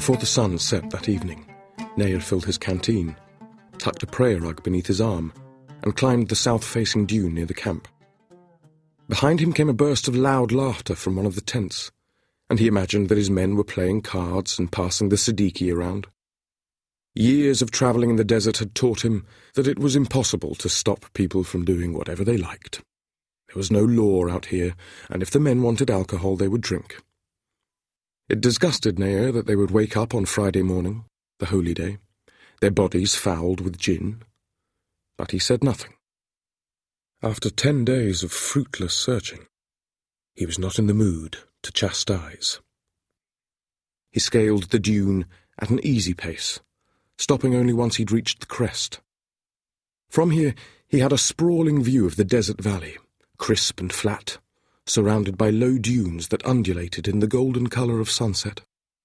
Before the sun set that evening, Nayar filled his canteen, tucked a prayer rug beneath his arm, and climbed the south-facing dune near the camp. Behind him came a burst of loud laughter from one of the tents, and he imagined that his men were playing cards and passing the Siddiqui around. Years of travelling in the desert had taught him that it was impossible to stop people from doing whatever they liked. There was no law out here, and if the men wanted alcohol, they would drink. It disgusted Nayar that they would wake up on Friday morning, the holy day, their bodies fouled with gin. But he said nothing. After 10 days of fruitless searching, he was not in the mood to chastise. He scaled the dune at an easy pace, stopping only once he'd reached the crest. From here, he had a sprawling view of the desert valley, crisp and flat, surrounded by low dunes that undulated in the golden colour of sunset.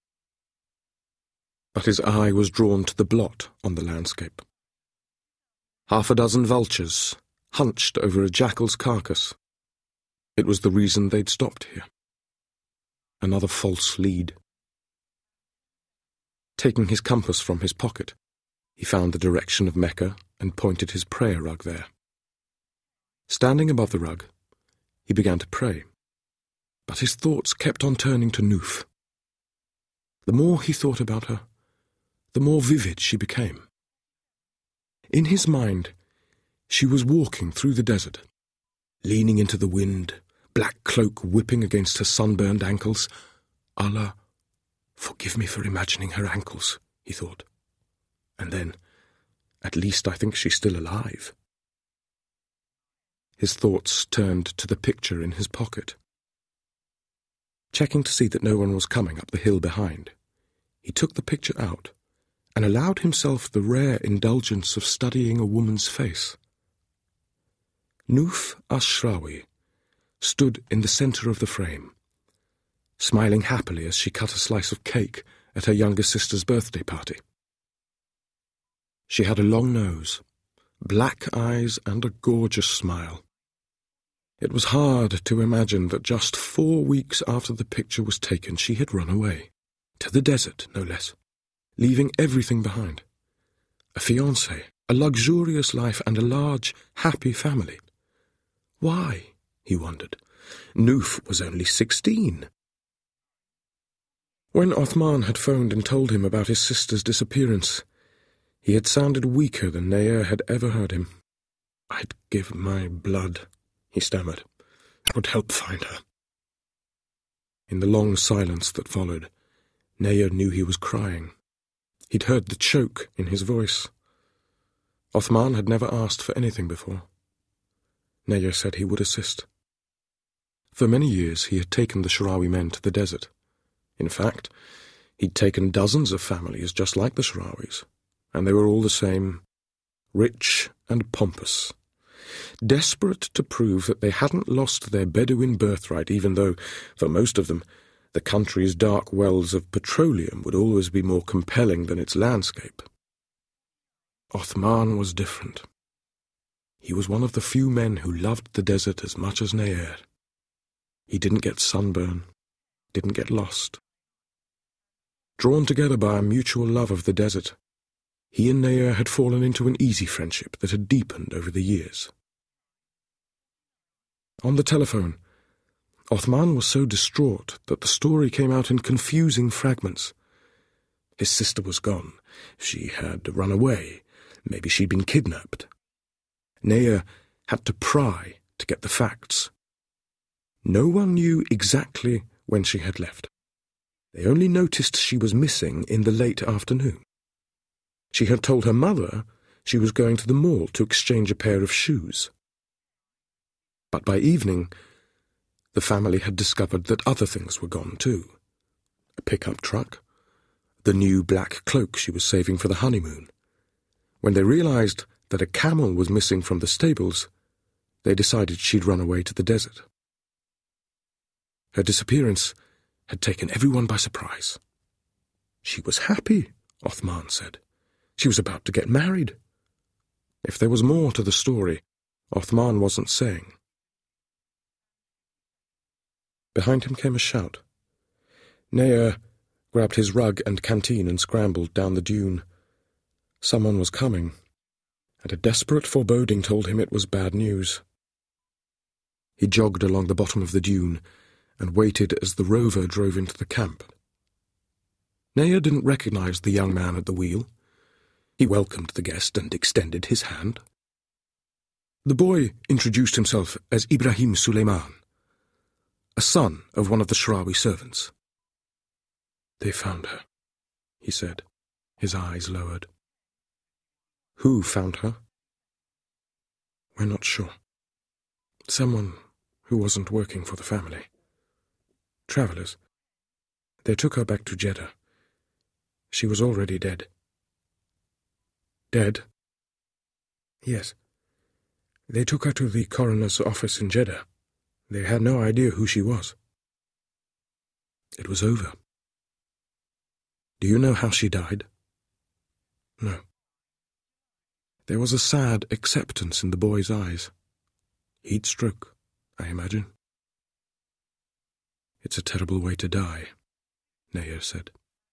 But his eye was drawn to the blot on the landscape. 6 vultures hunched over a jackal's carcass. It was the reason they'd stopped here. Another false lead. Taking his compass from his pocket, he found the direction of Mecca and pointed his prayer rug there. Standing above the rug, he began to pray, but his thoughts kept on turning to Nuf. The more he thought about her, the more vivid she became. In his mind, she was walking through the desert, leaning into the wind, black cloak whipping against her sunburned ankles. Allah, forgive me for imagining her ankles, he thought. And then, at least I think she's still alive. His thoughts turned to the picture in his pocket. Checking to see that no one was coming up the hill behind, he took the picture out and allowed himself the rare indulgence of studying a woman's face. Nuf Ashrawi stood in the centre of the frame, smiling happily as she cut a slice of cake at her younger sister's birthday party. She had a long nose, black eyes, and a gorgeous smile. It was hard to imagine that just 4 weeks after the picture was taken, she had run away, to the desert, no less, leaving everything behind. A fiancé, a luxurious life, and a large, happy family. Why, he wondered. Nuf was only 16. When Othman had phoned and told him about his sister's disappearance, he had sounded weaker than Nayar had ever heard him. "I'd give my blood," he stammered. "It would help find her." In the long silence that followed, Nayar knew he was crying. He'd heard the choke in his voice. Othman had never asked for anything before. Nayar said he would assist. For many years he had taken the Shirawi men to the desert. In fact, he'd taken dozens of families just like the Shirawis, and they were all the same, rich and pompous, desperate to prove that they hadn't lost their Bedouin birthright, even though, for most of them, the country's dark wells of petroleum would always be more compelling than its landscape. Othman was different. He was one of the few men who loved the desert as much as Nayar. He didn't get sunburn, didn't get lost. Drawn together by a mutual love of the desert, he and Nayar had fallen into an easy friendship that had deepened over the years. On the telephone, Othman was so distraught that the story came out in confusing fragments. His sister was gone. She had run away. Maybe she'd been kidnapped. Nayar had to pry to get the facts. No one knew exactly when she had left. They only noticed she was missing in the late afternoon. She had told her mother she was going to the mall to exchange a pair of shoes. But by evening, the family had discovered that other things were gone too. A pickup truck, the new black cloak she was saving for the honeymoon. When they realized that a camel was missing from the stables, they decided she'd run away to the desert. Her disappearance had taken everyone by surprise. She was happy, Othman said. She was about to get married. If there was more to the story, Othman wasn't saying. Behind him came a shout. Nayar grabbed his rug and canteen and scrambled down the dune. Someone was coming, and a desperate foreboding told him it was bad news. He jogged along the bottom of the dune and waited as the rover drove into the camp. Naya didn't recognize the young man at the wheel. He welcomed the guest and extended his hand. The boy introduced himself as Ibrahim Suleiman, a son of one of the Shrawi servants. "They found her," he said, his eyes lowered. "Who found her?" "We're not sure. Someone who wasn't working for the family. Travelers. They took her back to Jeddah. She was already dead." "Dead?" "Yes. They took her to the coroner's office in Jeddah. They had no idea who she was." "It was over. Do you know how she died?" "No." There was a sad acceptance in the boy's eyes. "Heat stroke, I imagine." "It's a terrible way to die," Naya said.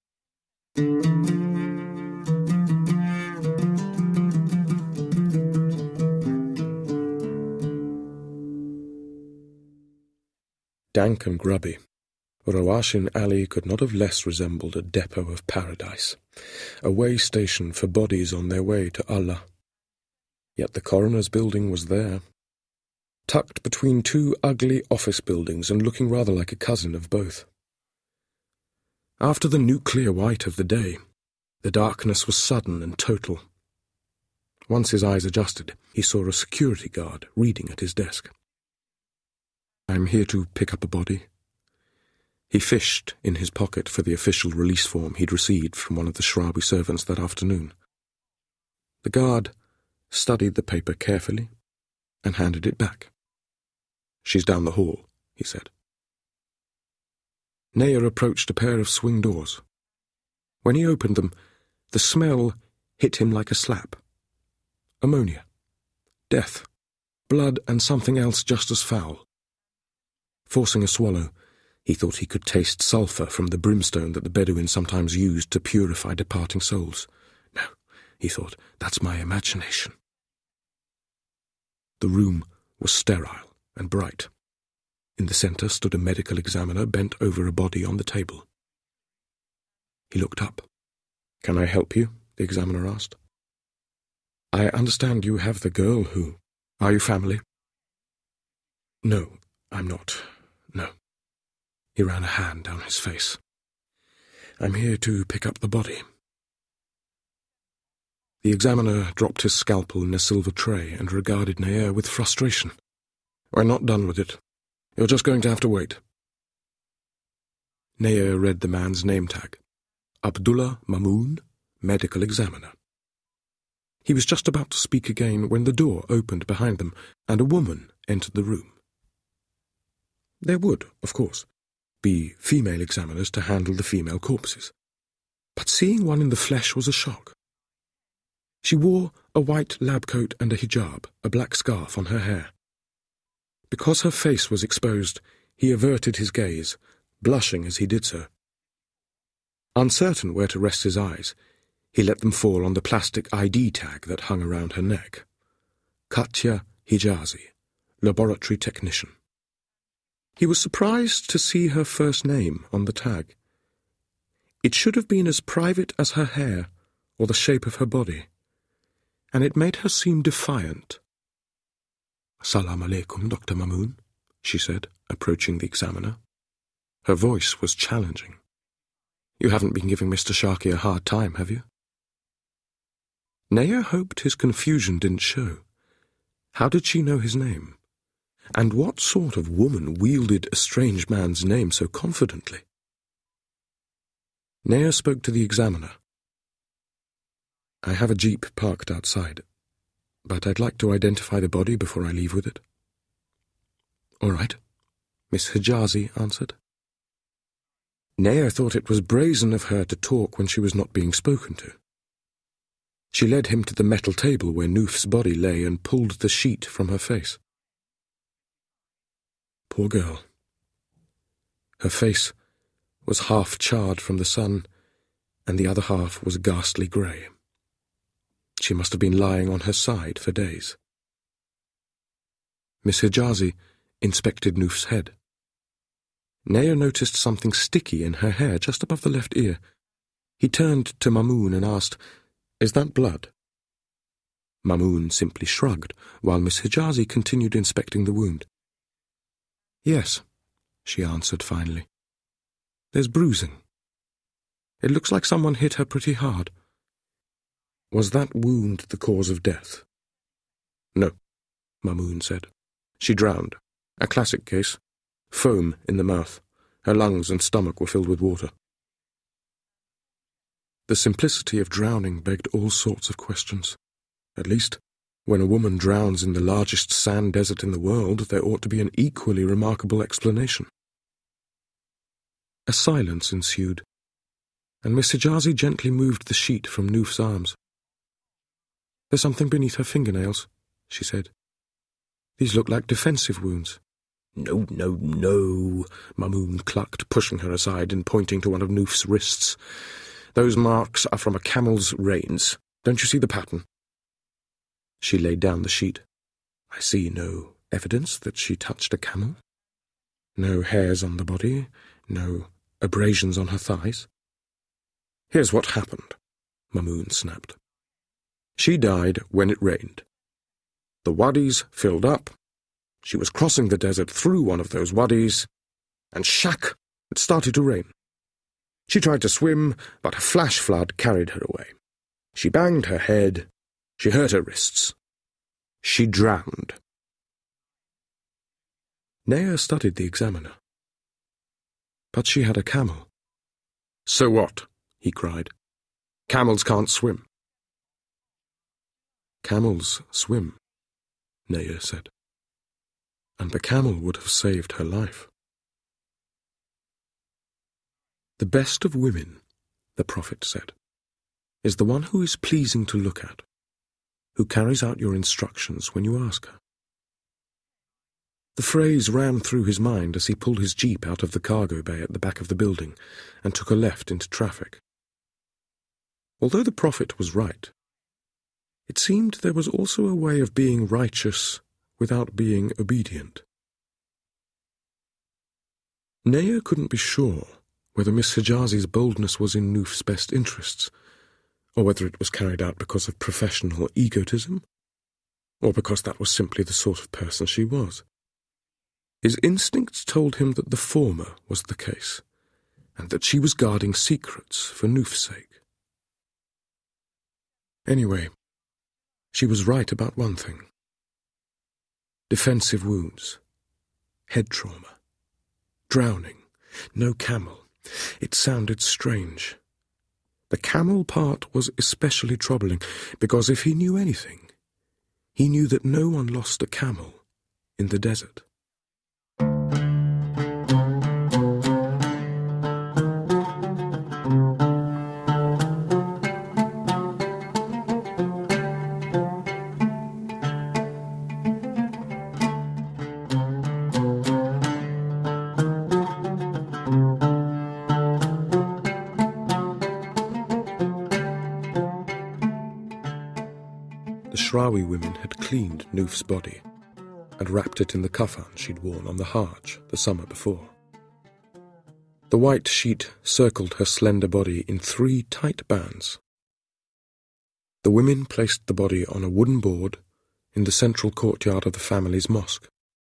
Dank and grubby, Rawashin Alley could not have less resembled a depot of paradise, a way station for bodies on their way to Allah. Yet the coroner's building was there, tucked between two ugly office buildings and looking rather like a cousin of both. After the nuclear white of the day, the darkness was sudden and total. Once his eyes adjusted, he saw a security guard reading at his desk. "I'm here to pick up a body." He fished in his pocket for the official release form he'd received from one of the Shrawi servants that afternoon. The guard studied the paper carefully and handed it back. "She's down the hall," he said. Naya approached a pair of swing doors. When he opened them, the smell hit him like a slap. Ammonia. Death. Blood and something else just as foul. Forcing a swallow, he thought he could taste sulphur from the brimstone that the Bedouins sometimes used to purify departing souls. "No," he thought, "that's my imagination." The room was sterile and bright. In the centre stood a medical examiner bent over a body on the table. He looked up. "Can I help you?" the examiner asked. "I understand you have the girl who... Are you family?" "No, I'm not. No." He ran a hand down his face. "I'm here to pick up the body." The examiner dropped his scalpel in a silver tray and regarded Naya with frustration. "We're not done with it. You're just going to have to wait." Naya read the man's name tag. Abdullah Mamoon, medical examiner. He was just about to speak again when the door opened behind them and a woman entered the room. There would, of course, be female examiners to handle the female corpses, but seeing one in the flesh was a shock. She wore a white lab coat and a hijab, a black scarf on her hair. Because her face was exposed, he averted his gaze, blushing as he did so. Uncertain where to rest his eyes, he let them fall on the plastic ID tag that hung around her neck. Katya Hijazi, laboratory technician. He was surprised to see her first name on the tag. It should have been as private as her hair or the shape of her body, and it made her seem defiant. "Salam alaikum, Dr. Mamoon," she said, approaching the examiner. Her voice was challenging. "You haven't been giving Mr. Sharkey a hard time, have you?" Naya hoped his confusion didn't show. How did she know his name? And what sort of woman wielded a strange man's name so confidently? Naya spoke to the examiner. "I have a jeep parked outside, but I'd like to identify the body before I leave with it." "All right," Miss Hijazi answered. Naya thought it was brazen of her to talk when she was not being spoken to. She led him to the metal table where Noof's body lay and pulled the sheet from her face. Poor girl. Her face was half charred from the sun, and the other half was ghastly grey. She must have been lying on her side for days. Miss Hijazi inspected Nuf's head. Naya noticed something sticky in her hair just above the left ear. He turned to Mamoun and asked, "Is that blood?" Mamoun simply shrugged, while Miss Hijazi continued inspecting the wound. "Yes," she answered finally. "There's bruising. It looks like someone hit her pretty hard." "Was that wound the cause of death?" "No," Mamoun said. "She drowned. A classic case. Foam in the mouth. Her lungs and stomach were filled with water." The simplicity of drowning begged all sorts of questions. At least, when a woman drowns in the largest sand desert in the world, there ought to be an equally remarkable explanation. A silence ensued, and Miss Hijazi gently moved the sheet from Nuf's arms. "There's something beneath her fingernails," she said. "These look like defensive wounds." "No, no, no," Mamoun clucked, pushing her aside and pointing to one of Nuf's wrists. "Those marks are from a camel's reins. Don't you see the pattern?" She laid down the sheet. "I see no evidence that she touched a camel. No hairs on the body, no abrasions on her thighs." "Here's what happened," Mamoun snapped. "She died when it rained. The wadis filled up. She was crossing the desert through one of those wadis, and shak, it started to rain. She tried to swim, but a flash flood carried her away. She banged her head. She hurt her wrists. She drowned." Naya studied the examiner. "But she had a camel." "So what?" he cried. "Camels can't swim." "Camels swim," Naya said. "And the camel would have saved her life." "The best of women," the Prophet said, "is the one who is pleasing to look at, who carries out your instructions when you ask her." The phrase ran through his mind as he pulled his jeep out of the cargo bay at the back of the building and took a left into traffic. Although the Prophet was right, it seemed there was also a way of being righteous without being obedient. Naya couldn't be sure whether Miss Hijazi's boldness was in Nuf's best interests, or whether it was carried out because of professional egotism, or because that was simply the sort of person she was. His instincts told him that the former was the case, and that she was guarding secrets for Nuf's sake. Anyway, she was right about one thing. Defensive wounds, head trauma, drowning, no camel. It sounded strange. The camel part was especially troubling, because if he knew anything, he knew that no one lost a camel in the desert. The Shrawi women had cleaned Nuf's body and wrapped it in the kafan she'd worn on the Hajj the summer before. The white sheet circled her slender body in 3 tight bands. The women placed the body on a wooden board in the central courtyard of the family's mosque.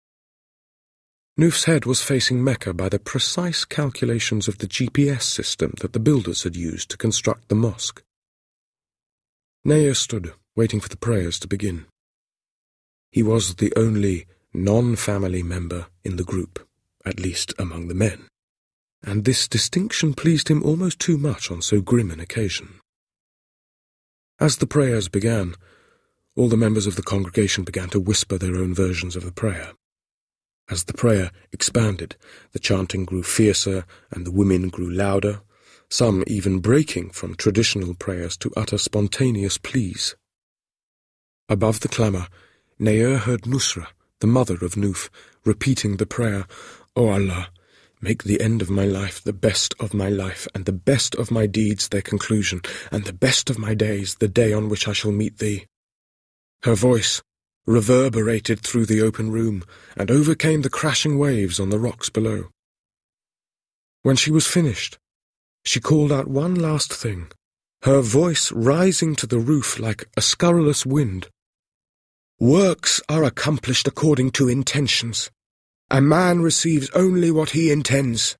Nuf's head was facing Mecca by the precise calculations of the GPS system that the builders had used to construct the mosque. Naya stood, waiting for the prayers to begin. He was the only non-family member in the group, at least among the men, and this distinction pleased him almost too much on so grim an occasion. As the prayers began, all the members of the congregation began to whisper their own versions of the prayer. As the prayer expanded, the chanting grew fiercer and the women grew louder, some even breaking from traditional prayers to utter spontaneous pleas. Above the clamour, Naya heard Nusra, the mother of Nuf, repeating the prayer, "O Allah, Make the end of my life the best of my life, and the best of my deeds their conclusion, and the best of my days the day on which I shall meet thee. Her voice reverberated through the open room, and overcame the crashing waves on the rocks below. When she was finished, she called out one last thing, her voice rising to the roof like a scurrilous wind. Works are accomplished according to intentions. A man receives only what he intends.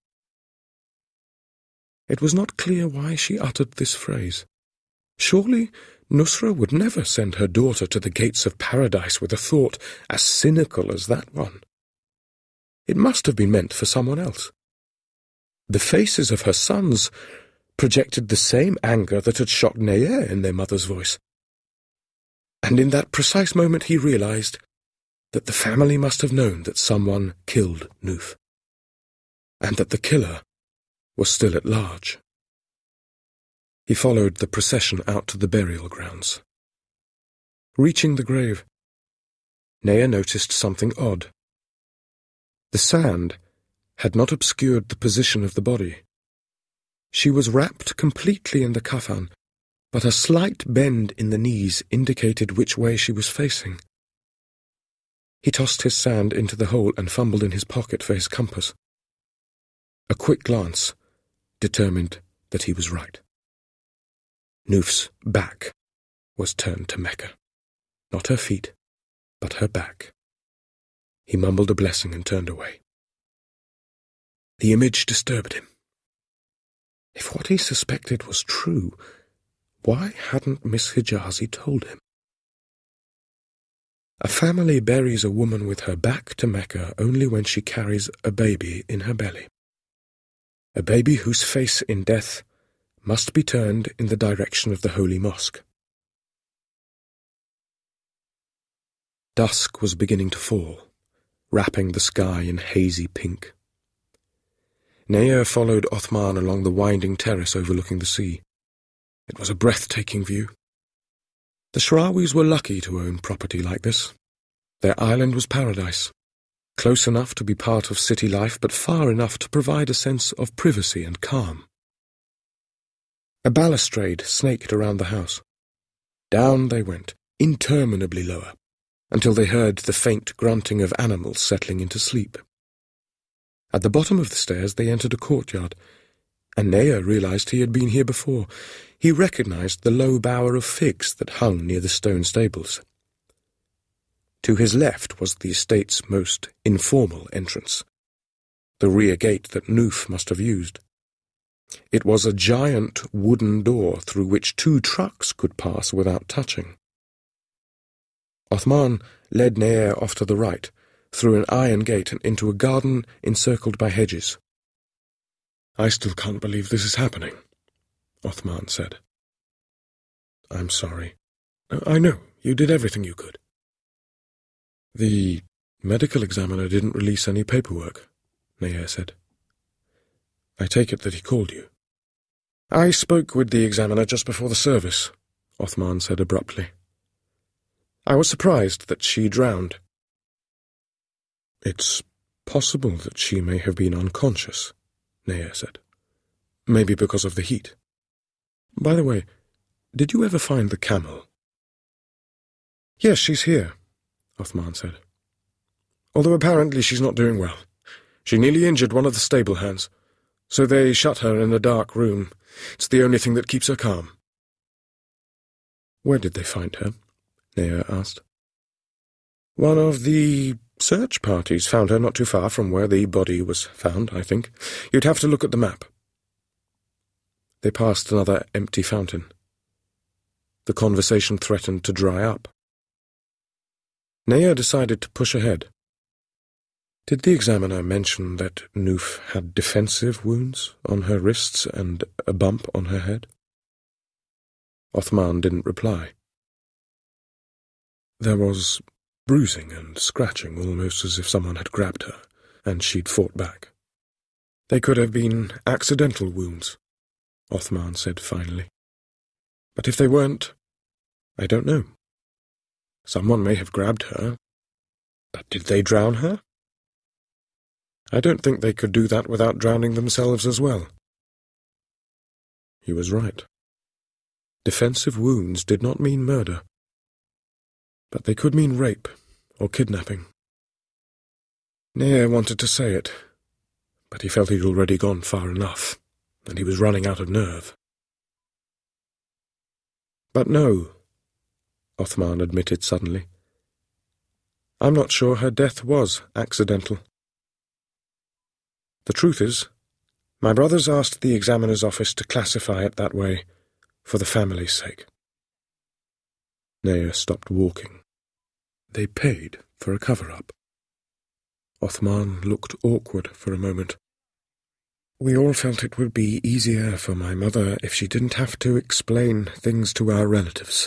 It was not clear why she uttered this phrase. Surely Nusra would never send her daughter to the gates of paradise with a thought as cynical as that one. It must have been meant for someone else. The faces of her sons projected the same anger that had shocked Neye in their mother's voice. And in that precise moment he realized that the family must have known that someone killed Nuf, and that the killer was still at large. He followed the procession out to the burial grounds. Reaching the grave, Neye noticed something odd. The sand had not obscured the position of the body. She was wrapped completely in the kafan, but a slight bend in the knees indicated which way she was facing. He tossed his sand into the hole and fumbled in his pocket for his compass. A quick glance determined that he was right. Nuf's back was turned to Mecca. Not her feet, but her back. He mumbled a blessing and turned away. The image disturbed him. If what he suspected was true, why hadn't Miss Hijazi told him? A family buries a woman with her back to Mecca only when she carries a baby in her belly. A baby whose face in death must be turned in the direction of the Holy Mosque. Dusk was beginning to fall, wrapping the sky in hazy pink. Neye followed Othman along the winding terrace overlooking the sea. It was a breathtaking view. The Shrawis were lucky to own property like this. Their island was paradise, close enough to be part of city life, but far enough to provide a sense of privacy and calm. A balustrade snaked around the house. Down they went, interminably lower, until they heard the faint grunting of animals settling into sleep. At the bottom of the stairs they entered a courtyard, and Neye realized he had been here before. He recognized the low bower of figs that hung near the stone stables. To his left was the estate's most informal entrance, the rear gate that Nuf must have used. It was a giant wooden door through which 2 trucks could pass without touching. Othman led Neye off to the right, through an iron gate and into a garden encircled by hedges. "I still can't believe this is happening," Othman said. "I'm sorry. I know, you did everything you could." "The medical examiner didn't release any paperwork," Neye said. "I take it that he called you." "I spoke with the examiner just before the service," Othman said abruptly. "I was surprised that she drowned." "It's possible that she may have been unconscious," Neye said. "Maybe because of the heat. By the way, did you ever find the camel?" "Yes, she's here," Othman said. "Although apparently she's not doing well. She nearly injured one of the stable hands, so they shut her in a dark room. It's the only thing that keeps her calm." "Where did they find her?" Neye asked. "One of the search parties found her not too far from where the body was found, I think. You'd have to look at the map." They passed another empty fountain. The conversation threatened to dry up. Neye decided to push ahead. "Did the examiner mention that Nuf had defensive wounds on her wrists and a bump on her head?" Othman didn't reply. "There was bruising and scratching, almost as if someone had grabbed her, and she'd fought back. They could have been accidental wounds," Othman said finally. "But if they weren't, I don't know. Someone may have grabbed her, but did they drown her?" I don't think they could do that without drowning themselves as well. He was right. Defensive wounds did not mean murder, but they could mean rape or kidnapping. Nea wanted to say it, but he felt he'd already gone far enough, and he was running out of nerve. But no, Othman admitted suddenly. I'm not sure her death was accidental. The truth is, my brothers asked the examiner's office to classify it that way, for the family's sake. Nea stopped walking. They paid for a cover-up. Othman looked awkward for a moment. We all felt it would be easier for my mother if she didn't have to explain things to our relatives.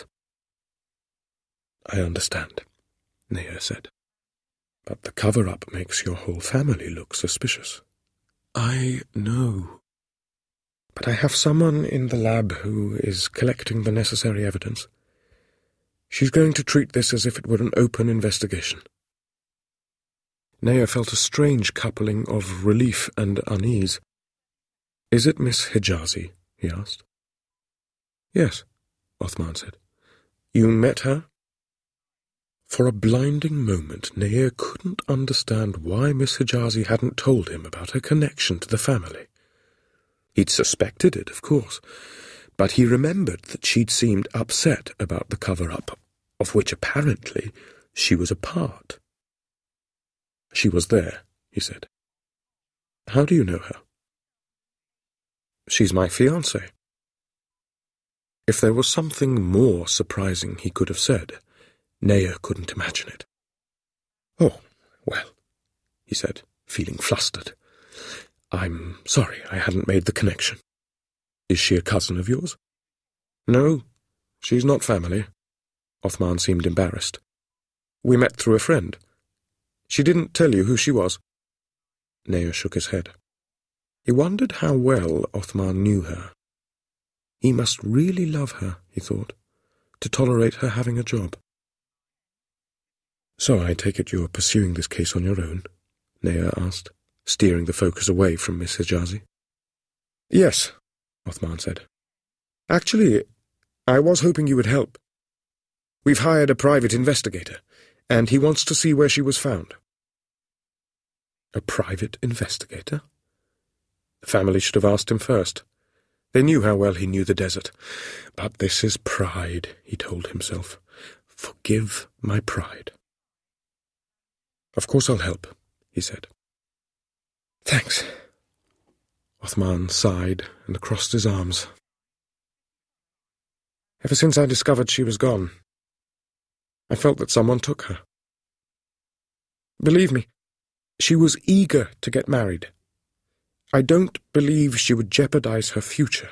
I understand, Nea said. But the cover-up makes your whole family look suspicious. I know. But I have someone in the lab who is collecting the necessary evidence. She's going to treat this as if it were an open investigation. Nea felt a strange coupling of relief and unease. Is it Miss Hijazi? He asked. Yes, Othman said. You met her? For a blinding moment, Nea couldn't understand why Miss Hijazi hadn't told him about her connection to the family. He'd suspected it, of course, but he remembered that she'd seemed upset about the cover-up, of which apparently she was a part. She was there, he said. How do you know her? She's my fiancée. If there was something more surprising he could have said, Nea couldn't imagine it. Oh, well, he said, feeling flustered. I'm sorry I hadn't made the connection. Is she a cousin of yours? No, she's not family. Othman seemed embarrassed. We met through a friend. She didn't tell you who she was? Nea shook his head. He wondered how well Othman knew her. He must really love her, he thought, to tolerate her having a job. So I take it you're pursuing this case on your own? Nea asked, steering the focus away from Miss Hijazi. Yes, Othman said. Actually, I was hoping you would help. We've hired a private investigator, and he wants to see where she was found. A private investigator? The family should have asked him first. They knew how well he knew the desert. But this is pride, he told himself. Forgive my pride. Of course I'll help, he said. Thanks. Othman sighed and crossed his arms. Ever since I discovered she was gone, I felt that someone took her. Believe me, she was eager to get married. I don't believe she would jeopardize her future.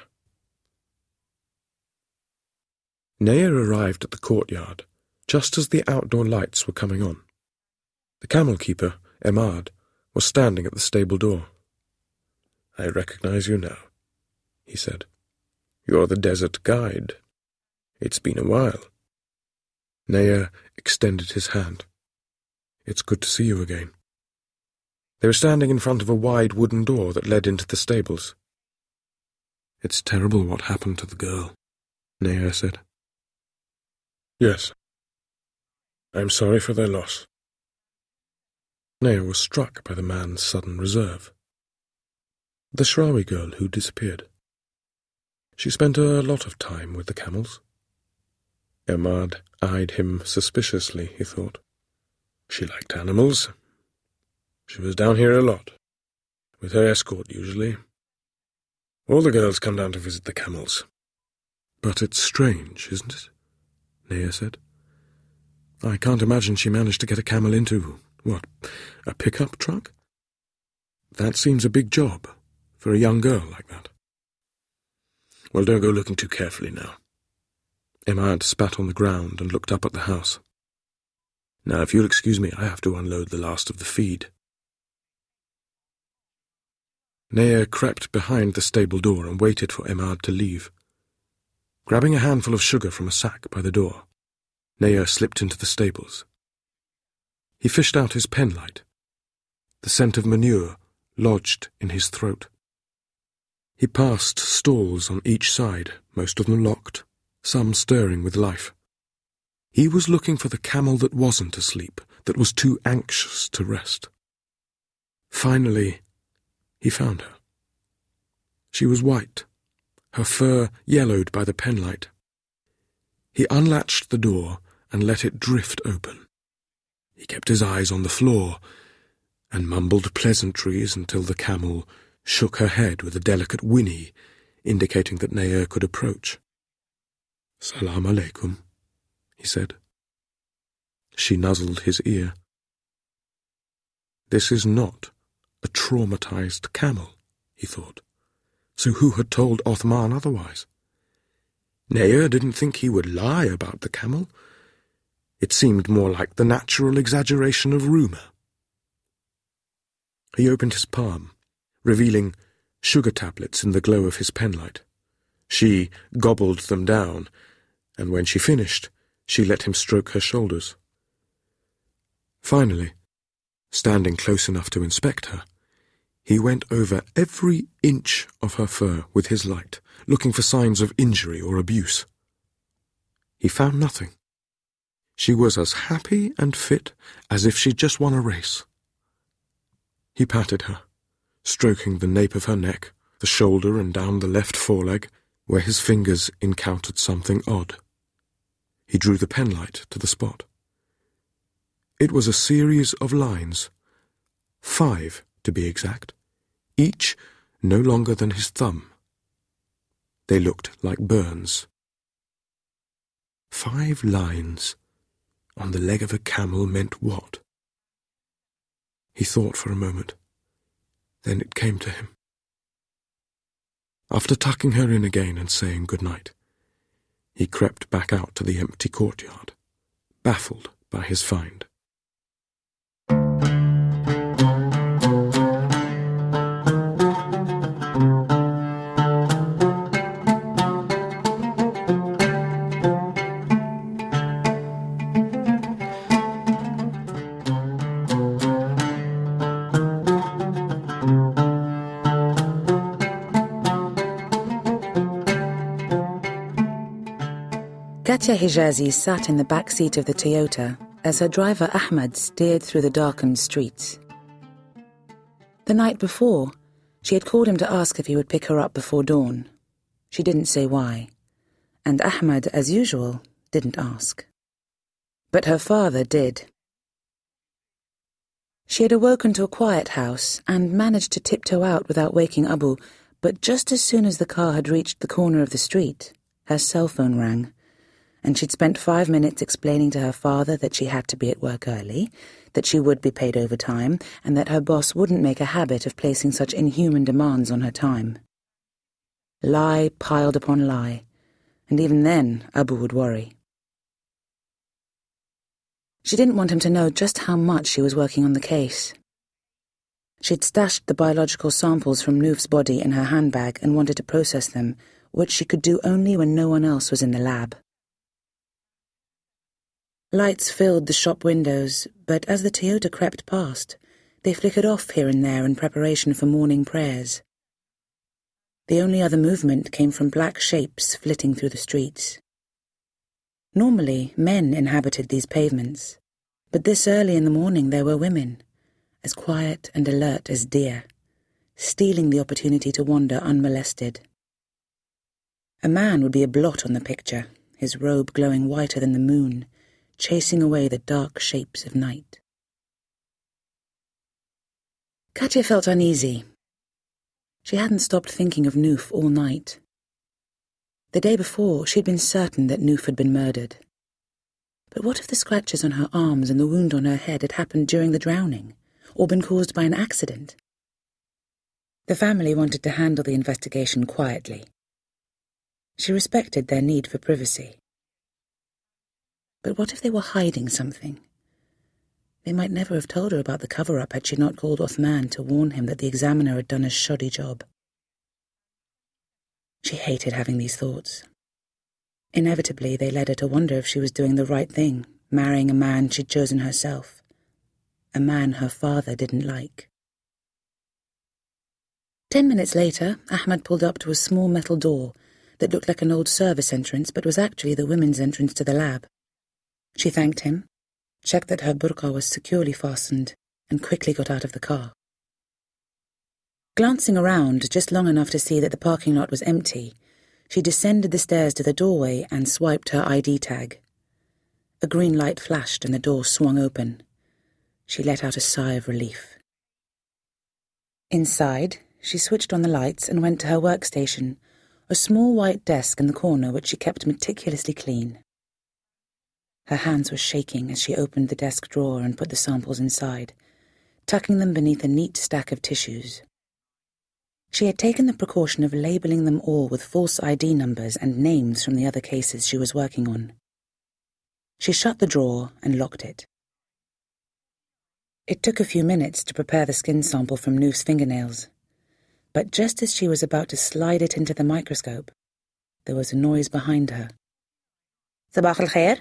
Nea arrived at the courtyard just as the outdoor lights were coming on. The camel keeper, Emad, was standing at the stable door. I recognize you now, he said. You're the desert guide. It's been a while. Nea extended his hand. It's good to see you again. They were standing in front of a wide wooden door that led into the stables. It's terrible what happened to the girl, Nea said. Yes. I'm sorry for their loss. Nea was struck by the man's sudden reserve. The Shrawi girl who disappeared. She spent a lot of time with the camels. Emad eyed him suspiciously, he thought. She liked animals. She was down here a lot, with her escort usually. All the girls come down to visit the camels. But it's strange, isn't it? Nea said. I can't imagine she managed to get a camel into, what, a pickup truck? That seems a big job for a young girl like that. Well, don't go looking too carefully now. Emad spat on the ground and looked up at the house. Now, if you'll excuse me, I have to unload the last of the feed. Nea crept behind the stable door and waited for Emad to leave. Grabbing a handful of sugar from a sack by the door, Nea slipped into the stables. He fished out his penlight. the scent of manure lodged in his throat. He passed stalls on each side, most of them locked, some stirring with life. He was looking for the camel that wasn't asleep, that was too anxious to rest. Finally, he found her. She was white, her fur yellowed by the penlight. He unlatched the door and let it drift open. He kept his eyes on the floor and mumbled pleasantries until the camel shook her head with a delicate whinny, indicating that Naya could approach. "Salam alaikum," he said. She nuzzled his ear. This is not a traumatized camel, he thought. So who had told Othman otherwise? Naya didn't think he would lie about the camel. It seemed more like the natural exaggeration of rumour. He opened his palm, revealing sugar tablets in the glow of his penlight. She gobbled them down, and when she finished, she let him stroke her shoulders. Finally, standing close enough to inspect her, he went over every inch of her fur with his light, looking for signs of injury or abuse. He found nothing. She was as happy and fit as if she'd just won a race. He patted her, stroking the nape of her neck, the shoulder and down the left foreleg, where his fingers encountered something odd. He drew the penlight to the spot. It was a series of lines, 5 to be exact, each no longer than his thumb. They looked like burns. 5 lines on the leg of a camel meant what? He thought for a moment. Then it came to him. After tucking her in again and saying good night, he crept back out to the empty courtyard, baffled by his find. Katya Hijazi sat in the back seat of the Toyota as her driver Ahmad steered through the darkened streets. The night before, she had called him to ask if he would pick her up before dawn. She didn't say why, and Ahmad, as usual, didn't ask. But her father did. She had awoken to a quiet house and managed to tiptoe out without waking Abu, but just as soon as the car had reached the corner of the street, her cell phone rang, and she'd spent 5 minutes explaining to her father that she had to be at work early, that she would be paid overtime, and that her boss wouldn't make a habit of placing such inhuman demands on her time. Lie piled upon lie, and even then Abu would worry. She didn't want him to know just how much she was working on the case. She'd stashed the biological samples from Noof's body in her handbag and wanted to process them, which she could do only when no one else was in the lab. Lights filled the shop windows, but as the Toyota crept past, they flickered off here and there in preparation for morning prayers. The only other movement came from black shapes flitting through the streets. Normally, men inhabited these pavements, but this early in the morning there were women, as quiet and alert as deer, stealing the opportunity to wander unmolested. A man would be a blot on the picture, his robe glowing whiter than the moon, chasing away the dark shapes of night. Katya felt uneasy. She hadn't stopped thinking of Noof all night. The day before, she'd been certain that Noof had been murdered. But what if the scratches on her arms and the wound on her head had happened during the drowning, or been caused by an accident? The family wanted to handle the investigation quietly. She respected their need for privacy. But what if they were hiding something? They might never have told her about the cover-up had she not called Othman to warn him that the examiner had done a shoddy job. She hated having these thoughts. Inevitably, they led her to wonder if she was doing the right thing, marrying a man she'd chosen herself, a man her father didn't like. 10 minutes later, Ahmed pulled up to a small metal door that looked like an old service entrance but was actually the women's entrance to the lab. She thanked him, checked that her burqa was securely fastened, and quickly got out of the car. Glancing around just long enough to see that the parking lot was empty, she descended the stairs to the doorway and swiped her ID tag. A green light flashed and the door swung open. She let out a sigh of relief. Inside, she switched on the lights and went to her workstation, a small white desk in the corner which she kept meticulously clean. Her hands were shaking as she opened the desk drawer and put the samples inside, tucking them beneath a neat stack of tissues. She had taken the precaution of labelling them all with false ID numbers and names from the other cases she was working on. She shut the drawer and locked it. It took a few minutes to prepare the skin sample from Noof's fingernails, but just as she was about to slide it into the microscope, there was a noise behind her. Sabah al-khair?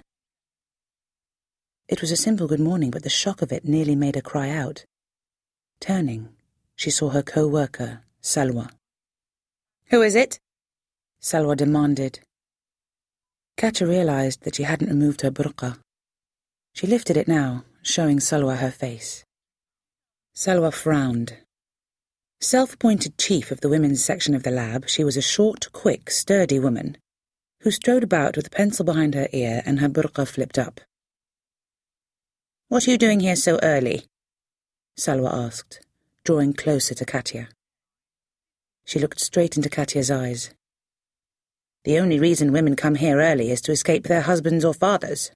It was a simple good morning, but the shock of it nearly made her cry out. Turning, she saw her co-worker, Salwa. "Who is it?" Salwa demanded. Katya realised that she hadn't removed her burqa. She lifted it now, showing Salwa her face. Salwa frowned. Self-appointed chief of the women's section of the lab, she was a short, quick, sturdy woman who strode about with a pencil behind her ear and her burqa flipped up. "What are you doing here so early?" Salwa asked, drawing closer to Katya. She looked straight into Katya's eyes. "The only reason women come here early is to escape their husbands or fathers."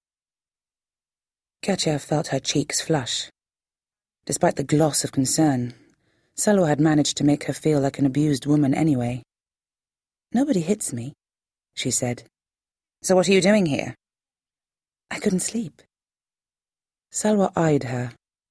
Katya felt her cheeks flush. Despite the gloss of concern, Salwa had managed to make her feel like an abused woman anyway. "Nobody hits me," she said. "So what are you doing here?" "I couldn't sleep." Salwa eyed her.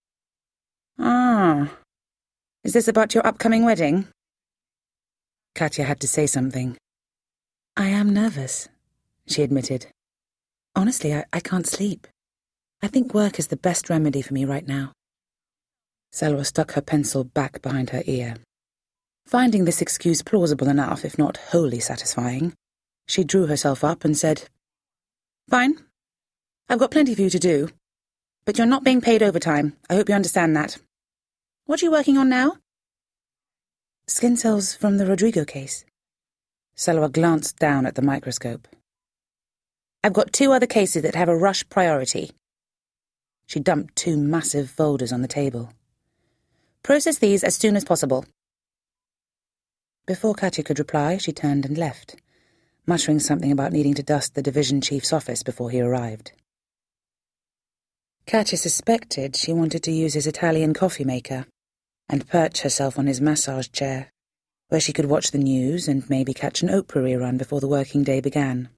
"Ah, is this about your upcoming wedding?" Katya had to say something. "I am nervous," she admitted. "Honestly, I can't sleep. I think work is the best remedy for me right now." Salwa stuck her pencil back behind her ear. Finding this excuse plausible enough, if not wholly satisfying, she drew herself up and said, "Fine. I've got plenty for you to do. But you're not being paid overtime. I hope you understand that. What are you working on now?" "Skin cells from the Rodrigo case." Salwa glanced down at the microscope. "I've got 2 other cases that have a rush priority." She dumped 2 massive folders on the table. "Process these as soon as possible." Before Katya could reply, she turned and left, muttering something about needing to dust the division chief's office before he arrived. Katya suspected she wanted to use his Italian coffee maker and perch herself on his massage chair, where she could watch the news and maybe catch an Oprah rerun before the working day began.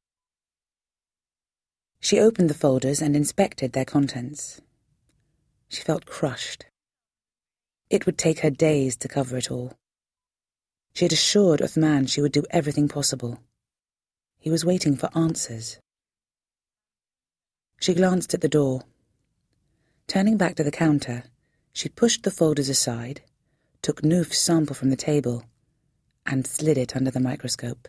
She opened the folders and inspected their contents. She felt crushed. It would take her days to cover it all. She had assured Uthman she would do everything possible. He was waiting for answers. She glanced at the door. Turning back to the counter, she pushed the folders aside, took Noof's sample from the table, and slid it under the microscope.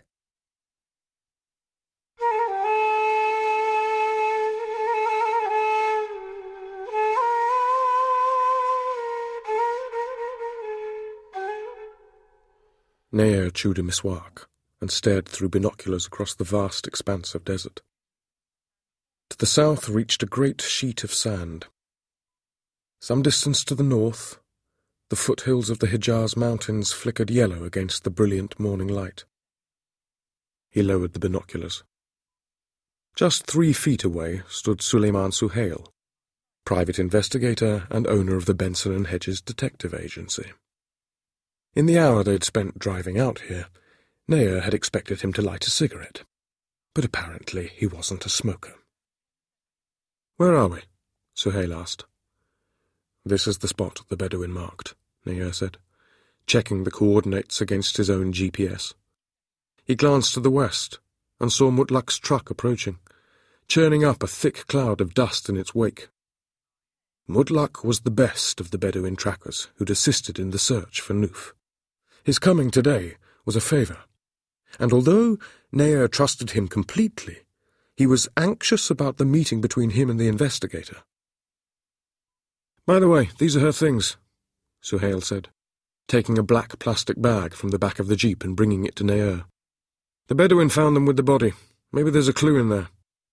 Naya chewed a miswak and stared through binoculars across the vast expanse of desert. To the south reached a great sheet of sand. Some distance to the north, the foothills of the Hijaz Mountains flickered yellow against the brilliant morning light. He lowered the binoculars. Just 3 feet away stood Suleiman Suhail, private investigator and owner of the Benson and Hedges Detective Agency. In the hour they'd spent driving out here, Naya had expected him to light a cigarette, but apparently he wasn't a smoker. "Where are we?" Suhail asked. "This is the spot the Bedouin marked," Naya said, checking the coordinates against his own GPS. He glanced to the west and saw Mutlaq's truck approaching, churning up a thick cloud of dust in its wake. Mutlaq was the best of the Bedouin trackers who'd assisted in the search for Noof. His coming today was a favour, and although Nea trusted him completely, he was anxious about the meeting between him and the investigator. "By the way, these are her things," Suhail said, taking a black plastic bag from the back of the jeep and bringing it to Nea. "The Bedouin found them with the body. Maybe there's a clue in there."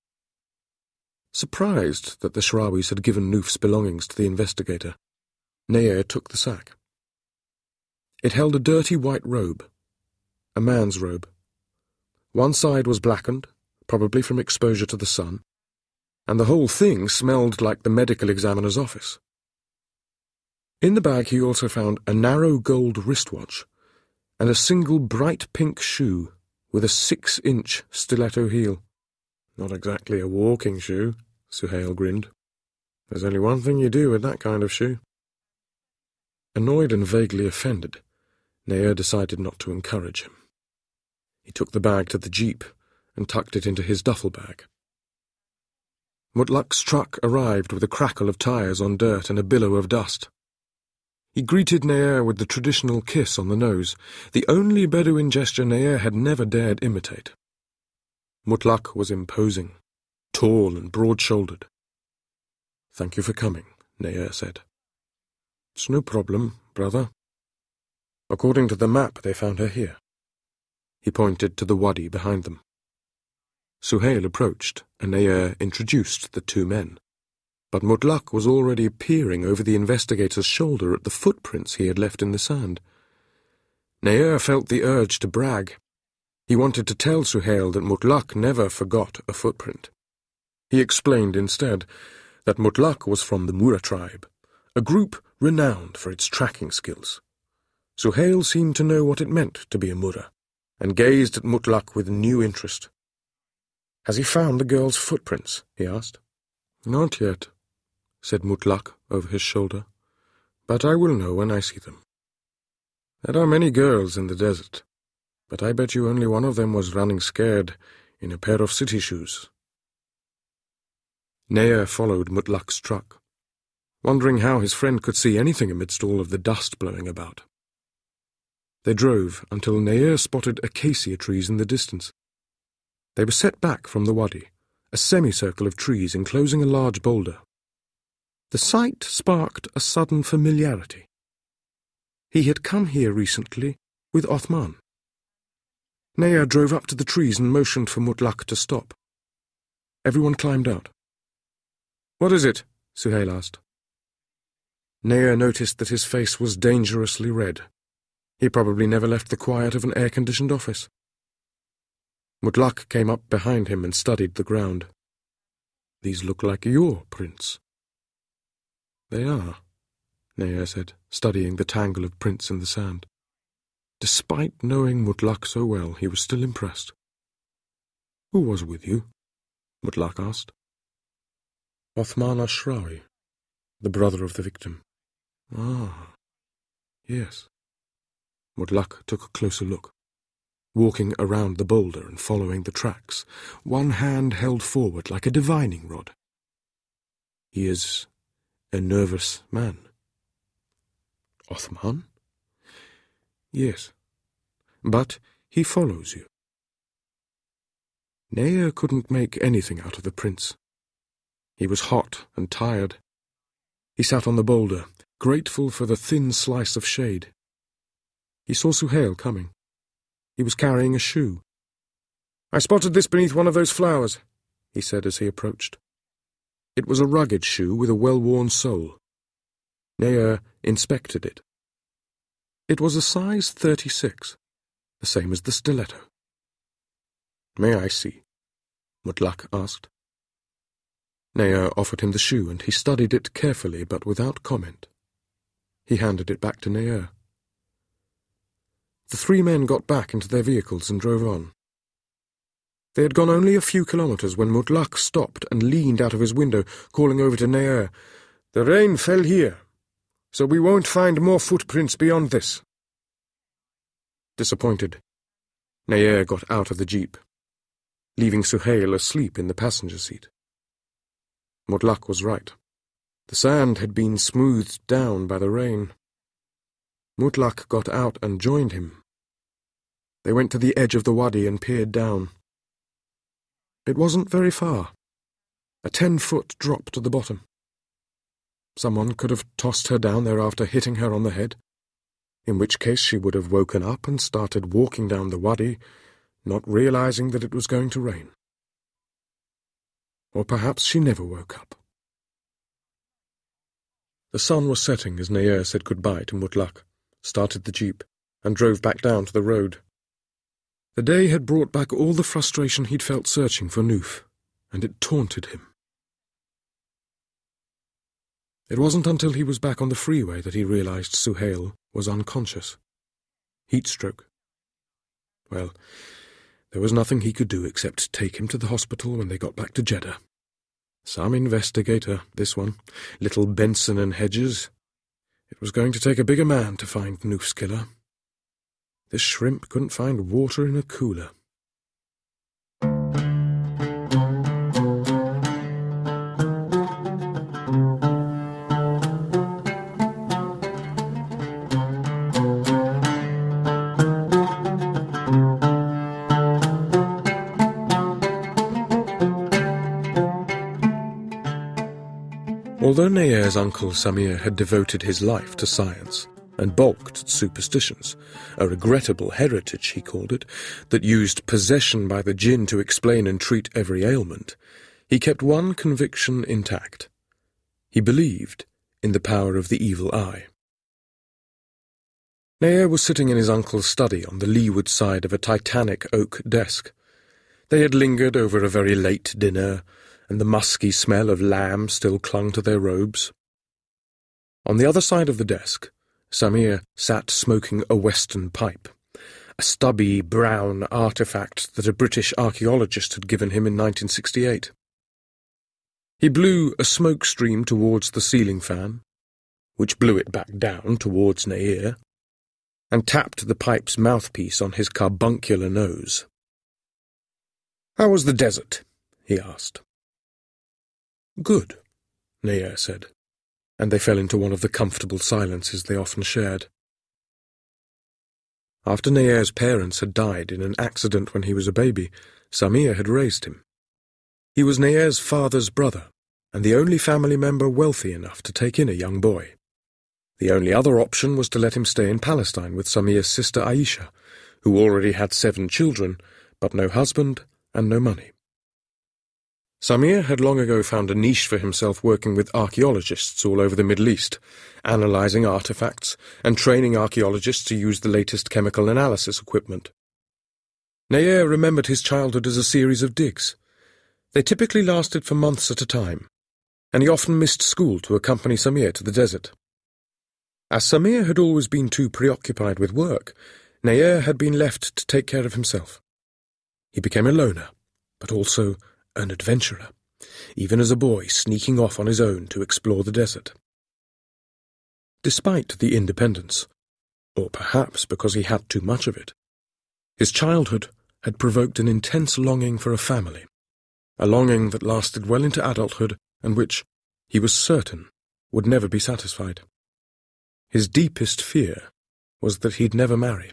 Surprised that the Shrawis had given Nuf's belongings to the investigator, Nea took the sack. It held a dirty white robe, a man's robe. One side was blackened, probably from exposure to the sun, and the whole thing smelled like the medical examiner's office. In the bag he also found a narrow gold wristwatch and a single bright pink shoe with a 6-inch stiletto heel. "Not exactly a walking shoe," Suhail grinned. "There's only one thing you do with that kind of shoe." Annoyed and vaguely offended, Nea decided not to encourage him. He took the bag to the jeep and tucked it into his duffel bag. Mutlaq's truck arrived with a crackle of tires on dirt and a billow of dust. He greeted Nea with the traditional kiss on the nose, the only Bedouin gesture Nea had never dared imitate. Mutlaq was imposing, tall and broad-shouldered. "Thank you for coming," Nea said. "It's no problem, brother. According to the map, they found her here." He pointed to the wadi behind them. Suhail approached, and Nea introduced the two men. But Mutlaq was already peering over the investigator's shoulder at the footprints he had left in the sand. Nea felt the urge to brag. He wanted to tell Suhail that Mutlaq never forgot a footprint. He explained instead that Mutlaq was from the Mura tribe, a group renowned for its tracking skills. Suhail seemed to know what it meant to be a Mura, and gazed at Mutlaq with new interest. "Has he found the girl's footprints?" he asked. "Not yet," said Mutlaq over his shoulder, "but I will know when I see them. There are many girls in the desert, but I bet you only one of them was running scared in a pair of city shoes." Nea followed Mutlaq's truck, wondering how his friend could see anything amidst all of the dust blowing about. They drove until Nea spotted acacia trees in the distance. They were set back from the wadi, a semicircle of trees enclosing a large boulder. The sight sparked a sudden familiarity. He had come here recently with Othman. Nea drove up to the trees and motioned for Mutlaq to stop. Everyone climbed out. "What is it?" Suhail asked. Nea noticed that his face was dangerously red. He probably never left the quiet of an air-conditioned office. Mutlaq came up behind him and studied the ground. "These look like your prints." "They are," Nea said, studying the tangle of prints in the sand. Despite knowing Mutlaq so well, he was still impressed. "Who was with you?" Mutlaq asked. "Othman Ashrawi, the brother of the victim." "Ah, yes." Mutlaq took a closer look, walking around the boulder and following the tracks, one hand held forward like a divining rod. "He is a nervous man." "Othman?" "Yes, but he follows you." Nea couldn't make anything out of the prince. He was hot and tired. He sat on the boulder, grateful for the thin slice of shade. He saw Suhail coming. He was carrying a shoe. "I spotted this beneath one of those flowers," he said as he approached. It was a rugged shoe with a well-worn sole. Nea inspected it. It was a size 36, the same as the stiletto. "May I see?" Mutlaq asked. Nea offered him the shoe, and he studied it carefully but without comment. He handed it back to Nea. The three men got back into their vehicles and drove on. They had gone only a few kilometers when Mutlaq stopped and leaned out of his window, calling over to Nea, "The rain fell here, so we won't find more footprints beyond this." Disappointed, Nea got out of the jeep, leaving Suhail asleep in the passenger seat. Mutlaq was right. The sand had been smoothed down by the rain. Mutlaq got out and joined him. They went to the edge of the wadi and peered down. It wasn't very far. A 10-foot drop to the bottom. Someone could have tossed her down there after hitting her on the head, in which case she would have woken up and started walking down the wadi, not realizing that it was going to rain. Or perhaps she never woke up. The sun was setting as Nair said goodbye to Mutlaq, started the jeep, and drove back down to the road. The day had brought back all the frustration he'd felt searching for Noof, and it taunted him. It wasn't until he was back on the freeway that he realized Suhail was unconscious. Heat stroke. Well, there was nothing he could do except take him to the hospital when they got back to Jeddah. Some investigator, this one, little Benson and Hedges. It was going to take a bigger man to find Noof's killer. This shrimp couldn't find water in a cooler. Although Nair's uncle Samir had devoted his life to science and balked at superstitions, a regrettable heritage, he called it, that used possession by the jinn to explain and treat every ailment, he kept one conviction intact. He believed in the power of the evil eye. Nair was sitting in his uncle's study on the leeward side of a titanic oak desk. They had lingered over a very late dinner, and the musky smell of lamb still clung to their robes. On the other side of the desk, Samir sat smoking a Western pipe, a stubby, brown artefact that a British archaeologist had given him in 1968. He blew a smoke stream towards the ceiling fan, which blew it back down towards Nair, and tapped the pipe's mouthpiece on his carbuncular nose. "How was the desert?" he asked. "Good," Nair said, and they fell into one of the comfortable silences they often shared. After Nair's parents had died in an accident when he was a baby, Samir had raised him. He was Nair's father's brother, and the only family member wealthy enough to take in a young boy. The only other option was to let him stay in Palestine with Samir's sister Aisha, who already had 7 children, but no husband and no money. Samir had long ago found a niche for himself working with archaeologists all over the Middle East, analysing artefacts and training archaeologists to use the latest chemical analysis equipment. Nair remembered his childhood as a series of digs. They typically lasted for months at a time, and he often missed school to accompany Samir to the desert. As Samir had always been too preoccupied with work, Nair had been left to take care of himself. He became a loner, but also an adventurer, even as a boy sneaking off on his own to explore the desert. Despite the independence, or perhaps because he had too much of it, his childhood had provoked an intense longing for a family, a longing that lasted well into adulthood and which, he was certain, would never be satisfied. His deepest fear was that he'd never marry.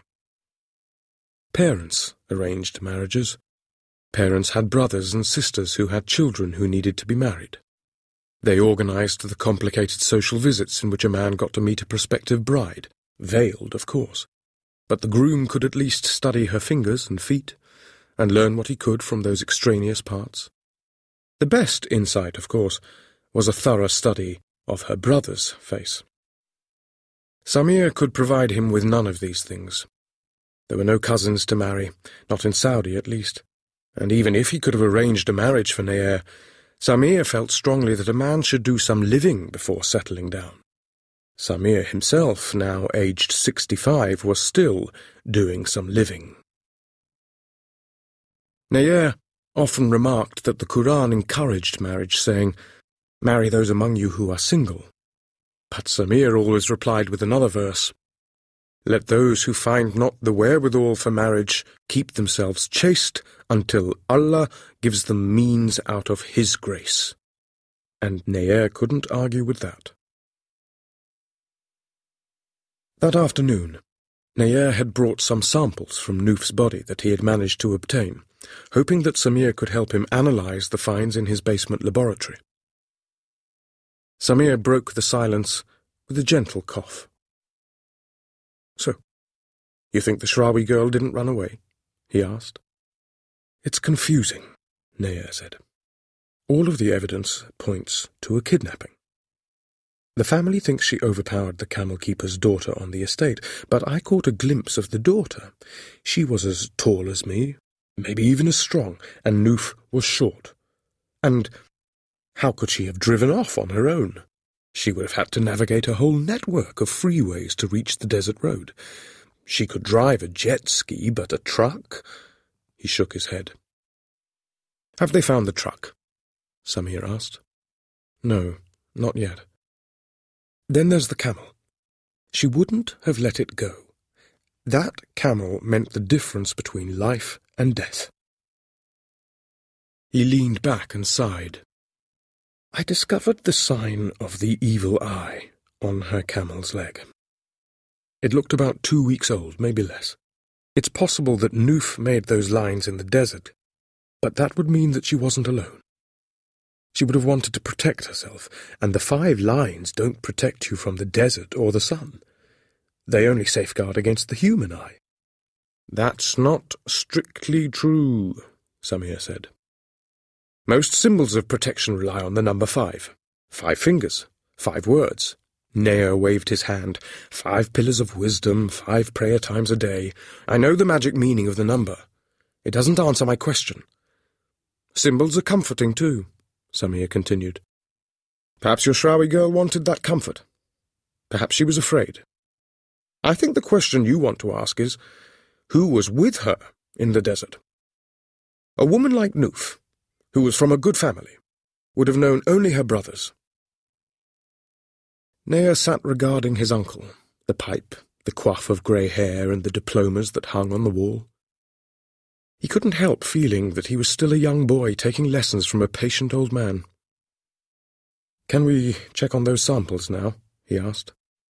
Parents arranged marriages. Parents had brothers and sisters who had children who needed to be married. They organised the complicated social visits in which a man got to meet a prospective bride, veiled, of course, but the groom could at least study her fingers and feet, and learn what he could from those extraneous parts. The best insight, of course, was a thorough study of her brother's face. Samir could provide him with none of these things. There were no cousins to marry, not in Saudi at least. And even if he could have arranged a marriage for Nair, Samir felt strongly that a man should do some living before settling down. Samir himself, now aged 65, was still doing some living. Nair often remarked that the Quran encouraged marriage, saying, "Marry those among you who are single." But Samir always replied with another verse, "Let those who find not the wherewithal for marriage keep themselves chaste until Allah gives them means out of His grace." And Nair couldn't argue with that. That afternoon, Nair had brought some samples from Noof's body that he had managed to obtain, hoping that Samir could help him analyze the finds in his basement laboratory. Samir broke the silence with a gentle cough. "So, you think the Shrawi girl didn't run away?" he asked. "It's confusing," Nair said. "All of the evidence points to a kidnapping. The family thinks she overpowered the camel keeper's daughter on the estate, but I caught a glimpse of the daughter. She was as tall as me, maybe even as strong, and Noof was short. And how could she have driven off on her own? She would have had to navigate a whole network of freeways to reach the desert road. She could drive a jet ski, but a truck?" He shook his head. "Have they found the truck?" Samir asked. "No, not yet." "Then there's the camel. She wouldn't have let it go. That camel meant the difference between life and death." He leaned back and sighed. "I discovered the sign of the evil eye on her camel's leg. It looked about 2 weeks old, maybe less. It's possible that Noof made those lines in the desert, but that would mean that she wasn't alone. She would have wanted to protect herself, and the 5 lines don't protect you from the desert or the sun. They only safeguard against the human eye." "That's not strictly true," Samir said. "Most symbols of protection rely on the number 5. 5 fingers, 5 words." Nair waved his hand. 5 pillars of wisdom, 5 prayer times a day. I know the magic meaning of the number. It doesn't answer my question. Symbols are comforting too, Samir continued. Perhaps your Shrawi girl wanted that comfort. Perhaps she was afraid. I think the question you want to ask is, who was with her in the desert? A woman like Noof, who was from a good family, would have known only her brothers. Nair sat regarding his uncle, the pipe, the coif of grey hair and the diplomas that hung on the wall. He couldn't help feeling that he was still a young boy taking lessons from a patient old man. "Can we check on those samples now?" he asked.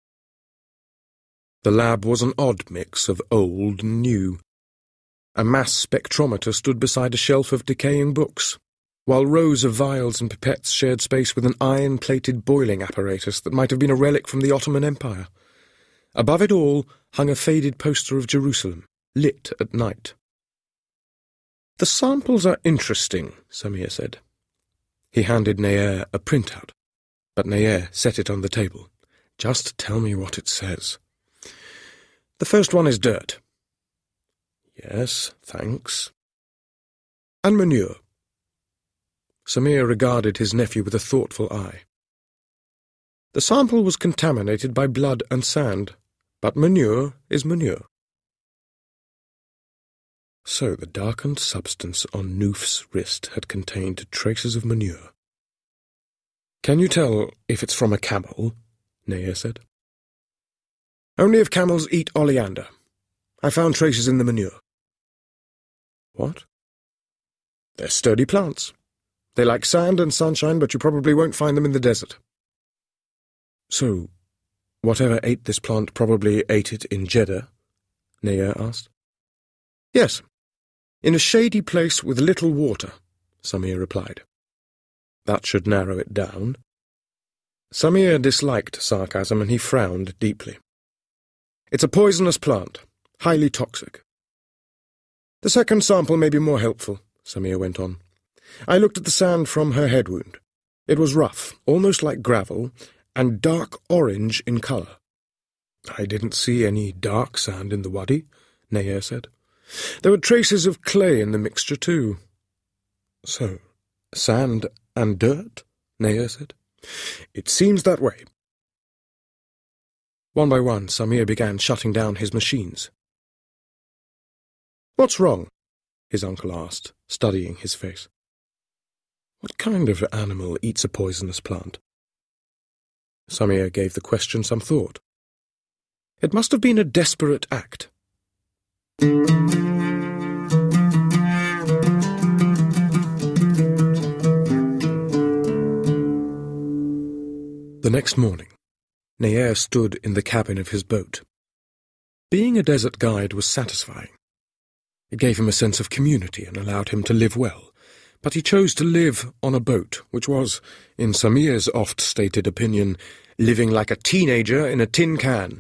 The lab was an odd mix of old and new. A mass spectrometer stood beside a shelf of decaying books, while rows of vials and pipettes shared space with an iron-plated boiling apparatus that might have been a relic from the Ottoman Empire. Above it all hung a faded poster of Jerusalem, lit at night. "The samples are interesting," Samir said. He handed Nair a printout, but Nair set it on the table. "Just tell me what it says." "The first one is dirt." "Yes, thanks." "And manure." Samir regarded his nephew with a thoughtful eye. "The sample was contaminated by blood and sand, but manure is manure." So the darkened substance on Noof's wrist had contained traces of manure. "Can you tell if it's from a camel?" Nair said. "Only if camels eat oleander. I found traces in the manure." "What?" "They're sturdy plants. They like sand and sunshine, but you probably won't find them in the desert." "So, whatever ate this plant probably ate it in Jeddah?" Nair asked. "Yes, in a shady place with little water," Samir replied. "That should narrow it down." Samir disliked sarcasm, and he frowned deeply. "It's a poisonous plant, highly toxic." "The second sample may be more helpful," Samir went on. "I looked at the sand from her head wound. It was rough, almost like gravel, and dark orange in colour." "I didn't see any dark sand in the wadi," Nair said. "There were traces of clay in the mixture too." "So, sand and dirt?" Nair said. "It seems that way." One by one, Samir began shutting down his machines. "What's wrong?" his uncle asked, studying his face. "What kind of animal eats a poisonous plant?" Samir gave the question some thought. "It must have been a desperate act." The next morning, Nair stood in the cabin of his boat, Being a desert guide was satisfying. It gave him a sense of community and allowed him to live well, but he chose to live on a boat, which was, in Samir's oft-stated opinion, living like a teenager in a tin can.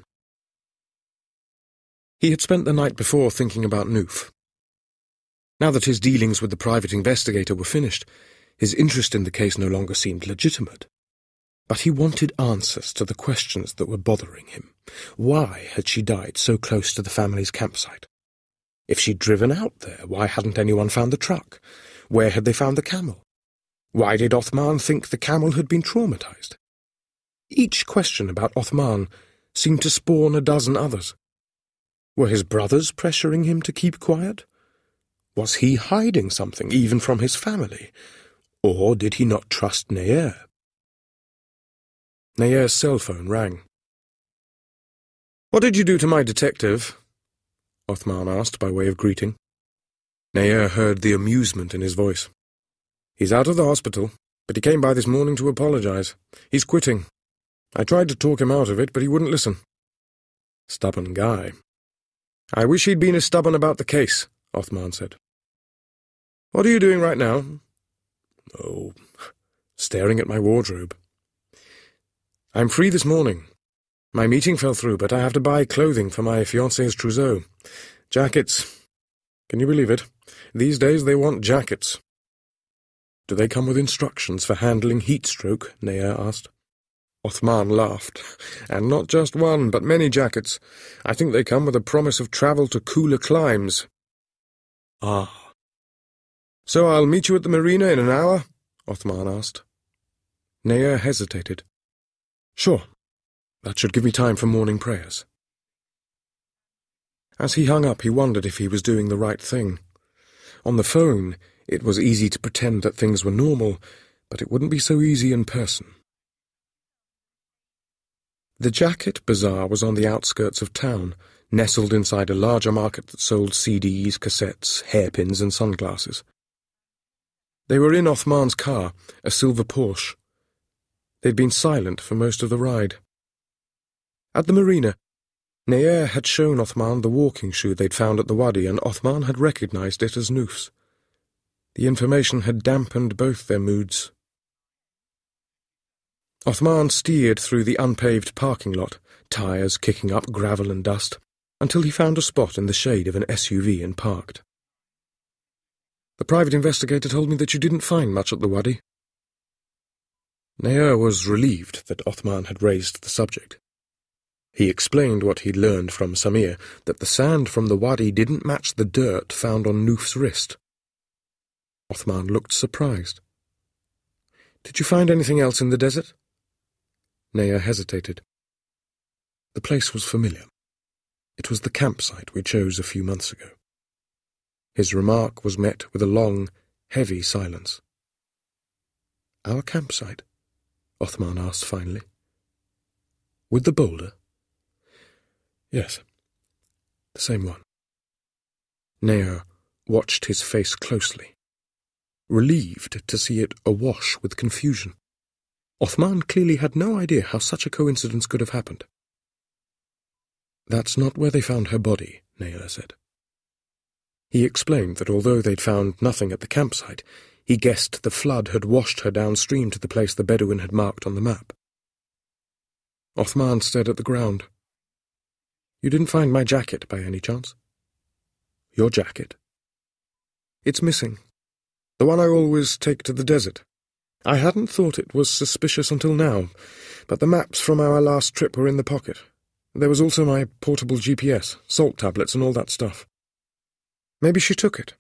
He had spent the night before thinking about Noof. Now that his dealings with the private investigator were finished, his interest in the case no longer seemed legitimate. But he wanted answers to the questions that were bothering him. Why had she died so close to the family's campsite? If she'd driven out there, why hadn't anyone found the truck? Where had they found the camel? Why did Othman think the camel had been traumatized? Each question about Othman seemed to spawn a dozen others. Were his brothers pressuring him to keep quiet? Was he hiding something, even from his family? Or did he not trust Nair? Nair's cell phone rang. "What did you do to my detective?" Othman asked by way of greeting. Nair heard the amusement in his voice. "He's out of the hospital, but he came by this morning to apologize. He's quitting. I tried to talk him out of it, but he wouldn't listen." "Stubborn guy." "I wish he'd been as stubborn about the case," Othman said. "What are you doing right now?" "Oh, staring at my wardrobe." "I'm free this morning. My meeting fell through, but I have to buy clothing for my fiancé's trousseau. Jackets. Can you believe it? These days they want jackets." "Do they come with instructions for handling heat stroke?" Nair asked. Othman laughed. "And not just one, but many jackets. I think they come with a promise of travel to cooler climes." "Ah. So I'll meet you at the marina in an hour?" Othman asked. Nair hesitated. "Sure. That should give me time for morning prayers." As he hung up, he wondered if he was doing the right thing. On the phone, it was easy to pretend that things were normal, but it wouldn't be so easy in person. The Jacket Bazaar was on the outskirts of town, nestled inside a larger market that sold CDs, cassettes, hairpins, and sunglasses. They were in Othman's car, a silver Porsche. They'd been silent for most of the ride. At the marina, Nair had shown Othman the walking shoe they'd found at the wadi, and Othman had recognized it as Noof's. The information had dampened both their moods. Othman steered through the unpaved parking lot, tires kicking up gravel and dust, until he found a spot in the shade of an SUV and parked. "The private investigator told me that you didn't find much at the wadi." Nair was relieved that Othman had raised the subject. He explained what he'd learned from Samir, that the sand from the wadi didn't match the dirt found on Noof's wrist. Othman looked surprised. "Did you find anything else in the desert?" Nair hesitated. The place was familiar. It was the campsite we chose a few months ago. His remark was met with a long, heavy silence. "Our campsite?" Othman asked finally. "With the boulder?" "Yes, the same one." Nair watched his face closely, relieved to see it awash with confusion. Othman clearly had no idea how such a coincidence could have happened. "That's not where they found her body," Nair said. He explained that although they'd found nothing at the campsite, he guessed the flood had washed her downstream to the place the Bedouin had marked on the map. Othman stared at the ground. "You didn't find my jacket, by any chance?" "Your jacket?" "It's missing. The one I always take to the desert. I hadn't thought it was suspicious until now, but the maps from our last trip were in the pocket. There was also my portable GPS, salt tablets, and all that stuff. Maybe she took it."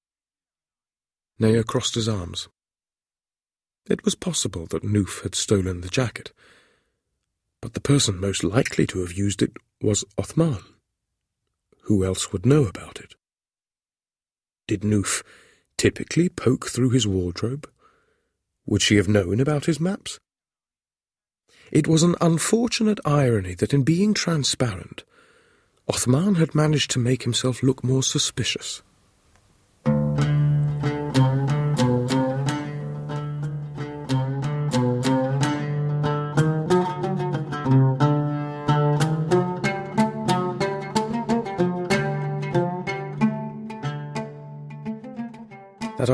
Nair crossed his arms. It was possible that Noof had stolen the jacket, but the person most likely to have used it was Othman. Who else would know about it? Did Noof typically poke through his wardrobe? Would she have known about his maps? It was an unfortunate irony that in being transparent, Othman had managed to make himself look more suspicious.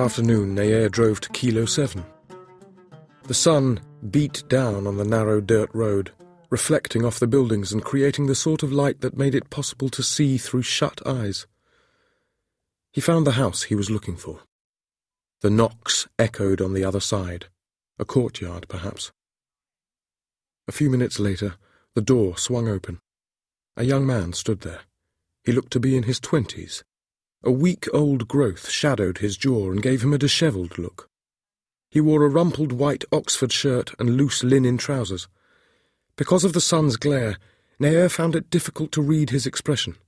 afternoon, Nayar drove to Kilo 7. The sun beat down on the narrow dirt road, reflecting off the buildings and creating the sort of light that made it possible to see through shut eyes. He found the house he was looking for. The knocks echoed on the other side, a courtyard, perhaps. A few minutes later, the door swung open. A young man stood there. He looked to be in his 20s. A weak old growth shadowed his jaw and gave him a dishevelled look. He wore a rumpled white Oxford shirt and loose linen trousers. Because of the sun's glare, Nayar found it difficult to read his expression.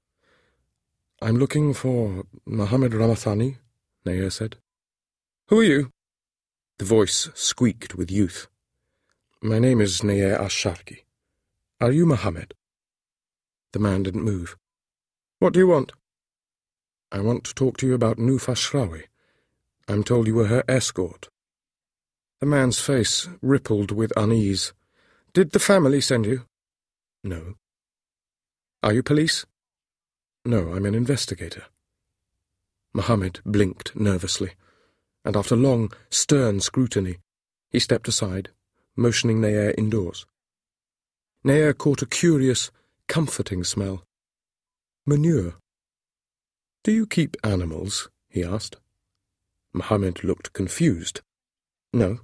"I'm looking for Mohammed Ramathani," Nayar said. "Who are you?" The voice squeaked with youth. "My name is Nayar Ash-Sharki. Are you Mohammed?" The man didn't move. "What do you want?" "I want to talk to you about Noof Ashrawi. I'm told you were her escort." The man's face rippled with unease. "Did the family send you?" "No." "Are you police?" "No, I'm an investigator." Mohammed blinked nervously, and after long, stern scrutiny, he stepped aside, motioning Nayar indoors. Nayar caught a curious, comforting smell. Manure. "Do you keep animals?" he asked. Mohammed looked confused. "No."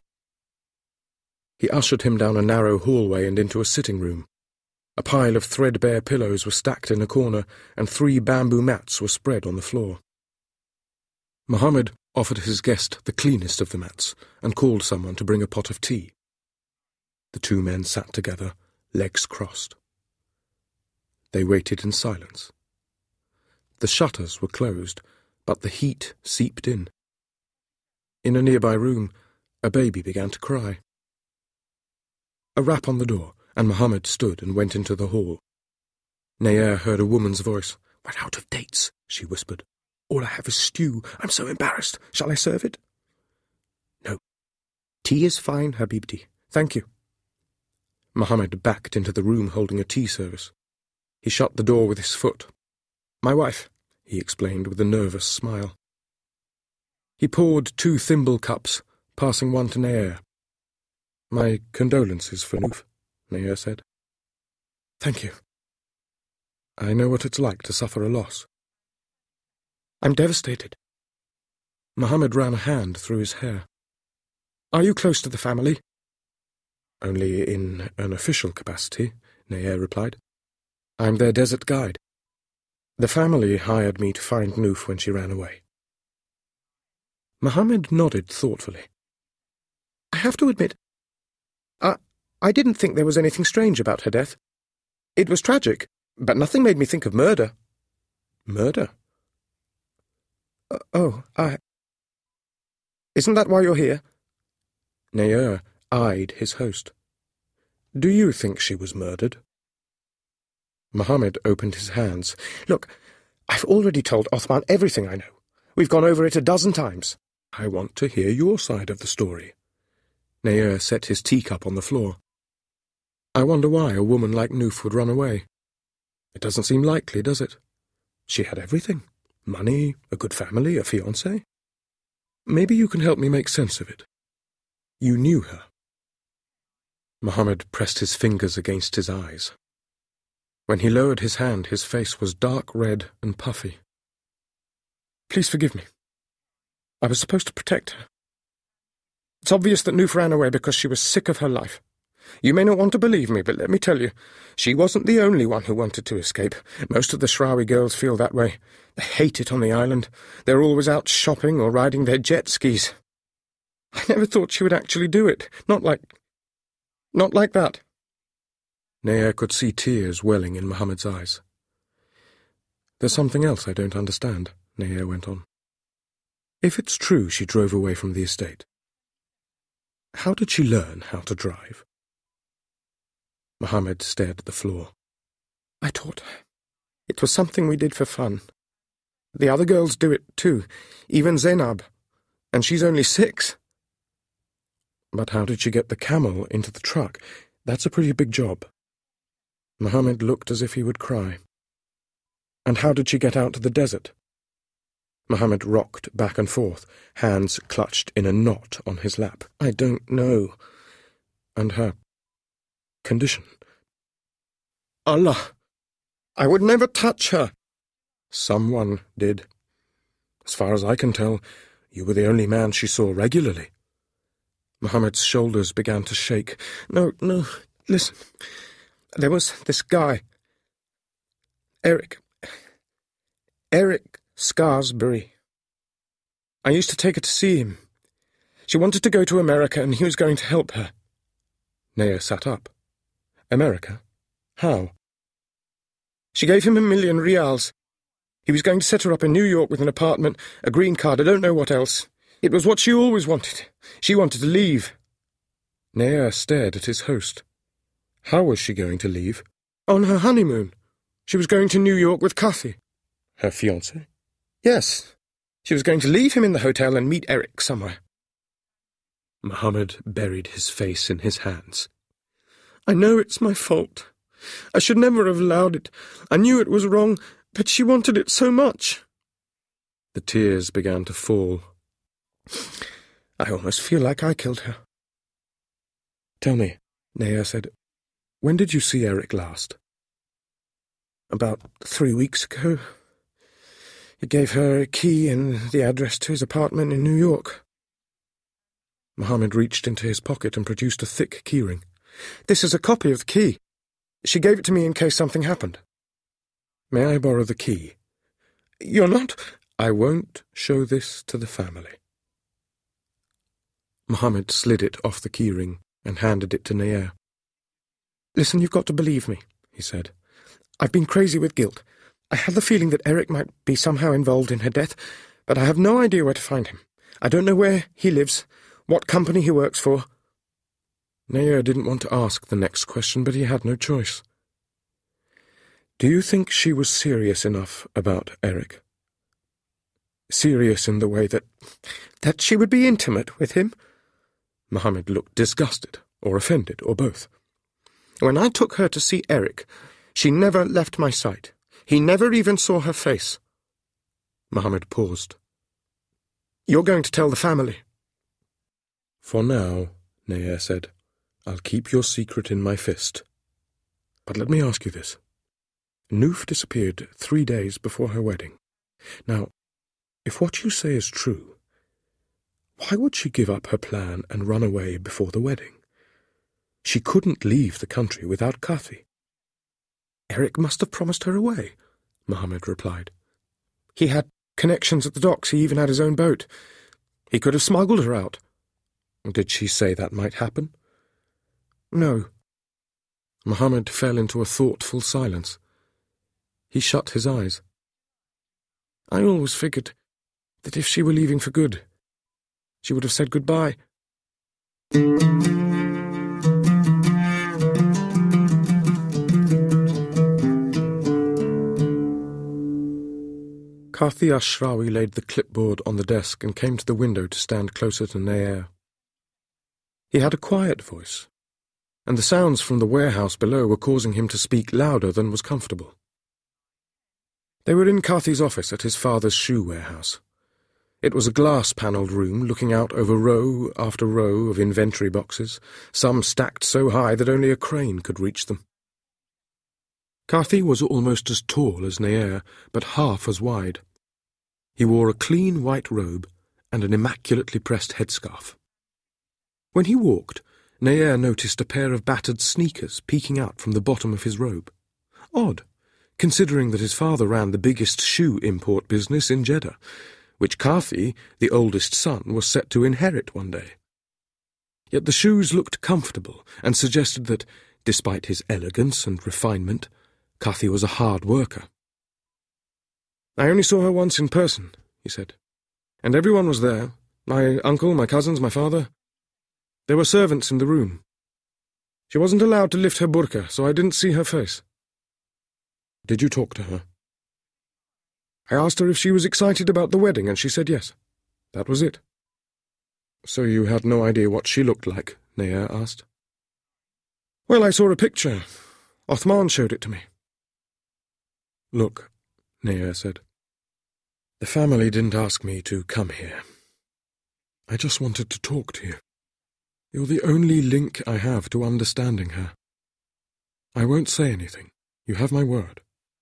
He ushered him down a narrow hallway and into a sitting room. A pile of threadbare pillows was stacked in a corner, and 3 bamboo mats were spread on the floor. Mohammed offered his guest the cleanest of the mats and called someone to bring a pot of tea. The 2 men sat together, legs crossed. They waited in silence. The shutters were closed, but the heat seeped in. In a nearby room, a baby began to cry. A rap on the door, and Mohammed stood and went into the hall. Nayar heard a woman's voice. "We're out of dates," she whispered. "All I have is stew. I'm so embarrassed. Shall I serve it?" "No. Tea is fine, Habibti. Thank you." Mohammed backed into the room holding a tea service. He shut the door with his foot. "My wife," he explained with a nervous smile. He poured 2 thimble cups, passing one to Nayar. "My condolences for Noof," Nayar said. "Thank you. I know what it's like to suffer a loss." "I'm devastated." Mohammed ran a hand through his hair. "Are you close to the family?" "Only in an official capacity," Nayar replied. "I'm their desert guide. The family hired me to find Noof when she ran away." Mohammed nodded thoughtfully. "I have to admit, I didn't think there was anything strange about her death. It was tragic, but nothing made me think of murder." "Murder?" Isn't that why you're here?" Nayar eyed his host. "Do you think she was murdered?" Mohammed opened his hands. "Look, I've already told Othman everything I know. We've gone over it a dozen times." "I want to hear your side of the story." Nayar set his teacup on the floor. "I wonder why a woman like Noof would run away. It doesn't seem likely, does it? She had everything. Money, a good family, a fiancé. Maybe you can help me make sense of it. You knew her." Mohammed pressed his fingers against his eyes. When he lowered his hand, his face was dark red and puffy. "Please forgive me. I was supposed to protect her. It's obvious that Noof ran away because she was sick of her life. You may not want to believe me, but let me tell you, she wasn't the only one who wanted to escape. Most of the Shrawi girls feel that way. They hate it on the island. They're always out shopping or riding their jet skis. I never thought she would actually do it. Not like that." Nayar could see tears welling in Mohammed's eyes. "There's something else I don't understand," Nayar went on. "If it's true she drove away from the estate, how did she learn how to drive?" Mohammed stared at the floor. "I taught her. It was something we did for fun. The other girls do it too, even Zainab, and she's only 6. "But how did she get the camel into the truck? That's a pretty big job." Mohammed looked as if he would cry. "And how did she get out to the desert?" Mohammed rocked back and forth, hands clutched in a knot on his lap. I don't know. And her condition. Allah, I would never touch her. Someone did. As far as I can tell, you were the only man she saw regularly. Mohammed's shoulders began to shake. No, listen. There was this guy. Eric Scarsbury. I used to take her to see him. She wanted to go to America and he was going to help her. Naya sat up. America? How? She gave him $1 million rials. He was going to set her up in New York with an apartment, a green card, I don't know what else. It was what she always wanted. She wanted to leave. Naya stared at his host. How was she going to leave? On her honeymoon. She was going to New York with Kathy. Her fiancé? Yes. She was going to leave him in the hotel and meet Eric somewhere. Mohammed buried his face in his hands. I know it's my fault. I should never have allowed it. I knew it was wrong, but she wanted it so much. The tears began to fall. I almost feel like I killed her. Tell me, Naya said, when did you see Eric last? About 3 weeks ago. He gave her a key and the address to his apartment in New York. Mohammed reached into his pocket and produced a thick keyring. This is a copy of the key. She gave it to me in case something happened. May I borrow the key? You're not... I won't show this to the family. Mohammed slid it off the keyring and handed it to Naya. Listen, you've got to believe me, he said. I've been crazy with guilt. I had the feeling that Eric might be somehow involved in her death, but I have no idea where to find him. I don't know where he lives, what company he works for. Naya didn't want to ask the next question, but he had no choice. Do you think she was serious enough about Eric? Serious in the way that she would be intimate with him? Mohammed looked disgusted, or offended, or both. When I took her to see Eric, she never left my sight. He never even saw her face. Mohammed paused. You're going to tell the family? For now, Naya said, I'll keep your secret in my fist. But let me ask you this. Noof disappeared 3 days before her wedding. Now, if what you say is true, why would she give up her plan and run away before the wedding? She couldn't leave the country without Kathy. Eric must have promised her away, Mohammed replied. He had connections at the docks. He even had his own boat. He could have smuggled her out. Did she say that might happen? No. Mohammed fell into a thoughtful silence. He shut his eyes. I always figured that if she were leaving for good, she would have said goodbye. Kathy Ashrawi laid the clipboard on the desk and came to the window to stand closer to Naya. He had a quiet voice, and the sounds from the warehouse below were causing him to speak louder than was comfortable. They were in Kathy's office at his father's shoe warehouse. It was a glass-panelled room looking out over row after row of inventory boxes, some stacked so high that only a crane could reach them. Kathy was almost as tall as Naya, but half as wide. He wore a clean white robe and an immaculately pressed headscarf. When he walked, Naya noticed a pair of battered sneakers peeking out from the bottom of his robe. Odd, considering that his father ran the biggest shoe import business in Jeddah, which Kathy, the oldest son, was set to inherit one day. Yet the shoes looked comfortable and suggested that, despite his elegance and refinement, Kathy was a hard worker. I only saw her once in person, he said, and everyone was there, my uncle, my cousins, my father. There were servants in the room. She wasn't allowed to lift her burqa, so I didn't see her face. Did you talk to her? I asked her if she was excited about the wedding, and she said yes. That was it. So you had no idea what she looked like? Naya asked. Well, I saw a picture. Othman showed it to me. Look, Naya said. The family didn't ask me to come here. I just wanted to talk to you. You're the only link I have to understanding her. I won't say anything. You have my word.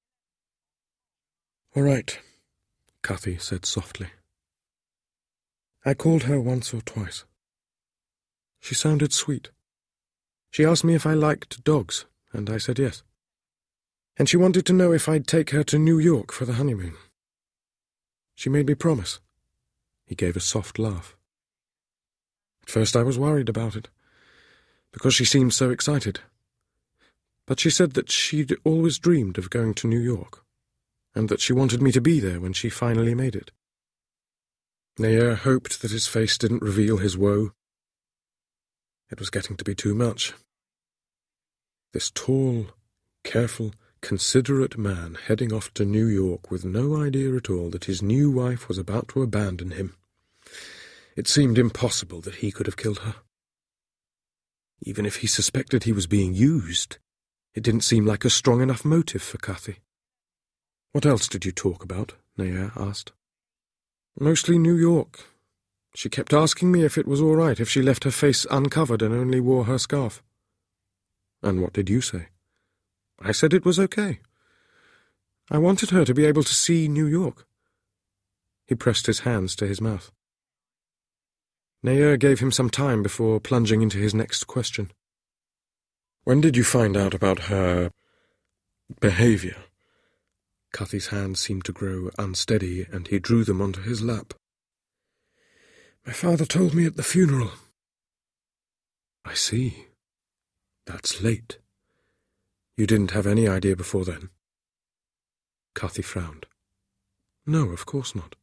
All right, Kathy said softly. I called her once or twice. She sounded sweet. She asked me if I liked dogs, and I said yes. And she wanted to know if I'd take her to New York for the honeymoon. She made me promise. He gave a soft laugh. At first I was worried about it, because she seemed so excited. But she said that she'd always dreamed of going to New York, and that she wanted me to be there when she finally made it. Nair hoped that his face didn't reveal his woe. It was getting to be too much. This tall, careful, considerate man heading off to New York with no idea at all that his new wife was about to abandon him. It seemed impossible that he could have killed her. Even if he suspected he was being used, it didn't seem like a strong enough motive for Kathy. What else did you talk about? Nair asked. Mostly New York. She kept asking me if it was all right if she left her face uncovered and only wore her scarf. And what did you say? I said it was okay. I wanted her to be able to see New York. He pressed his hands to his mouth. Nair gave him some time before plunging into his next question. When did you find out about her behavior? Kathy's hands seemed to grow unsteady, and he drew them onto his lap. My father told me at the funeral. I see. That's late. You didn't have any idea before then? Kathy frowned. No, of course not.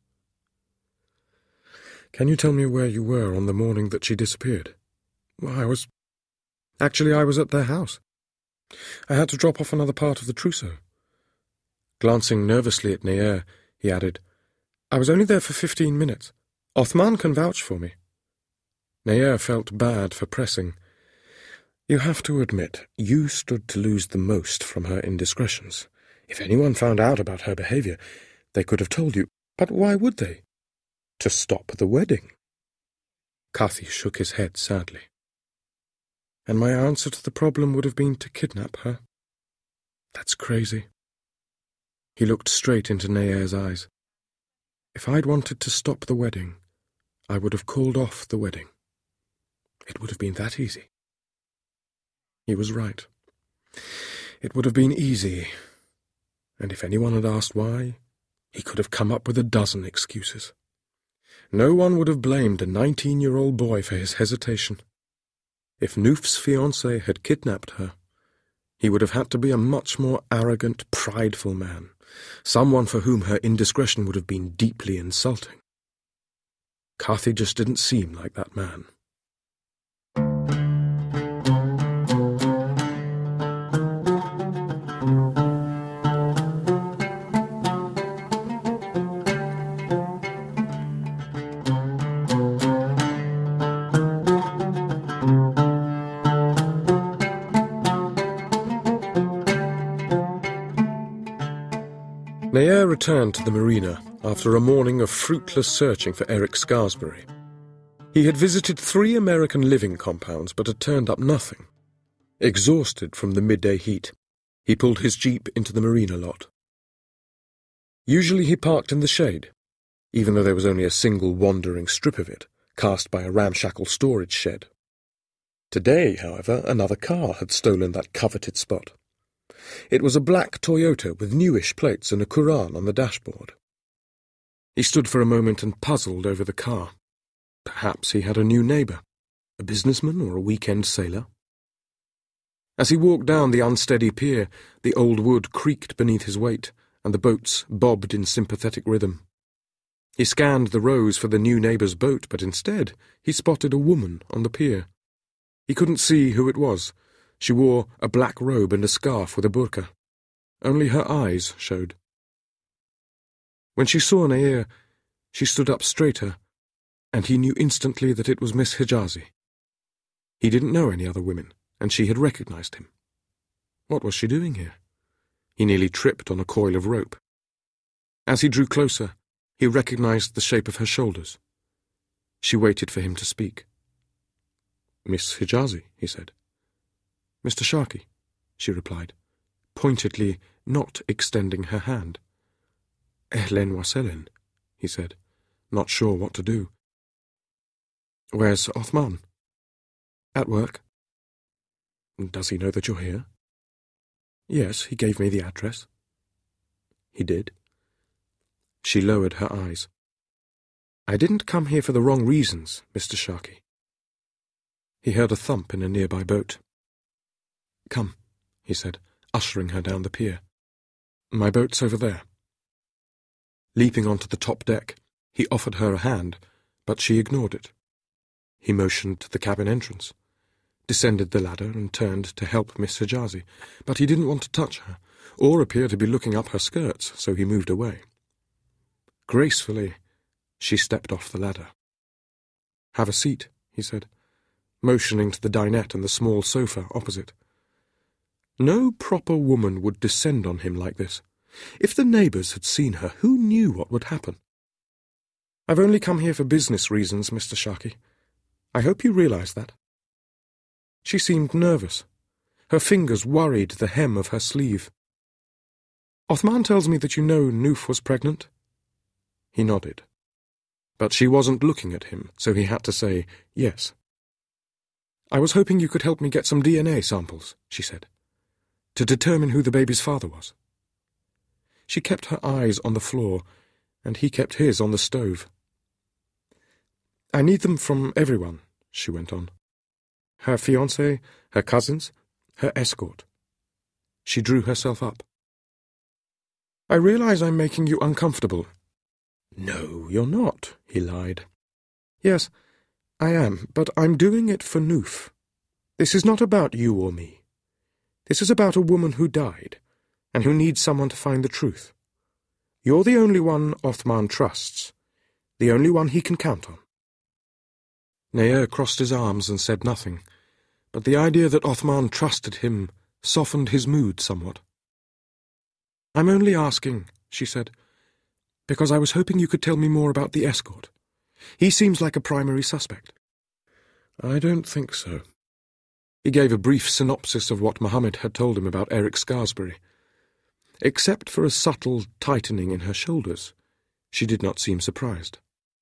Can you tell me where you were on the morning that she disappeared? Well, I was at their house. I had to drop off another part of the trousseau. Glancing nervously at Nair, he added, I was only there for 15 minutes. Othman can vouch for me. Nair felt bad for pressing. You have to admit, you stood to lose the most from her indiscretions. If anyone found out about her behavior, they could have told you. But why would they? To stop the wedding. Kathy shook his head sadly. And my answer to the problem would have been to kidnap her. That's crazy. He looked straight into Nair's eyes. If I'd wanted to stop the wedding, I would have called off the wedding. It would have been that easy. He was right. It would have been easy, and if anyone had asked why, he could have come up with a dozen excuses. No one would have blamed a 19-year-old boy for his hesitation. If Nouf's fiancé had kidnapped her, he would have had to be a much more arrogant, prideful man, someone for whom her indiscretion would have been deeply insulting. Kathy just didn't seem like that man. Nair returned to the marina after a morning of fruitless searching for Eric Scarsbury. He had visited 3 American living compounds but had turned up nothing. Exhausted from the midday heat, he pulled his jeep into the marina lot. Usually he parked in the shade, even though there was only a single wandering strip of it, cast by a ramshackle storage shed. Today, however, another car had stolen that coveted spot. It was a black Toyota with newish plates and a Quran on the dashboard. He stood for a moment and puzzled over the car. Perhaps he had a new neighbour, a businessman or a weekend sailor. As he walked down the unsteady pier, the old wood creaked beneath his weight, and the boats bobbed in sympathetic rhythm. He scanned the rows for the new neighbour's boat, but instead he spotted a woman on the pier. He couldn't see who it was. She wore a black robe and a scarf with a burqa. Only her eyes showed. When she saw Nair, she stood up straighter, and he knew instantly that it was Miss Hijazi. He didn't know any other women, and she had recognized him. What was she doing here? He nearly tripped on a coil of rope. As he drew closer, He recognized the shape of her shoulders. She waited for him to speak. "Miss Hijazi," he said. "Mr. Sharkey," she replied, pointedly not extending her hand. "Ehlen waselen," he said, not sure what to do. "Where's Othman?" "At work." "Does he know that you're here?" "Yes, he gave me the address." "He did?" She lowered her eyes. "I didn't come here for the wrong reasons, Mr. Sharkey." He heard a thump in a nearby boat. "Come," he said, ushering her down the pier. "My boat's over there." Leaping onto the top deck, he offered her a hand, but she ignored it. He motioned to the cabin entrance, descended the ladder and turned to help Miss Hijazi, but he didn't want to touch her, or appear to be looking up her skirts, so he moved away. Gracefully, she stepped off the ladder. "Have a seat," he said, motioning to the dinette and the small sofa opposite. No proper woman would descend on him like this. If the neighbours had seen her, who knew what would happen? "I've only come here for business reasons, Mr. Sharkey. I hope you realise that." She seemed nervous. Her fingers worried the hem of her sleeve. "Othman tells me that you know Noof was pregnant?" He nodded. But she wasn't looking at him, so he had to say yes. "I was hoping you could help me get some DNA samples," she said, "to determine who the baby's father was." She kept her eyes on the floor, and he kept his on the stove. "I need them from everyone," she went on. "Her fiancé, her cousins, her escort." She drew herself up. "I realize I'm making you uncomfortable." "No, you're not," he lied. "Yes, I am, but I'm doing it for Noof. This is not about you or me. This is about a woman who died, and who needs someone to find the truth. You're the only one Othman trusts, the only one he can count on." Nair crossed his arms and said nothing, but the idea that Othman trusted him softened his mood somewhat. "I'm only asking," she said, "because I was hoping you could tell me more about the escort. He seems like a primary suspect." "I don't think so." He gave a brief synopsis of what Mohammed had told him about Eric Scarsbury. Except for a subtle tightening in her shoulders, she did not seem surprised.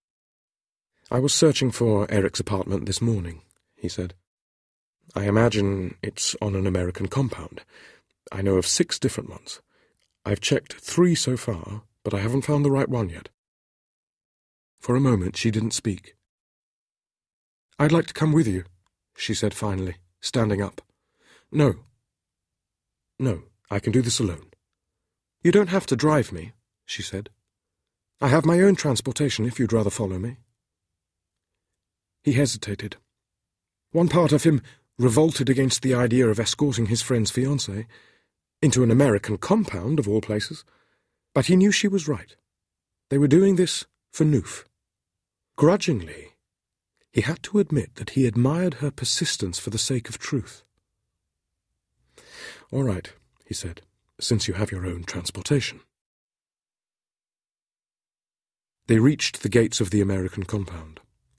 "I was searching for Eric's apartment this morning," he said. "I imagine it's on an American compound. I know of 6 different ones. I've checked 3 so far, but I haven't found the right one yet." For a moment she didn't speak. "I'd like to come with you," she said finally, standing up. No, I can do this alone." "You don't have to drive me," she said. "I have my own transportation if you'd rather follow me." He hesitated. One part of him revolted against the idea of escorting his friend's fiancée into an American compound, of all places, but he knew she was right. They were doing this for Noof. Grudgingly, he had to admit that he admired her persistence for the sake of truth. "All right," he said, "since you have your own transportation." They reached the gates of the American compound.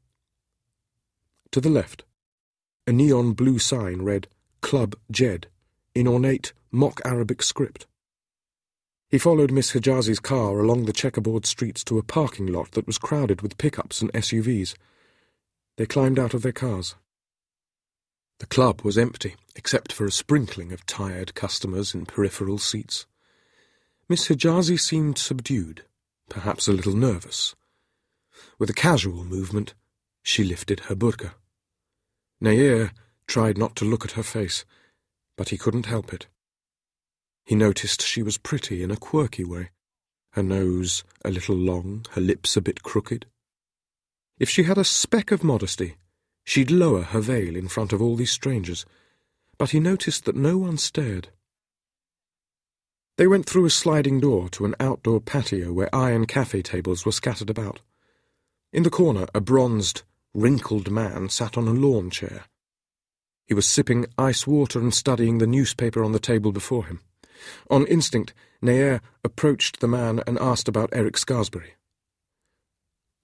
To the left, a neon blue sign read Club Jed in ornate mock Arabic script. He followed Miss Hijazi's car along the checkerboard streets to a parking lot that was crowded with pickups and SUVs. They climbed out of their cars. The club was empty, except for a sprinkling of tired customers in peripheral seats. Miss Hijazi seemed subdued, perhaps a little nervous. With a casual movement, she lifted her burqa. Nair tried not to look at her face, but he couldn't help it. He noticed she was pretty in a quirky way, her nose a little long, her lips a bit crooked. If she had a speck of modesty, she'd lower her veil in front of all these strangers, but he noticed that no one stared. They went through a sliding door to an outdoor patio where iron cafe tables were scattered about. In the corner, a bronzed, wrinkled man sat on a lawn chair. He was sipping ice water and studying the newspaper on the table before him. On instinct, Nair approached the man and asked about Eric Scarsbury.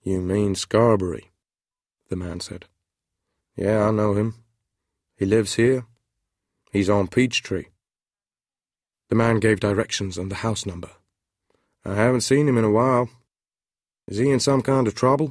"You mean Scarberry," the man said. "Yeah, I know him. He lives here. He's on Peachtree." The man gave directions and the house number. "I haven't seen him in a while. Is he in some kind of trouble?"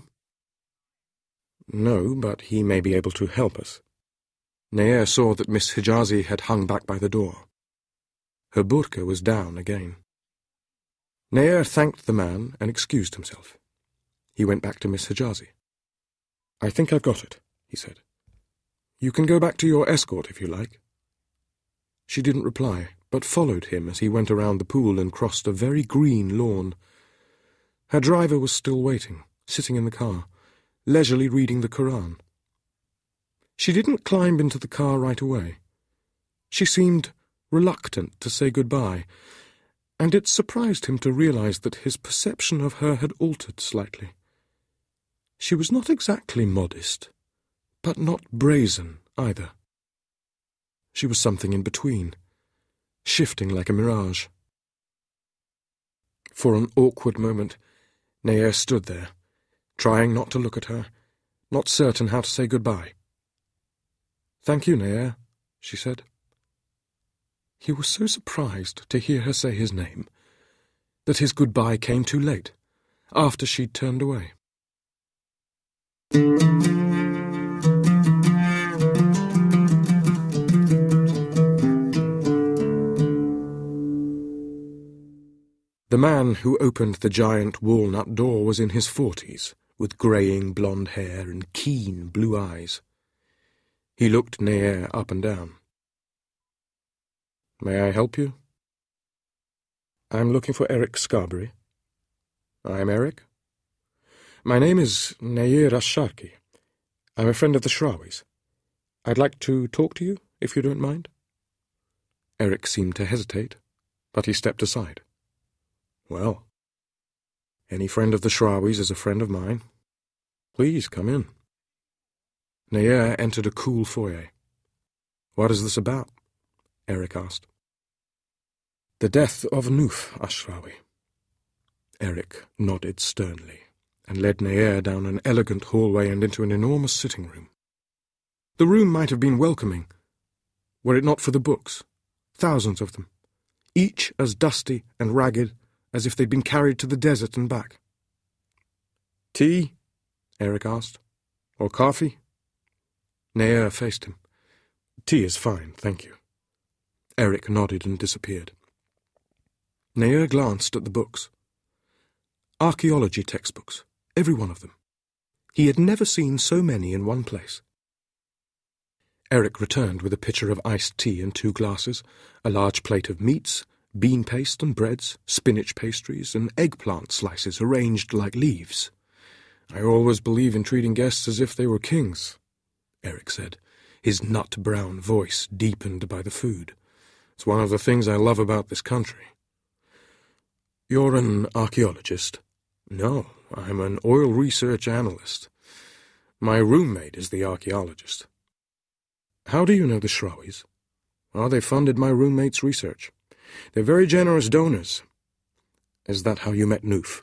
"No, but he may be able to help us." Nair saw that Miss Hijazi had hung back by the door. Her burqa was down again. Nair thanked the man and excused himself. He went back to Miss Hijazi. "I think I've got it," he said. "You can go back to your escort if you like." She didn't reply, but followed him as he went around the pool and crossed a very green lawn. Her driver was still waiting, sitting in the car, leisurely reading the Quran. She didn't climb into the car right away. She seemed reluctant to say goodbye, and it surprised him to realize that his perception of her had altered slightly. She was not exactly modest, but not brazen either. She was something in between, shifting like a mirage. For an awkward moment, Nair stood there, trying not to look at her, not certain how to say goodbye. "Thank you, Nair," she said. He was so surprised to hear her say his name that his goodbye came too late, after she'd turned away. The man who opened the giant walnut door was in his 40s, with greying blonde hair and keen blue eyes. He looked Nair up and down. "May I help you?" "I'm looking for Eric Scarberry." "I'm Eric." "My name is Nair Asharki. I'm a friend of the Shrawis. I'd like to talk to you, if you don't mind." Eric seemed to hesitate, but he stepped aside. "Well, any friend of the Shrawis is a friend of mine. Please, come in." Nair entered a cool foyer. "What is this about?" Eric asked. "The death of Nuf Ashrawi." Eric nodded sternly and led Nair down an elegant hallway and into an enormous sitting room. The room might have been welcoming, were it not for the books, thousands of them, each as dusty and ragged as if they'd been carried to the desert and back. "Tea?" Eric asked. "Or coffee?" Nair faced him. "Tea is fine, thank you." Eric nodded and disappeared. Nair glanced at the books. Archaeology textbooks, every one of them. He had never seen so many in one place. Eric returned with a pitcher of iced tea and 2 glasses, a large plate of meats, bean paste and breads, spinach pastries, and eggplant slices arranged like leaves. "I always believe in treating guests as if they were kings," Eric said, his nut-brown voice deepened by the food. "It's one of the things I love about this country." "You're an archaeologist?" "No, I'm an oil research analyst. My roommate is the archaeologist." "How do you know the Shrawis?" "Well, they funded my roommate's research. They're very generous donors." "Is that how you met Nuf?"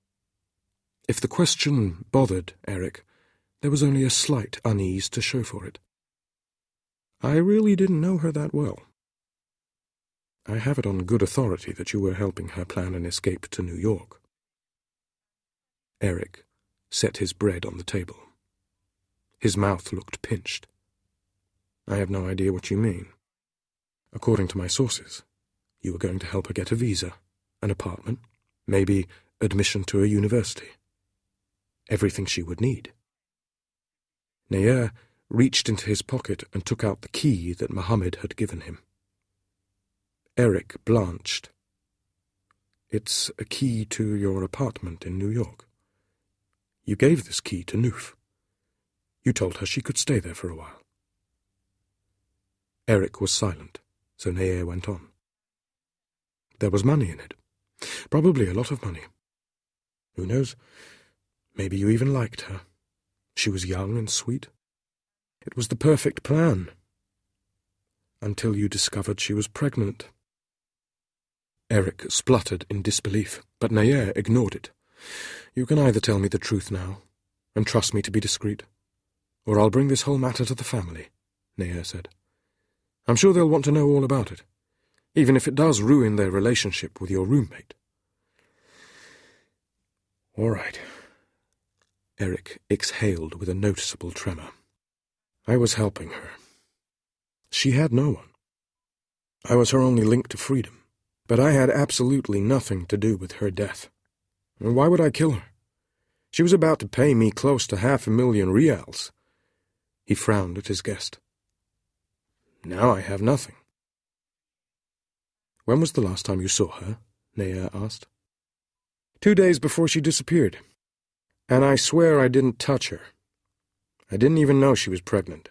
If the question bothered Eric, there was only a slight unease to show for it. "I really didn't know her that well." "I have it on good authority that you were helping her plan an escape to New York." Eric set his bread on the table. His mouth looked pinched. "I have no idea what you mean. According to my sources, you were going to help her get a visa, an apartment, maybe admission to a university. Everything she would need." Nair reached into his pocket and took out the key that Mohammed had given him. Eric blanched. "It's a key to your apartment in New York. You gave this key to Nuf. You told her she could stay there for a while." Eric was silent, so Nair went on. "There was money in it. Probably a lot of money. Who knows? Maybe you even liked her. She was young and sweet. It was the perfect plan. Until you discovered she was pregnant." Eric spluttered in disbelief, but Nair ignored it. You can either tell me the truth now, and trust me to be discreet, or I'll bring this whole matter to the family, Naya said. I'm sure they'll want to know all about it, even if it does ruin their relationship with your roommate. All right. Eric exhaled with a noticeable tremor. I was helping her. She had no one. I was her only link to freedom, but I had absolutely nothing to do with her death. And why would I kill her? She was about to pay me close to 500,000 rials. He frowned at his guest. Now I have nothing. When was the last time you saw her? Naya asked. 2 days before she disappeared. And I swear I didn't touch her. I didn't even know she was pregnant.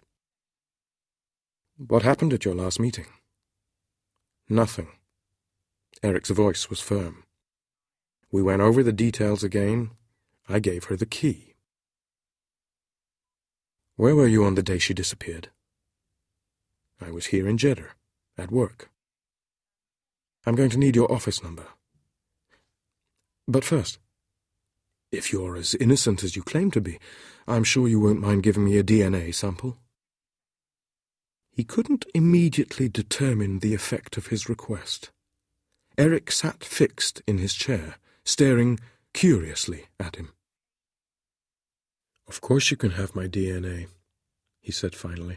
What happened at your last meeting? Nothing. Eric's voice was firm. We went over the details again. I gave her the key. Where were you on the day she disappeared? I was here in Jeddah, at work. I'm going to need your office number. But first, if you're as innocent as you claim to be, I'm sure you won't mind giving me a DNA sample. He couldn't immediately determine the effect of his request. Eric sat fixed in his chair, staring curiously at him. Of course you can have my DNA, he said finally.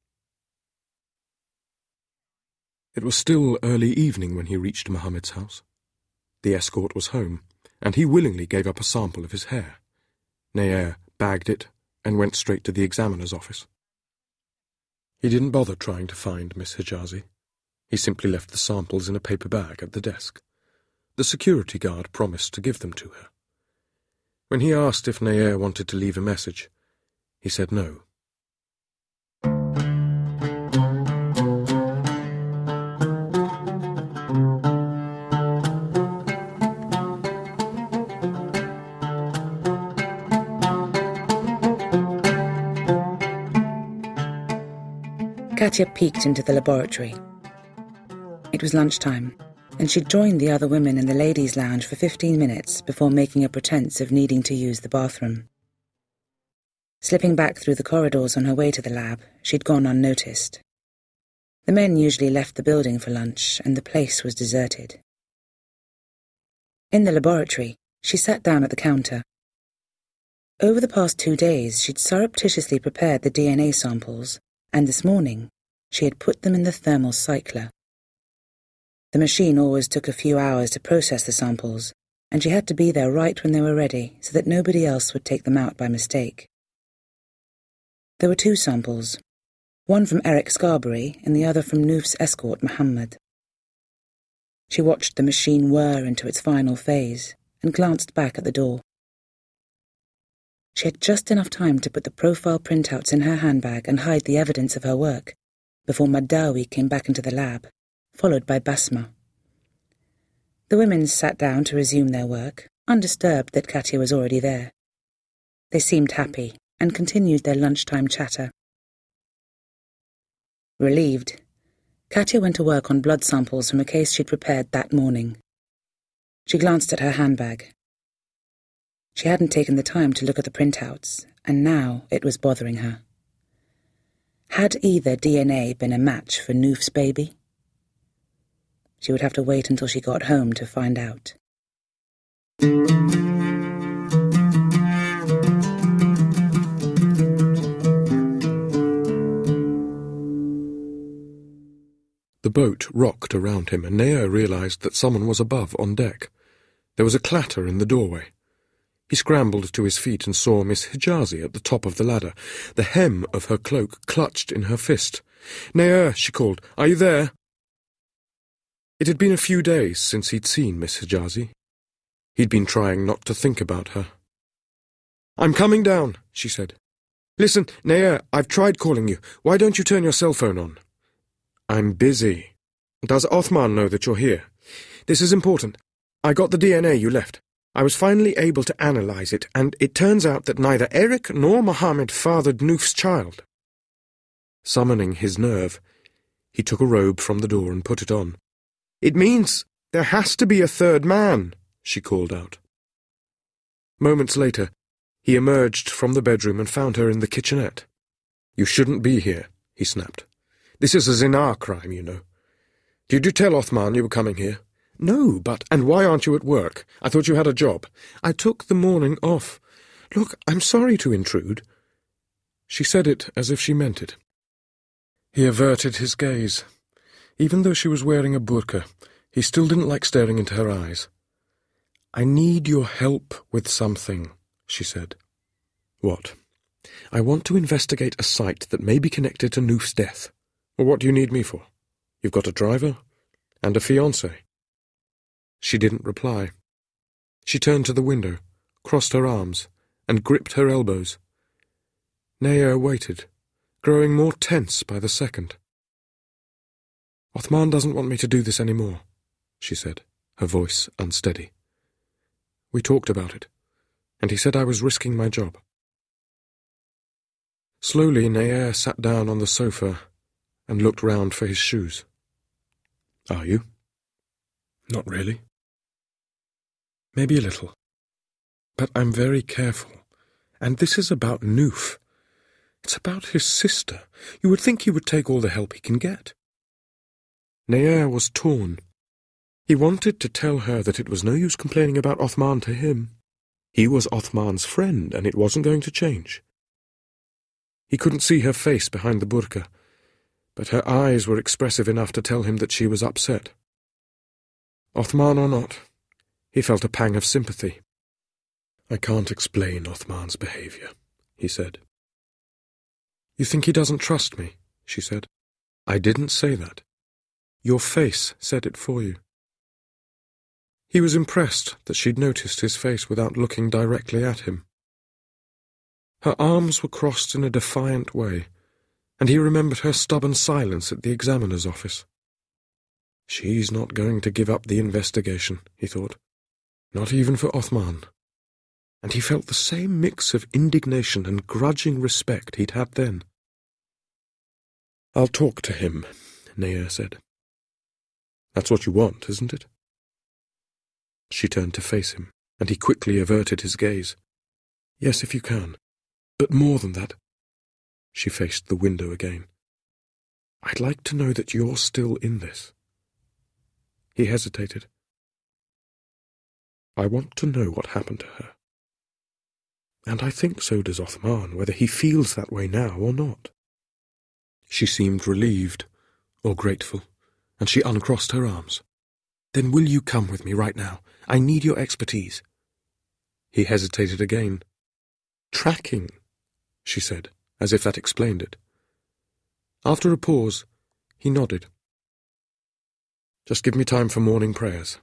It was still early evening when he reached Mohammed's house. The escort was home, and he willingly gave up a sample of his hair. Naya bagged it and went straight to the examiner's office. He didn't bother trying to find Miss Hijazi. He simply left the samples in a paper bag at the desk. The security guard promised to give them to her. When he asked if Naya wanted to leave a message, he said no. Katya peeked into the laboratory. It was lunchtime, and she'd joined the other women in the ladies' lounge for 15 minutes before making a pretense of needing to use the bathroom. Slipping back through the corridors on her way to the lab, she'd gone unnoticed. The men usually left the building for lunch, and the place was deserted. In the laboratory, she sat down at the counter. Over the past 2 days, she'd surreptitiously prepared the DNA samples, and this morning, she had put them in the thermal cycler. The machine always took a few hours to process the samples, and she had to be there right when they were ready so that nobody else would take them out by mistake. There were 2 samples, one from Eric Scarberry and the other from Noof's escort, Mohammed. She watched the machine whir into its final phase and glanced back at the door. She had just enough time to put the profile printouts in her handbag and hide the evidence of her work before Madawi came back into the lab, followed by Basma. The women sat down to resume their work, undisturbed that Katya was already there. They seemed happy and continued their lunchtime chatter. Relieved, Katya went to work on blood samples from a case she'd prepared that morning. She glanced at her handbag. She hadn't taken the time to look at the printouts, and now it was bothering her. Had either DNA been a match for Noof's baby? She would have to wait until she got home to find out. The boat rocked around him, and Naya realized that someone was above on deck. There was a clatter in the doorway. He scrambled to his feet and saw Miss Hijazi at the top of the ladder, the hem of her cloak clutched in her fist. "Naya," she called, "are you there?" It had been a few days since he'd seen Miss Hijazi. He'd been trying not to think about her. "I'm coming down," she said. "Listen, Naya, I've tried calling you. Why don't you turn your cell phone on?" "I'm busy." "Does Othman know that you're here? This is important. I got the DNA you left. I was finally able to analyze it, and it turns out that neither Eric nor Mohammed fathered Noof's child." Summoning his nerve, he took a robe from the door and put it on. "It means there has to be a third man," she called out. Moments later, he emerged from the bedroom and found her in the kitchenette. "You shouldn't be here," he snapped. "This is a Zinar crime, you know. Did you tell Othman you were coming here?" "No, but—" "And why aren't you at work? I thought you had a job." "I took the morning off. Look, I'm sorry to intrude." She said it as if she meant it. He averted his gaze. Even though she was wearing a burqa, he still didn't like staring into her eyes. "I need your help with something," she said. "What?" "I want to investigate a site that may be connected to Nuf's death." "Well, what do you need me for? You've got a driver and a fiancé." She didn't reply. She turned to the window, crossed her arms, and gripped her elbows. Naya waited, growing more tense by the second. "Othman doesn't want me to do this anymore," she said, her voice unsteady. "We talked about it, and he said I was risking my job." Slowly, Naya sat down on the sofa and looked round for his shoes. "Are you?" "Not really." "Maybe a little. But I'm very careful. And this is about Nuf. It's about his sister. You would think he would take all the help he can get." Naya was torn. He wanted to tell her that it was no use complaining about Othman to him. He was Othman's friend, and it wasn't going to change. He couldn't see her face behind the burqa, but her eyes were expressive enough to tell him that she was upset. Othman or not, he felt a pang of sympathy. "I can't explain Othman's behaviour," he said. "You think he doesn't trust me?" she said. "I didn't say that. Your face said it for you." He was impressed that she'd noticed his face without looking directly at him. Her arms were crossed in a defiant way, and he remembered her stubborn silence at the examiner's office. She's not going to give up the investigation, he thought. Not even for Othman. And he felt the same mix of indignation and grudging respect he'd had then. "I'll talk to him," Naya said. "That's what you want, isn't it?" She turned to face him, and he quickly averted his gaze. "Yes, if you can. But more than that." She faced the window again. "I'd like to know that you're still in this." He hesitated. "I want to know what happened to her. And I think so does Othman, whether he feels that way now or not." She seemed relieved, or grateful, and she uncrossed her arms. "Then will you come with me right now? I need your expertise." He hesitated again. "Tracking," she said, as if that explained it. After a pause, he nodded. "Just give me time for morning prayers."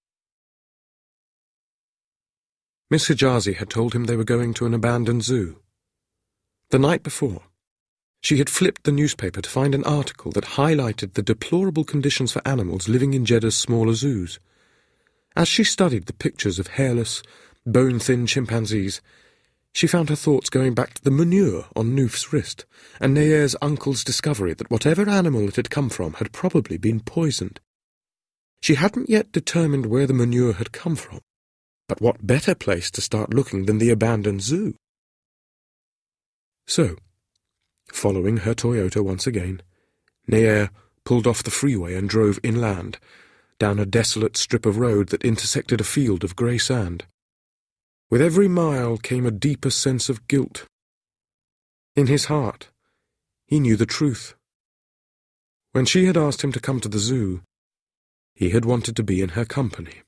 Miss Hijazi had told him they were going to an abandoned zoo. The night before, she had flipped the newspaper to find an article that highlighted the deplorable conditions for animals living in Jeddah's smaller zoos. As she studied the pictures of hairless, bone-thin chimpanzees, she found her thoughts going back to the manure on Nuf's wrist, and Naya's uncle's discovery that whatever animal it had come from had probably been poisoned. She hadn't yet determined where the manure had come from, but what better place to start looking than the abandoned zoo? So, following her Toyota once again, Naya pulled off the freeway and drove inland, down a desolate strip of road that intersected a field of grey sand. With every mile came a deeper sense of guilt. In his heart, he knew the truth. When she had asked him to come to the zoo, he had wanted to be in her company.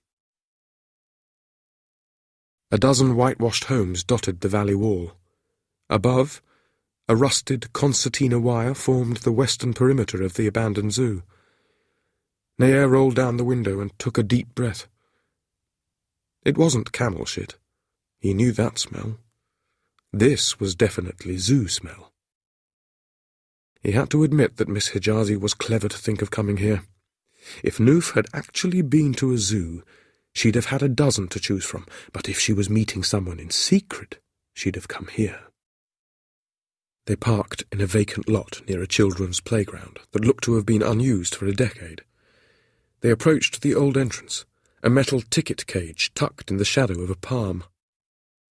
A dozen whitewashed homes dotted the valley wall. Above, a rusted concertina wire formed the western perimeter of the abandoned zoo. Naya rolled down the window and took a deep breath. It wasn't camel shit. He knew that smell. This was definitely zoo smell. He had to admit that Miss Hijazi was clever to think of coming here. If Nuf had actually been to a zoo, she'd have had a dozen to choose from, but if she was meeting someone in secret, she'd have come here. They parked in a vacant lot near a children's playground that looked to have been unused for a decade. They approached the old entrance, a metal ticket cage tucked in the shadow of a palm.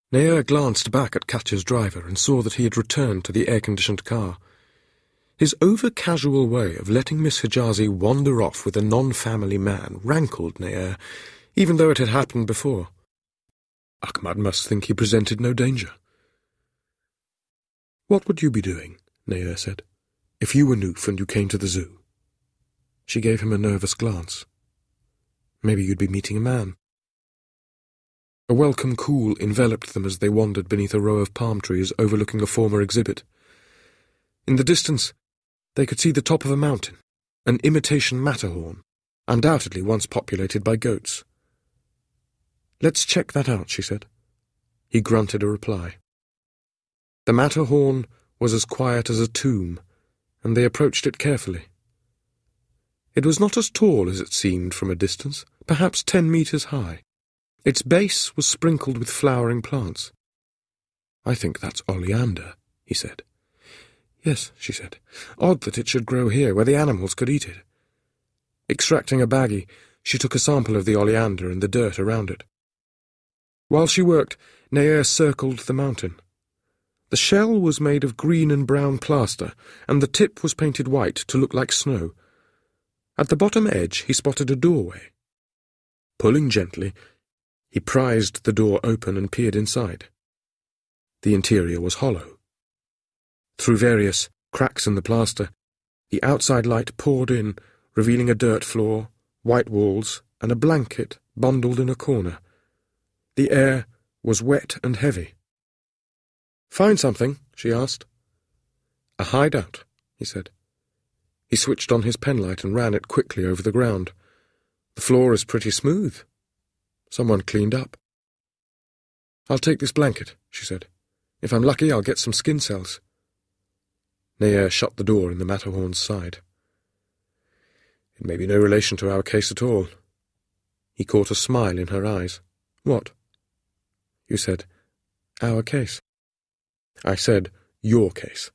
Naya glanced back at Katya's driver and saw that he had returned to the air-conditioned car. His over-casual way of letting Miss Hijazi wander off with a non-family man rankled Naya, even though it had happened before. Ahmad must think he presented no danger. "What would you be doing," Naya said, "if you were Noof and you came to the zoo?" She gave him a nervous glance. "Maybe you'd be meeting a man." A welcome cool enveloped them as they wandered beneath a row of palm trees overlooking a former exhibit. In the distance, they could see the top of a mountain, an imitation Matterhorn, undoubtedly once populated by goats. "Let's check that out," she said. He grunted a reply. The Matterhorn was as quiet as a tomb, and they approached it carefully. It was not as tall as it seemed from a distance, perhaps 10 meters high. Its base was sprinkled with flowering plants. "I think that's oleander," he said. "Yes," she said. "Odd that it should grow here, where the animals could eat it." Extracting a baggie, she took a sample of the oleander and the dirt around it. While she worked, Naya circled the mountain. The shell was made of green and brown plaster, and the tip was painted white to look like snow. At the bottom edge, he spotted a doorway. Pulling gently, he prized the door open and peered inside. The interior was hollow. Through various cracks in the plaster, the outside light poured in, revealing a dirt floor, white walls, and a blanket bundled in a corner. The air was wet and heavy. "Find something?" she asked. "A hideout," he said. He switched on his penlight and ran it quickly over the ground. "The floor is pretty smooth. Someone cleaned up." "I'll take this blanket," she said. "If I'm lucky, I'll get some skin cells." Naya shut the door in the Matterhorn's side. "It may be no relation to our case at all." He caught a smile in her eyes. "What?" "You said, 'our case.'" "I said, 'your case.'"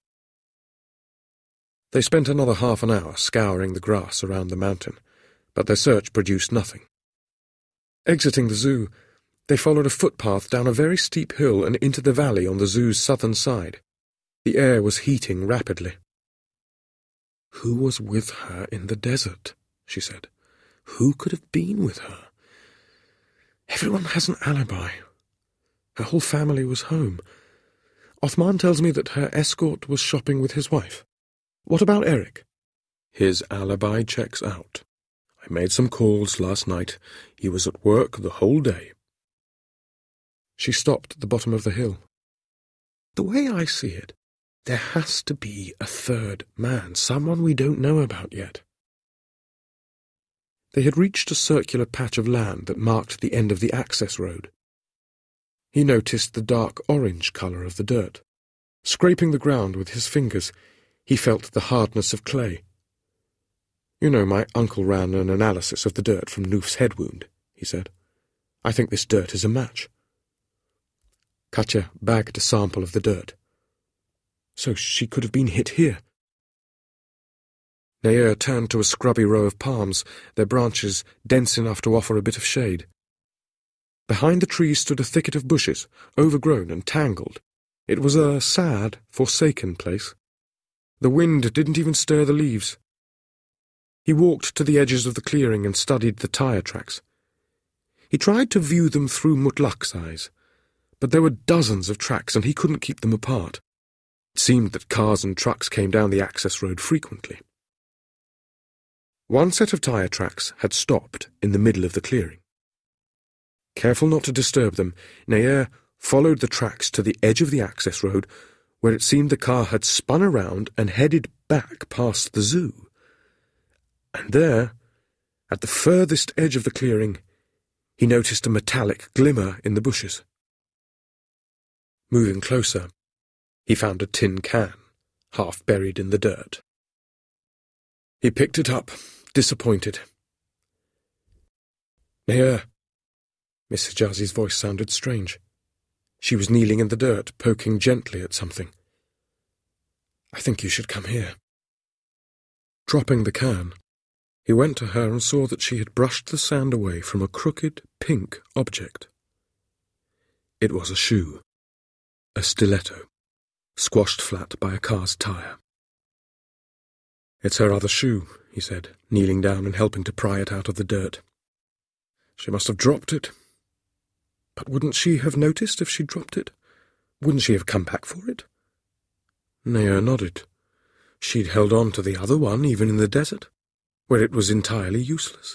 They spent another half an hour scouring the grass around the mountain, but their search produced nothing. Exiting the zoo, they followed a footpath down a very steep hill and into the valley on the zoo's southern side. The air was heating rapidly. "Who was with her in the desert?" she said. "Who could have been with her? Everyone has an alibi. Her whole family was home. Othman tells me that her escort was shopping with his wife. What about Eric?" "His alibi checks out. I made some calls last night. He was at work the whole day." She stopped at the bottom of the hill. "The way I see it, there has to be a third man, someone we don't know about yet." They had reached a circular patch of land that marked the end of the access road. He noticed the dark orange colour of the dirt. Scraping the ground with his fingers, he felt the hardness of clay. "You know, my uncle ran an analysis of the dirt from Noof's head wound," he said. "I think this dirt is a match." Katya bagged a sample of the dirt. "So she could have been hit here." Naya turned to a scrubby row of palms, their branches dense enough to offer a bit of shade. Behind the trees stood a thicket of bushes, overgrown and tangled. It was a sad, forsaken place. The wind didn't even stir the leaves. He walked to the edges of the clearing and studied the tire tracks. He tried to view them through Mutlaq's eyes, but there were dozens of tracks and he couldn't keep them apart. It seemed that cars and trucks came down the access road frequently. One set of tire tracks had stopped in the middle of the clearing. Careful not to disturb them, Naya followed the tracks to the edge of the access road, where it seemed the car had spun around and headed back past the zoo. And there, at the furthest edge of the clearing, he noticed a metallic glimmer in the bushes. Moving closer, he found a tin can, half buried in the dirt. He picked it up, disappointed. "Naya." Miss Hijazi's voice sounded strange. She was kneeling in the dirt, poking gently at something. "I think you should come here." Dropping the can, he went to her and saw that she had brushed the sand away from a crooked, pink object. It was a shoe. A stiletto, squashed flat by a car's tire. "It's her other shoe," he said, kneeling down and helping to pry it out of the dirt. "She must have dropped it. But wouldn't she have noticed if she'd dropped it? Wouldn't she have come back for it?" Naya nodded. She'd held on to the other one even in the desert, where it was entirely useless.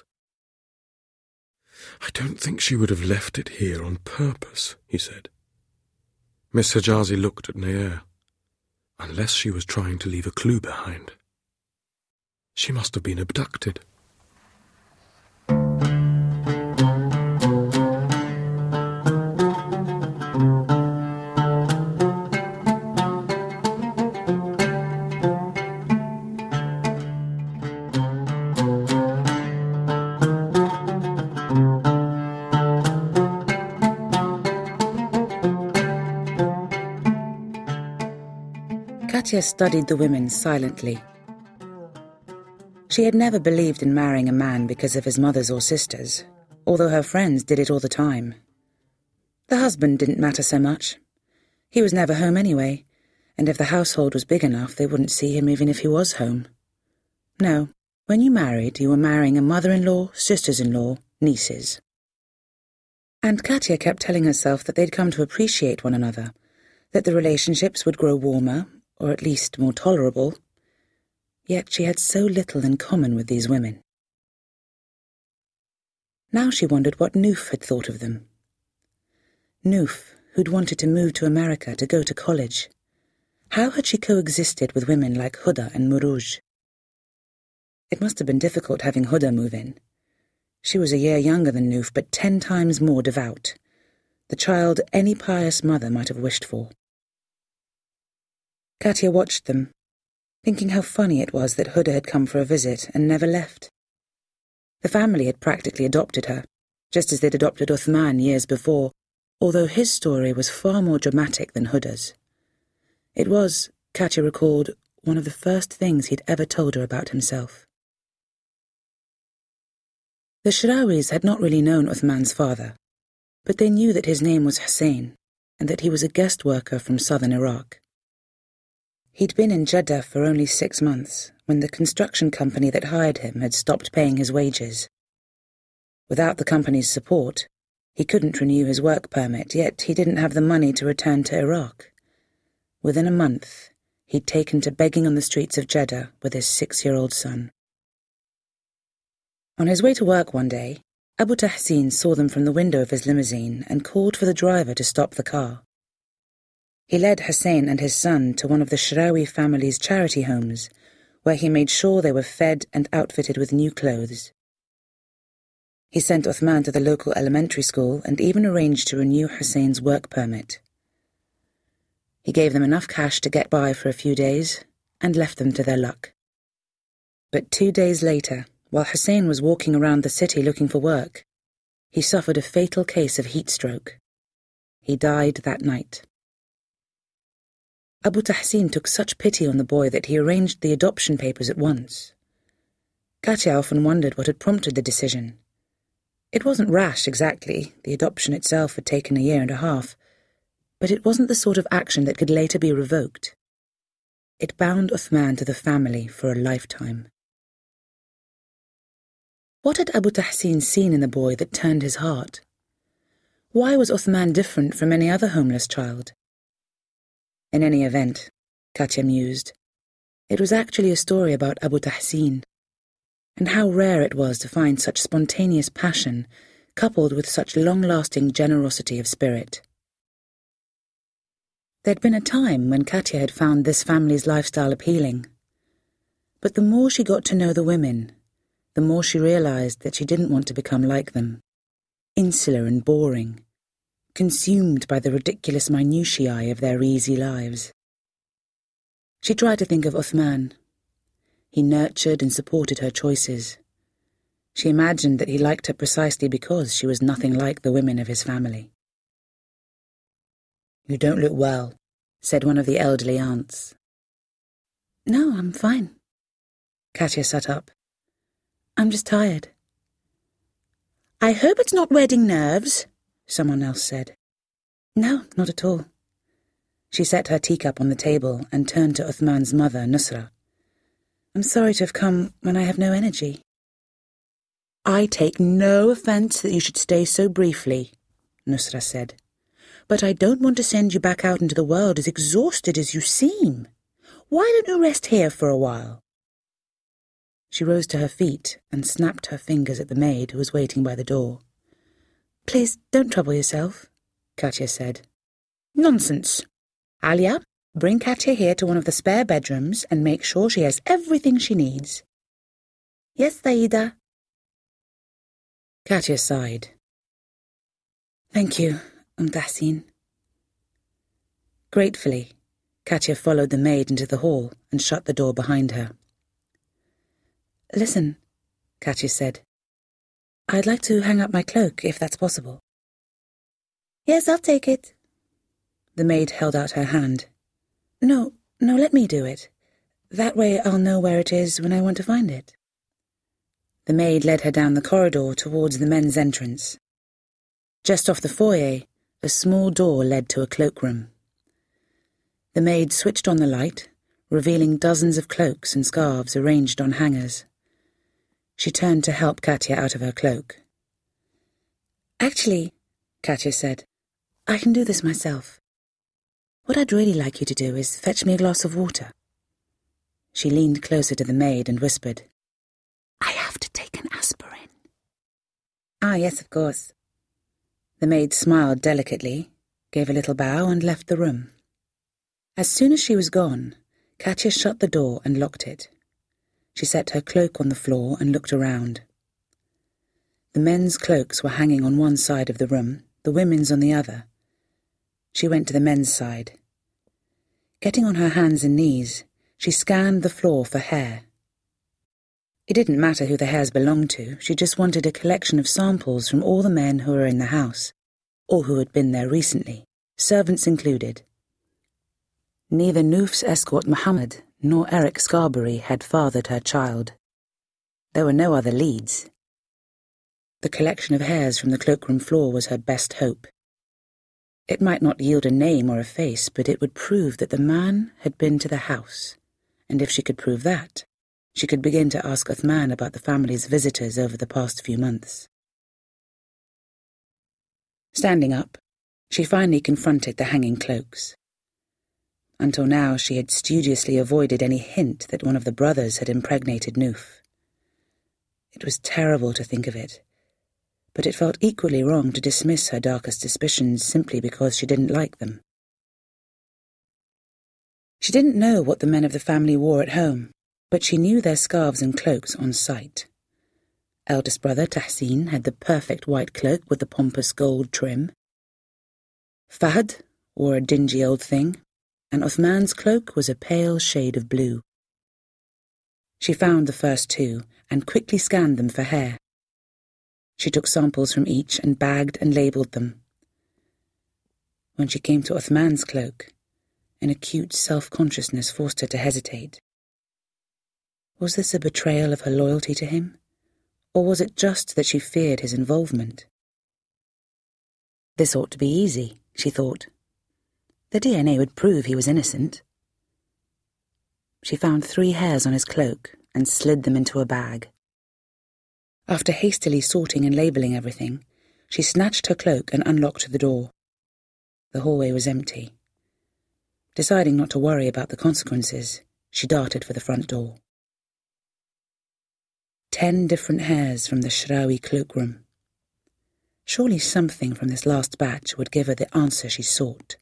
"I don't think she would have left it here on purpose," he said. Miss Hijazi looked at Naya. "Unless she was trying to leave a clue behind. She must have been abducted." Katya studied the women silently. She had never believed in marrying a man because of his mothers or sisters, although her friends did it all the time. The husband didn't matter so much. He was never home anyway, and if the household was big enough, they wouldn't see him even if he was home. No, when you married, you were marrying a mother-in-law, sisters-in-law, nieces. And Katya kept telling herself that they'd come to appreciate one another, that the relationships would grow warmer, or at least more tolerable. Yet she had so little in common with these women. Now she wondered what Noof had thought of them. Noof, who'd wanted to move to America to go to college. How had she coexisted with women like Huda and Muruj? It must have been difficult having Huda move in. She was a year younger than Noof, but 10 times more devout. The child any pious mother might have wished for. Katya watched them, thinking how funny it was that Huda had come for a visit and never left. The family had practically adopted her, just as they'd adopted Uthman years before, although his story was far more dramatic than Huda's. It was, Katya recalled, one of the first things he'd ever told her about himself. The Shrawis had not really known Uthman's father, but they knew that his name was Hussein and that he was a guest worker from southern Iraq. He'd been in Jeddah for only 6 months, when the construction company that hired him had stopped paying his wages. Without the company's support, he couldn't renew his work permit, yet he didn't have the money to return to Iraq. Within a month, he'd taken to begging on the streets of Jeddah with his 6-year-old son. On his way to work one day, Abu Tahsin saw them from the window of his limousine and called for the driver to stop the car. He led Hussein and his son to one of the Shrawi family's charity homes, where he made sure they were fed and outfitted with new clothes. He sent Uthman to the local elementary school and even arranged to renew Hussein's work permit. He gave them enough cash to get by for a few days and left them to their luck. But 2 days later, while Hussein was walking around the city looking for work, he suffered a fatal case of heat stroke. He died that night. Abu Tahsin took such pity on the boy that he arranged the adoption papers at once. Katya often wondered what had prompted the decision. It wasn't rash exactly, the adoption itself had taken 1.5 years, but it wasn't the sort of action that could later be revoked. It bound Uthman to the family for a lifetime. What had Abu Tahsin seen in the boy that turned his heart? Why was Uthman different from any other homeless child? In any event, Katya mused, it was actually a story about Abu Tahsin, and how rare it was to find such spontaneous passion coupled with such long-lasting generosity of spirit. There'd been a time when Katya had found this family's lifestyle appealing, but the more she got to know the women, the more she realized that she didn't want to become like them, insular and boring, consumed by the ridiculous minutiae of their easy lives. She tried to think of Uthman. He nurtured and supported her choices. She imagined that he liked her precisely because she was nothing like the women of his family. "You don't look well," said one of the elderly aunts. "No, I'm fine." Katya sat up. "I'm just tired." "I hope it's not wedding nerves," someone else said. No, not at all. She set her teacup on the table and turned to Uthman's mother, Nusra. I'm sorry to have come when I have no energy. I take no offence that you should stay so briefly, Nusra said. But I don't want to send you back out into the world as exhausted as you seem. Why don't you rest here for a while? She rose to her feet and snapped her fingers at the maid who was waiting by the door. Please don't trouble yourself, Katya said. Nonsense. Alia, bring Katya here to one of the spare bedrooms and make sure she has everything she needs. Yes, Saida. Katya sighed. Thank you, Tahsin. Gratefully, Katya followed the maid into the hall and shut the door behind her. Listen, Katya said. I'd like to hang up my cloak, if that's possible. Yes, I'll take it. The maid held out her hand. No, let me do it. That way I'll know where it is when I want to find it. The maid led her down the corridor towards the men's entrance. Just off the foyer, a small door led to a cloakroom. The maid switched on the light, revealing dozens of cloaks and scarves arranged on hangers. She turned to help Katya out of her cloak. Actually, Katya said, I can do this myself. What I'd really like you to do is fetch me a glass of water. She leaned closer to the maid and whispered, I have to take an aspirin. Ah, yes, of course. The maid smiled delicately, gave a little bow and left the room. As soon as she was gone, Katya shut the door and locked it. She set her cloak on the floor and looked around. The men's cloaks were hanging on one side of the room, the women's on the other. She went to the men's side. Getting on her hands and knees, she scanned the floor for hair. It didn't matter who the hairs belonged to, she just wanted a collection of samples from all the men who were in the house, or who had been there recently, servants included. Neither Noof's escort Mohammed nor Eric Scarberry had fathered her child. There were no other leads. The collection of hairs from the cloakroom floor was her best hope. It might not yield a name or a face, but it would prove that the man had been to the house, and if she could prove that, she could begin to ask Uthman about the family's visitors over the past few months. Standing up, she finally confronted the hanging cloaks. Until now, she had studiously avoided any hint that one of the brothers had impregnated Noof. It was terrible to think of it, but it felt equally wrong to dismiss her darkest suspicions simply because she didn't like them. She didn't know what the men of the family wore at home, but she knew their scarves and cloaks on sight. Eldest brother Tahsin had the perfect white cloak with the pompous gold trim. Fahd wore a dingy old thing, and Uthman's cloak was a pale shade of blue. She found the first two and quickly scanned them for hair. She took samples from each and bagged and labelled them. When she came to Uthman's cloak, an acute self-consciousness forced her to hesitate. Was this a betrayal of her loyalty to him, or was it just that she feared his involvement? This ought to be easy, she thought. The DNA would prove he was innocent. She found 3 hairs on his cloak and slid them into a bag. After hastily sorting and labelling everything, she snatched her cloak and unlocked the door. The hallway was empty. Deciding not to worry about the consequences, she darted for the front door. 10 different hairs from the Shrawi cloakroom. Surely something from this last batch would give her the answer she sought.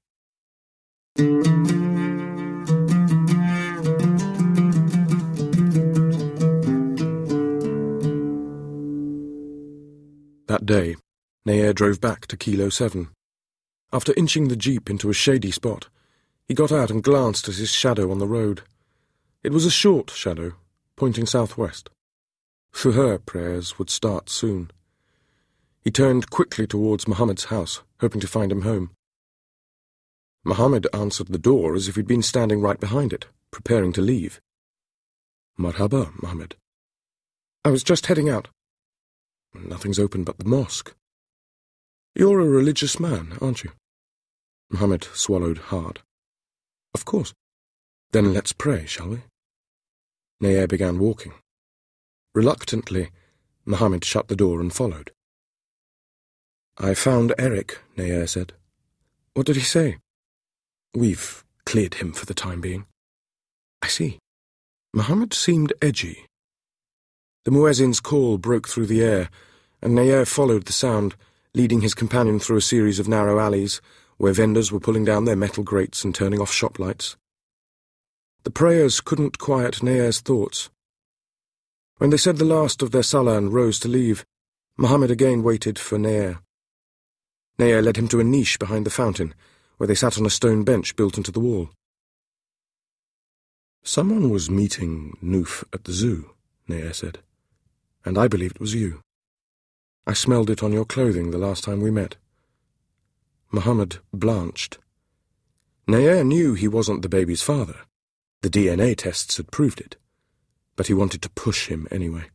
That day, Nair drove back to Kilo 7. After inching the jeep into a shady spot, he got out and glanced at his shadow on the road. It was a short shadow, pointing southwest. For her, prayers would start soon. He turned quickly towards Mohammed's house, hoping to find him home. Mohammed answered the door as if he'd been standing right behind it, preparing to leave. Marhaba, Mohammed. I was just heading out. Nothing's open but the mosque. You're a religious man, aren't you? Muhammad swallowed hard. Of course. Then let's pray, shall we? Nayar began walking. Reluctantly, Muhammad shut the door and followed. I found Eric, Nayar said. What did he say? We've cleared him for the time being. I see. Muhammad seemed edgy. The muezzin's call broke through the air, and Nayar followed the sound, leading his companion through a series of narrow alleys where vendors were pulling down their metal grates and turning off shop lights. The prayers couldn't quiet Nayar's thoughts. When they said the last of their salah and rose to leave, Muhammad again waited for Nayar. Nayar led him to a niche behind the fountain, where they sat on a stone bench built into the wall. Someone was meeting Noof at the zoo, Nayar said, and I believe it was you. I smelled it on your clothing the last time we met. Muhammad blanched. Nayar knew he wasn't the baby's father. The DNA tests had proved it, but he wanted to push him anyway.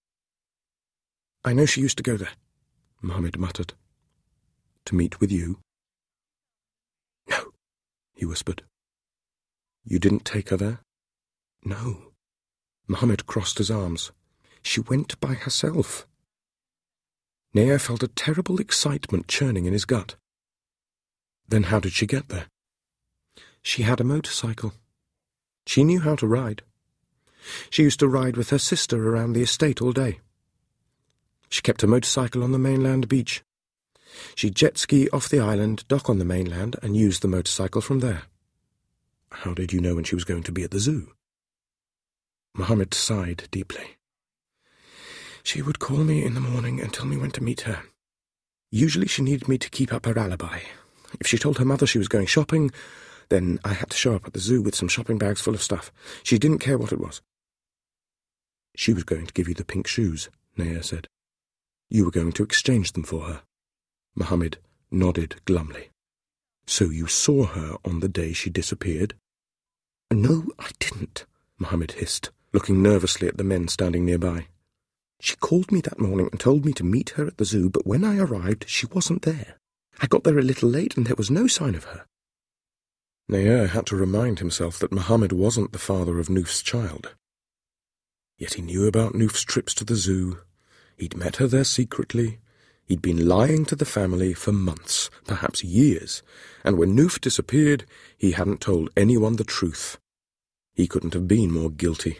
I know she used to go there, Muhammad muttered. To meet with you? No, he whispered. You didn't take her there? No. Muhammad crossed his arms. She went by herself. Nayar felt a terrible excitement churning in his gut. Then how did she get there? She had a motorcycle. She knew how to ride. She used to ride with her sister around the estate all day. She kept a motorcycle on the mainland beach. She'd jet ski off the island, dock on the mainland, and use the motorcycle from there. How did you know when she was going to be at the zoo? Muhammad sighed deeply. She would call me in the morning and tell me when to meet her. Usually she needed me to keep up her alibi. If she told her mother she was going shopping, then I had to show up at the zoo with some shopping bags full of stuff. She didn't care what it was. She was going to give you the pink shoes, Nayar said. You were going to exchange them for her. Muhammad nodded glumly. So you saw her on the day she disappeared? No, I didn't, Muhammad hissed, looking nervously at the men standing nearby. She called me that morning and told me to meet her at the zoo, but when I arrived, she wasn't there. I got there a little late and there was no sign of her. Nayar had to remind himself that Muhammad wasn't the father of Noof's child. Yet he knew about Noof's trips to the zoo. He'd met her there secretly. He'd been lying to the family for months, perhaps years, and when Noof disappeared, he hadn't told anyone the truth. He couldn't have been more guilty.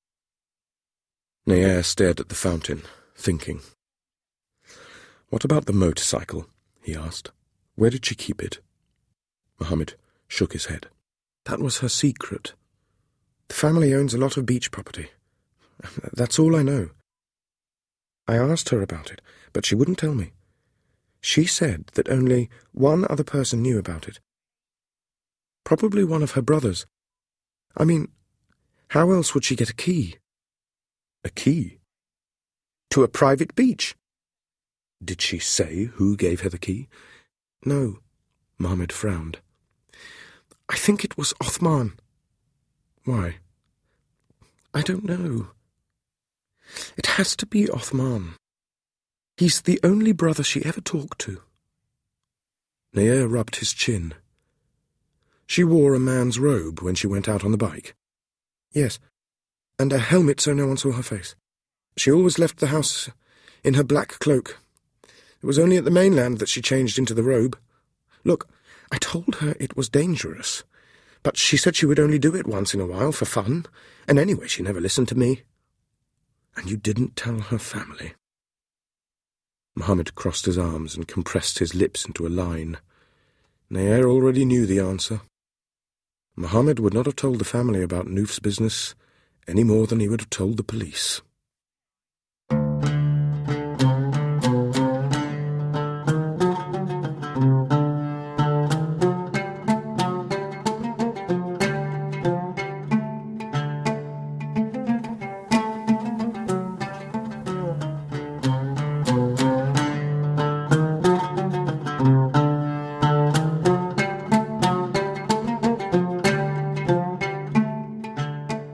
Nayar stared at the fountain, thinking. What about the motorcycle? He asked. Where did she keep it? Muhammad shook his head. That was her secret. The family owns a lot of beach property. That's all I know. I asked her about it, but she wouldn't tell me. She said that only one other person knew about it. Probably one of her brothers. I mean, how else would she get a key? A key? To a private beach? Did she say who gave her the key? No, Muhammad frowned. I think it was Othman. Why? I don't know. It has to be Othman. He's the only brother she ever talked to. Nayar rubbed his chin. She wore a man's robe when she went out on the bike. Yes, and a helmet so no one saw her face. She always left the house in her black cloak. It was only at the mainland that she changed into the robe. Look, I told her it was dangerous, but she said she would only do it once in a while for fun, and anyway she never listened to me. And you didn't tell her family? Muhammad crossed his arms and compressed his lips into a line. Nayar already knew the answer. Muhammad would not have told the family about Noof's business any more than he would have told the police.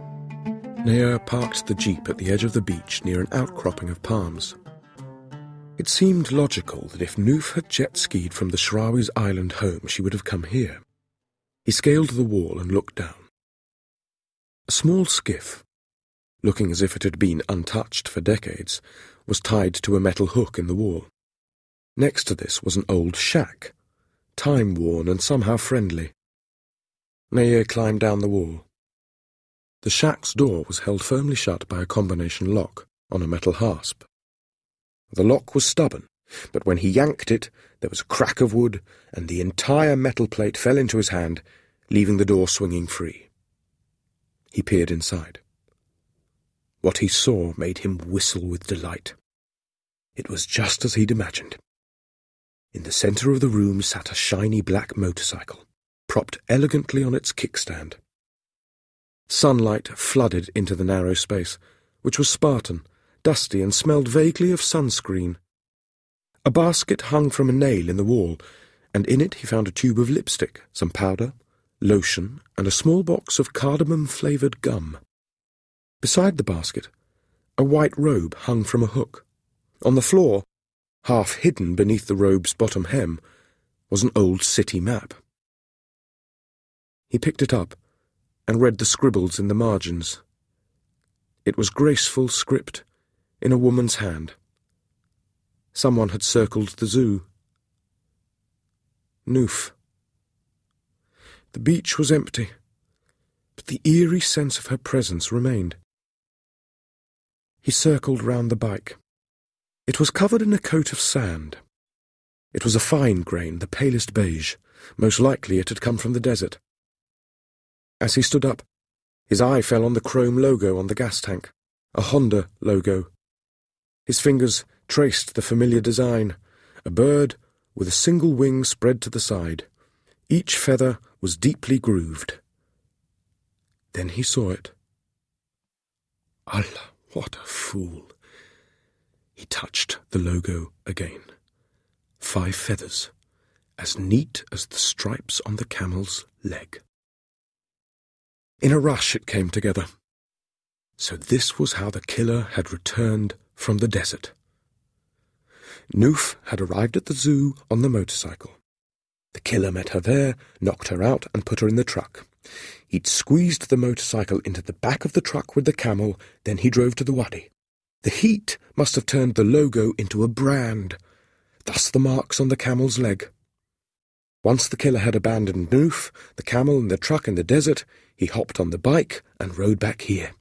Nayar parked the jeep at the edge of the beach near an outcropping of palms. It seemed logical that if Noof had jet-skied from the Shrawi's island home, she would have come here. He scaled the wall and looked down. A small skiff, looking as if it had been untouched for decades, was tied to a metal hook in the wall. Next to this was an old shack, time-worn and somehow friendly. Naya climbed down the wall. The shack's door was held firmly shut by a combination lock on a metal hasp. The lock was stubborn, but when he yanked it, there was a crack of wood, and the entire metal plate fell into his hand, leaving the door swinging free. He peered inside. What he saw made him whistle with delight. It was just as he'd imagined. In the centre of the room sat a shiny black motorcycle, propped elegantly on its kickstand. Sunlight flooded into the narrow space, which was spartan, dusty, and smelled vaguely of sunscreen. A basket hung from a nail in the wall, and in it he found a tube of lipstick, some powder, lotion, and a small box of cardamom-flavoured gum. Beside the basket, a white robe hung from a hook. On the floor, half hidden beneath the robe's bottom hem, was an old city map. He picked it up and read the scribbles in the margins. It was graceful script in a woman's hand. Someone had circled the zoo. Noof. The beach was empty, but the eerie sense of her presence remained. He circled round the bike. It was covered in a coat of sand. It was a fine grain, the palest beige. Most likely it had come from the desert. As he stood up, his eye fell on the chrome logo on the gas tank, a Honda logo. His fingers traced the familiar design, a bird with a single wing spread to the side. Each feather was deeply grooved. Then he saw it. Allah, what a fool! He touched the logo again. 5 feathers, as neat as the stripes on the camel's leg. In a rush it came together. So this was how the killer had returned from the desert. Noof had arrived at the zoo on the motorcycle. The killer met her there, knocked her out, and put her in the truck. He'd squeezed the motorcycle into the back of the truck with the camel, then he drove to the wadi. The heat must have turned the logo into a brand, thus the marks on the camel's leg. Once the killer had abandoned Noof, the camel, and the truck in the desert, he hopped on the bike and rode back here.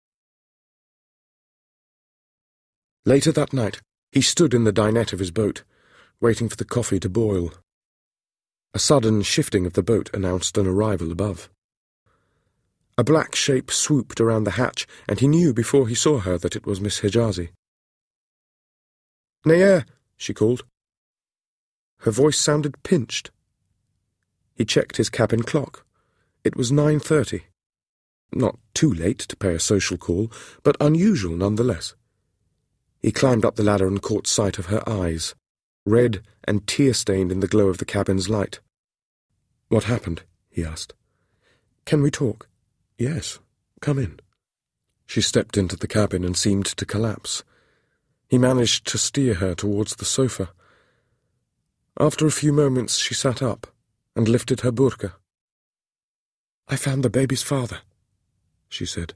Later that night, he stood in the dinette of his boat, waiting for the coffee to boil. A sudden shifting of the boat announced an arrival above. A black shape swooped around the hatch, and he knew before he saw her that it was Miss Hijazi. "Naya," she called. Her voice sounded pinched. He checked his cabin clock. It was 9:30. Not too late to pay a social call, but unusual nonetheless. He climbed up the ladder and caught sight of her eyes, red and tear-stained in the glow of the cabin's light. "What happened?" he asked. "Can we talk?" "Yes, come in." She stepped into the cabin and seemed to collapse. He managed to steer her towards the sofa. After a few moments she sat up and lifted her burqa. "I found the baby's father," she said.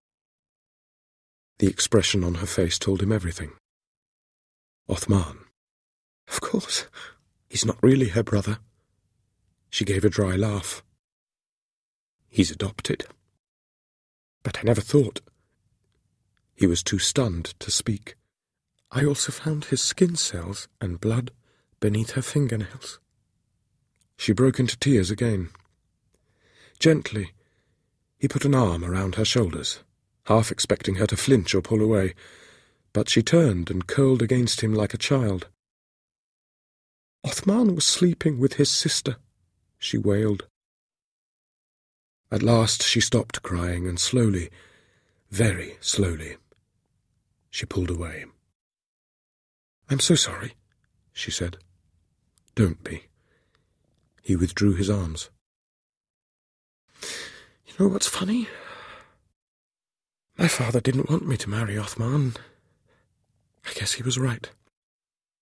The expression on her face told him everything. Othman. Of course, he's not really her brother. She gave a dry laugh. He's adopted. But I never thought. He was too stunned to speak. I also found his skin cells and blood beneath her fingernails. She broke into tears again. Gently, he put an arm around her shoulders, half expecting her to flinch or pull away, but she turned and curled against him like a child. Othman was sleeping with his sister, she wailed. At last she stopped crying, and slowly, very slowly, she pulled away. "I'm so sorry," she said. "Don't be." He withdrew his arms. "You know what's funny? My father didn't want me to marry Othman. I guess he was right.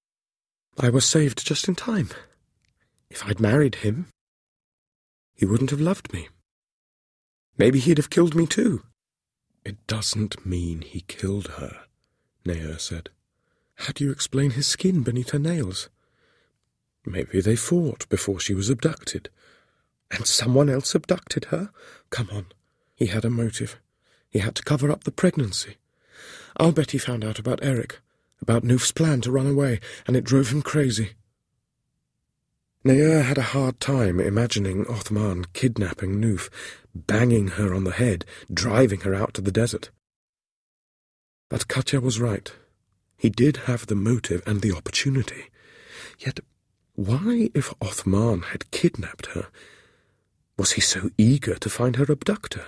I was saved just in time. If I'd married him, he wouldn't have loved me. Maybe he'd have killed me too. It doesn't mean he killed her, Nea said. How do you explain his skin beneath her nails? Maybe they fought before she was abducted. And someone else abducted her? Come on, he had a motive. He had to cover up the pregnancy. I'll bet he found out about Eric, about Nuf's plan to run away, and it drove him crazy. Nea had a hard time imagining Othman kidnapping Nuf, banging her on the head, driving her out to the desert. But Katya was right. He did have the motive and the opportunity. Yet, why, if Othman had kidnapped her, was he so eager to find her abductor?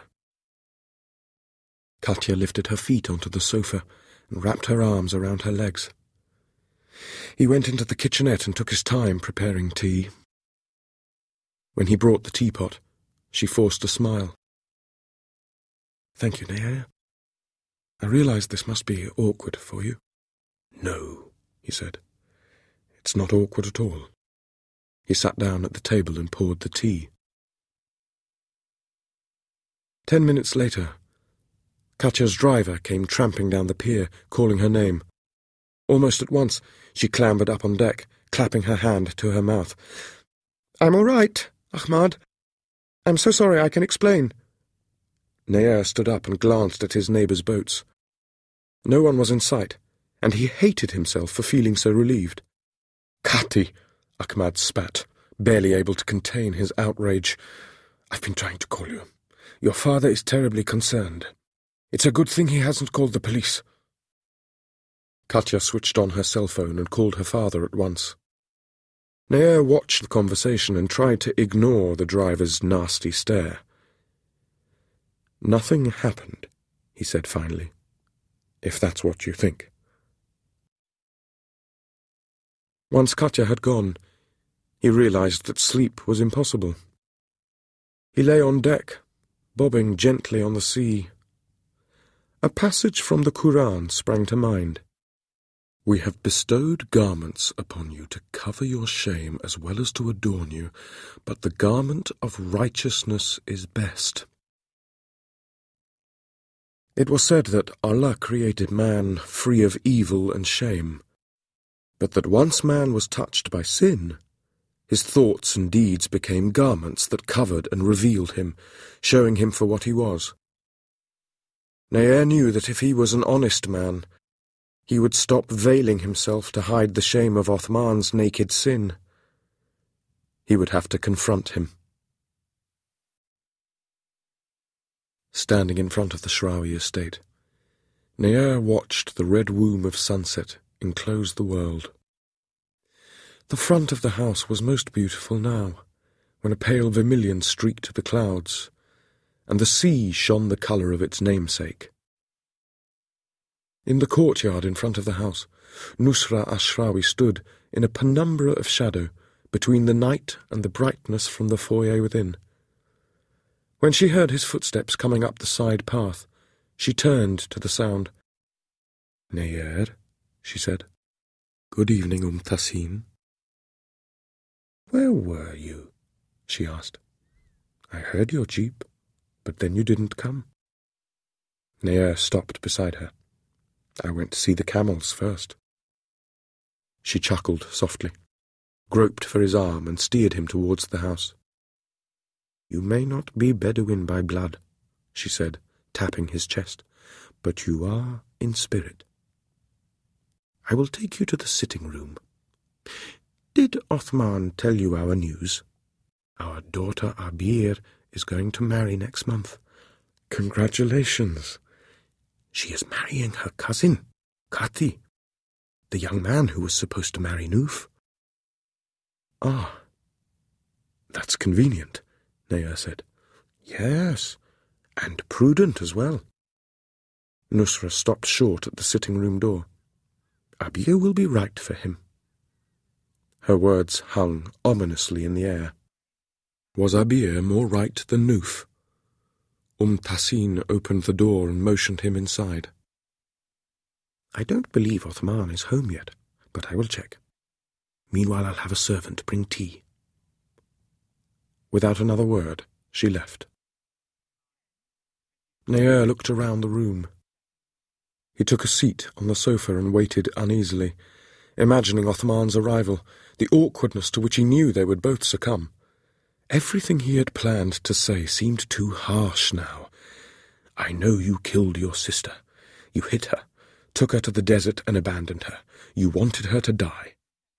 Katya lifted her feet onto the sofa and wrapped her arms around her legs. He went into the kitchenette and took his time preparing tea. When he brought the teapot, she forced a smile. Thank you, Nea. I realize this must be awkward for you. No, he said. It's not awkward at all. He sat down at the table and poured the tea. 10 minutes later, Katya's driver came tramping down the pier, calling her name. Almost at once, she clambered up on deck, clapping her hand to her mouth. I'm all right, Ahmad. I'm so sorry, I can explain. Nea stood up and glanced at his neighbour's boats. No one was in sight, and he hated himself for feeling so relieved. Kati, Ahmad spat, barely able to contain his outrage. I've been trying to call you. Your father is terribly concerned. It's a good thing he hasn't called the police. Katya switched on her cell phone and called her father at once. Nea watched the conversation and tried to ignore the driver's nasty stare. Nothing happened, he said finally, if that's what you think. Once Katya had gone, he realized that sleep was impossible. He lay on deck, bobbing gently on the sea. A passage from the Quran sprang to mind. We have bestowed garments upon you to cover your shame as well as to adorn you, but the garment of righteousness is best. It was said that Allah created man free of evil and shame, but that once man was touched by sin, his thoughts and deeds became garments that covered and revealed him, showing him for what he was. Nea knew that if he was an honest man, he would stop veiling himself to hide the shame of Othman's naked sin. He would have to confront him. Standing in front of the Shrawi estate, Nea watched the red womb of sunset enclose the world. The front of the house was most beautiful now, when a pale vermilion streaked the clouds, and the sea shone the colour of its namesake. In the courtyard in front of the house, Nusra Ashrawi stood in a penumbra of shadow between the night and the brightness from the foyer within. When she heard his footsteps coming up the side path, she turned to the sound. Nayer, she said. Good evening, Tassin. Where were you? She asked. I heard your jeep, but then you didn't come. Nayer stopped beside her. I went to see the camels first. She chuckled softly, groped for his arm and steered him towards the house. You may not be Bedouin by blood, she said, tapping his chest, but you are in spirit. I will take you to the sitting room. Did Othman tell you our news? Our daughter Abir is going to marry next month. Congratulations. She is marrying her cousin, Kati, the young man who was supposed to marry Nuf. Ah, that's convenient, Nea said. Yes, and prudent as well. Nusra stopped short at the sitting-room door. Abir will be right for him. Her words hung ominously in the air. Was Abir more right than Nuf? Tassin opened the door and motioned him inside. I don't believe Othman is home yet, but I will check. Meanwhile, I'll have a servant bring tea." Without another word, she left. Nair looked around the room. He took a seat on the sofa and waited uneasily, imagining Othman's arrival, the awkwardness to which he knew they would both succumb. Everything he had planned to say seemed too harsh now. "I know you killed your sister. You hid her, took her to the desert and abandoned her. You wanted her to die.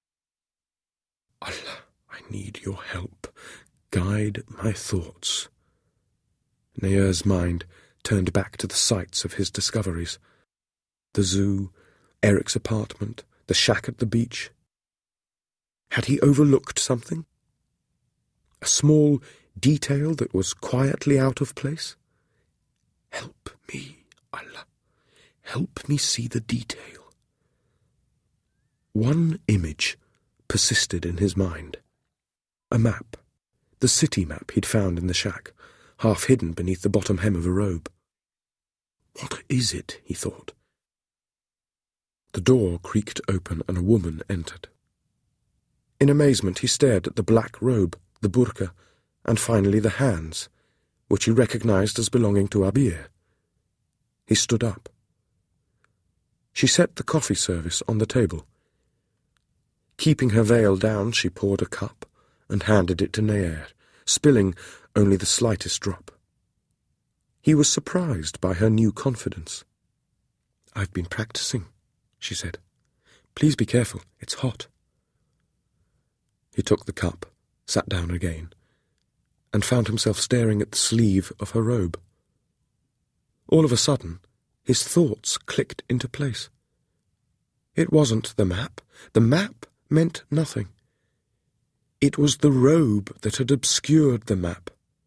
Allah, I need your help. Guide my thoughts." Nair's mind turned back to the sites of his discoveries. The zoo, Eric's apartment, the shack at the beach. Had he overlooked something? A small detail that was quietly out of place? Help me, Allah. Help me see the detail. One image persisted in his mind. A map. The city map he'd found in the shack, half hidden beneath the bottom hem of a robe. What is it, he thought. The door creaked open and a woman entered. In amazement he stared at the black robe, the burqa, and finally the hands, which he recognized as belonging to Abir. He stood up. She set the coffee service on the table. Keeping her veil down, she poured a cup and handed it to Nair, spilling only the slightest drop. He was surprised by her new confidence. "I've been practicing," she said. "Please be careful, it's hot." He took the cup, sat down again, and found himself staring at the sleeve of her robe. All of a sudden, his thoughts clicked into place. It wasn't the map. The map meant nothing. It was the robe that had obscured the map.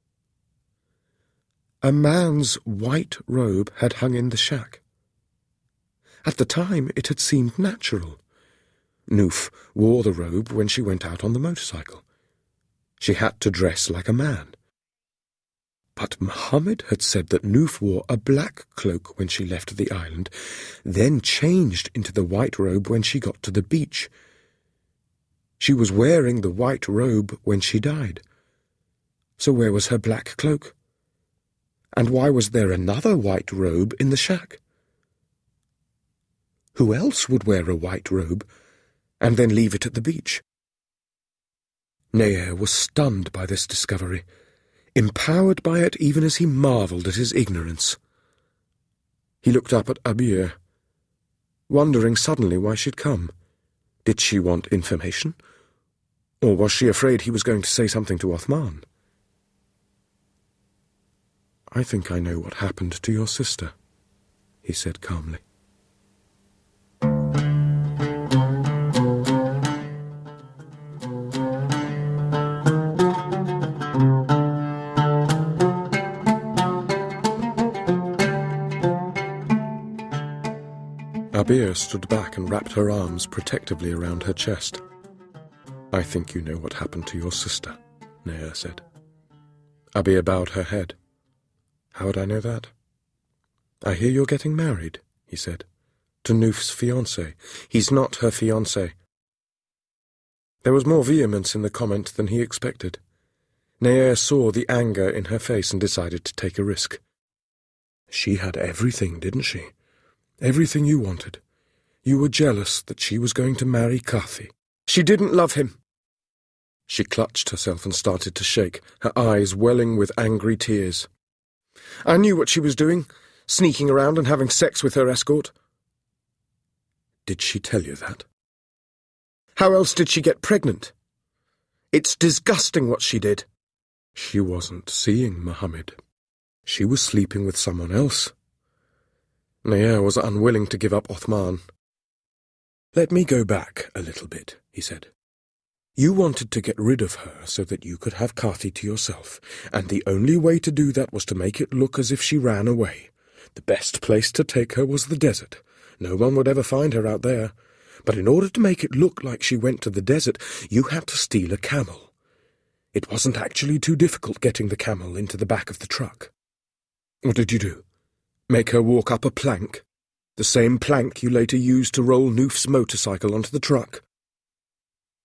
A man's white robe had hung in the shack. At the time, it had seemed natural. Noof wore the robe when she went out on the motorcycle. She had to dress like a man. But Muhammad had said that Noof wore a black cloak when she left the island, then changed into the white robe when she got to the beach. She was wearing the white robe when she died. So where was her black cloak? And why was there another white robe in the shack? Who else would wear a white robe and then leave it at the beach? Nair was stunned by this discovery, empowered by it even as he marvelled at his ignorance. He looked up at Abir, wondering suddenly why she'd come. Did she want information? Or was she afraid he was going to say something to Othman? "I think I know what happened to your sister," he said calmly. Abir stood back and wrapped her arms protectively around her chest. "I think you know what happened to your sister," Nair said. Abir bowed her head. "How would I know that?" "I hear you're getting married," he said, "to Noof's fiancé. He's not her fiancé." There was more vehemence in the comment than he expected. Nair saw the anger in her face and decided to take a risk. She had everything, didn't she? Everything you wanted. You were jealous that she was going to marry Kathi. She didn't love him. She clutched herself and started to shake, her eyes welling with angry tears. "I knew what she was doing, sneaking around and having sex with her escort." "Did she tell you that?" "How else did she get pregnant? It's disgusting what she did." "She wasn't seeing Muhammad. She was sleeping with someone else." Nair was unwilling to give up Othman. "Let me go back a little bit," he said. "You wanted to get rid of her so that you could have Kathi to yourself, and the only way to do that was to make it look as if she ran away. The best place to take her was the desert. No one would ever find her out there. But in order to make it look like she went to the desert, you had to steal a camel. It wasn't actually too difficult getting the camel into the back of the truck. What did you do? Make her walk up a plank? The same plank you later used to roll Noof's motorcycle onto the truck?"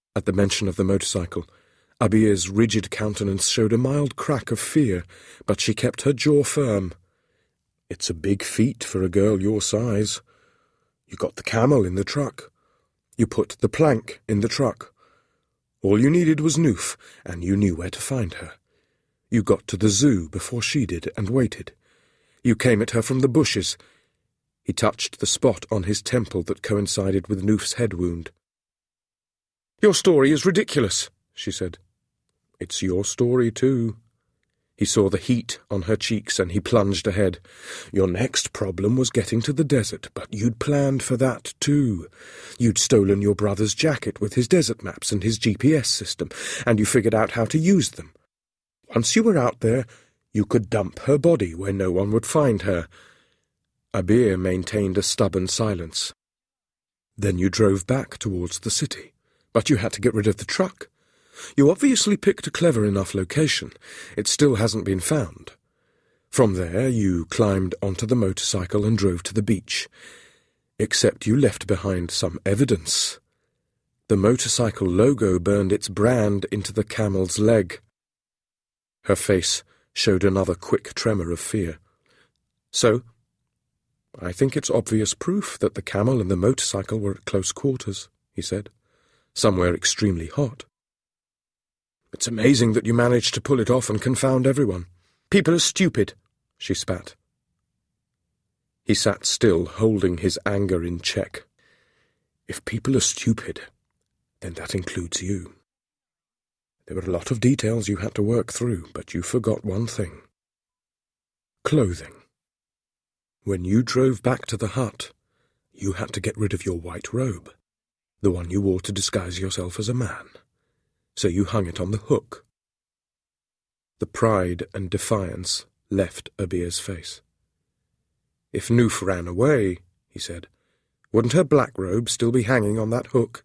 At the mention of the motorcycle, Abiya's rigid countenance showed a mild crack of fear, but she kept her jaw firm. It's a big feat for a girl your size. You got the camel in the truck. You put the plank in the truck. All you needed was Noof, and you knew where to find her. You got to the zoo before she did and waited. You came at her from the bushes. He touched the spot on his temple that coincided with Noof's head wound. "Your story is ridiculous," she said. "It's your story, too." He saw the heat on her cheeks and he plunged ahead. "Your next problem was getting to the desert, but you'd planned for that, too. You'd stolen your brother's jacket with his desert maps and his GPS system, and you figured out how to use them. Once you were out there, you could dump her body where no one would find her." Abiya maintained a stubborn silence. "Then you drove back towards the city, but you had to get rid of the truck. You obviously picked a clever enough location. It still hasn't been found. From there, you climbed onto the motorcycle and drove to the beach. Except you left behind some evidence. The motorcycle logo burned its brand into the camel's leg." Her face showed another quick tremor of fear. "So, I think it's obvious proof that the camel and the motorcycle were at close quarters," he said. "Somewhere extremely hot. It's amazing that you managed to pull it off and confound everyone. People are stupid," she spat. He sat still, holding his anger in check. "If people are stupid, then that includes you. There were a lot of details you had to work through, but you forgot one thing. Clothing. When you drove back to the hut, you had to get rid of your white robe, the one you wore to disguise yourself as a man. So you hung it on the hook." The pride and defiance left Abiya's face. "If Noof ran away," he said, "wouldn't her black robe still be hanging on that hook?"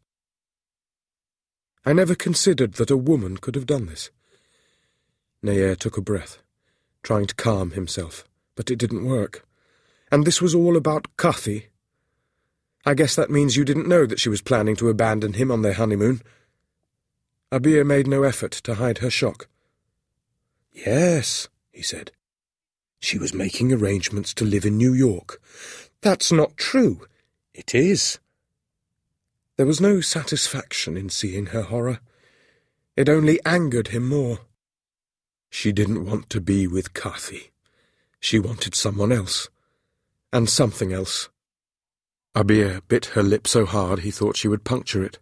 "I never considered that a woman could have done this." Nair took a breath, trying to calm himself, but it didn't work. "And this was all about Kathi. I guess that means you didn't know that she was planning to abandon him on their honeymoon." Abiya made no effort to hide her shock. "Yes," he said. "She was making arrangements to live in New York." "That's not true." "It is." There was no satisfaction in seeing her horror. It only angered him more. She didn't want to be with Kathi. She wanted someone else. And something else. Abiya bit her lip so hard he thought she would puncture it.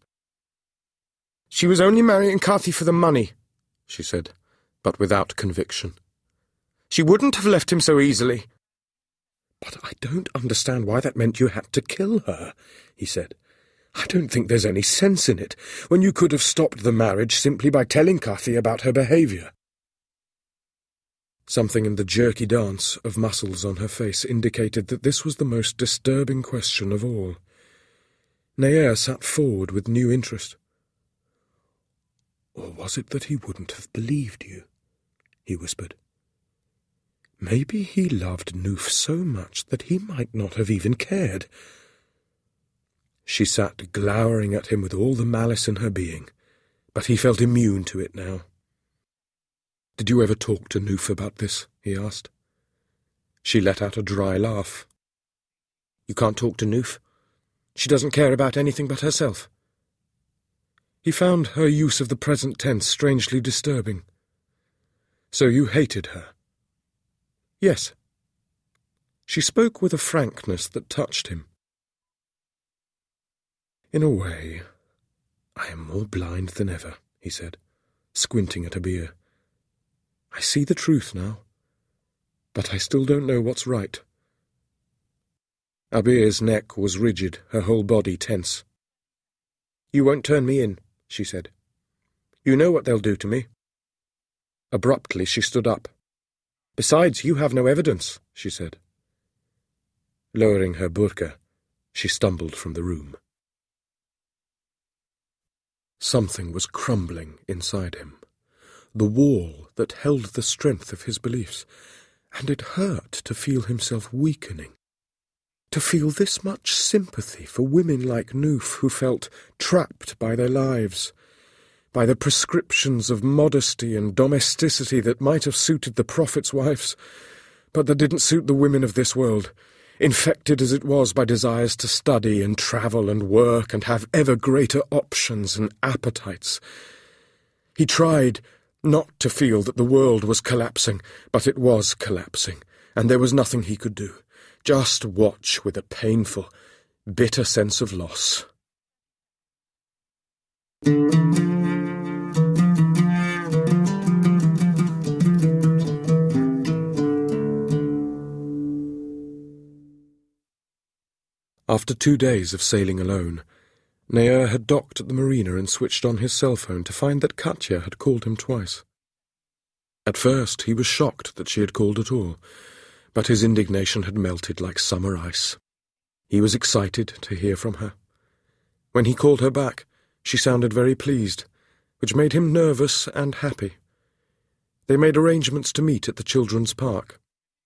"She was only marrying Kathi for the money," she said, but without conviction. "She wouldn't have left him so easily." "But I don't understand why that meant you had to kill her," he said. "I don't think there's any sense in it, when you could have stopped the marriage simply by telling Kathi about her behaviour." Something in the jerky dance of muscles on her face indicated that this was the most disturbing question of all. Nair sat forward with new interest. "Or was it that he wouldn't have believed you?" he whispered. "Maybe he loved Noof so much that he might not have even cared." She sat glowering at him with all the malice in her being, but he felt immune to it now. "Did you ever talk to Noof about this?" he asked. She let out a dry laugh. "You can't talk to Noof. She doesn't care about anything but herself." He found her use of the present tense strangely disturbing. "So you hated her?" "Yes." She spoke with a frankness that touched him. "In a way, I am more blind than ever," he said, squinting at Abiya. "I see the truth now, but I still don't know what's right." Abiya's neck was rigid, her whole body tense. "You won't turn me in," she said. "You know what they'll do to me." Abruptly she stood up. "Besides, you have no evidence," she said. Lowering her burqa, she stumbled from the room. Something was crumbling inside him, the wall that held the strength of his beliefs, and it hurt to feel himself weakening, to feel this much sympathy for women like Noof who felt trapped by their lives, by the prescriptions of modesty and domesticity that might have suited the prophets' wives, but that didn't suit the women of this world, infected as it was by desires to study and travel and work and have ever greater options and appetites. He tried not to feel that the world was collapsing, but it was collapsing, and there was nothing he could do. Just watch with a painful, bitter sense of loss. After 2 days of sailing alone, Nair had docked at the marina and switched on his cell phone to find that Katya had called him twice. At first he was shocked that she had called at all, but his indignation had melted like summer ice. He was excited to hear from her. When he called her back, she sounded very pleased, which made him nervous and happy. They made arrangements to meet at the children's park.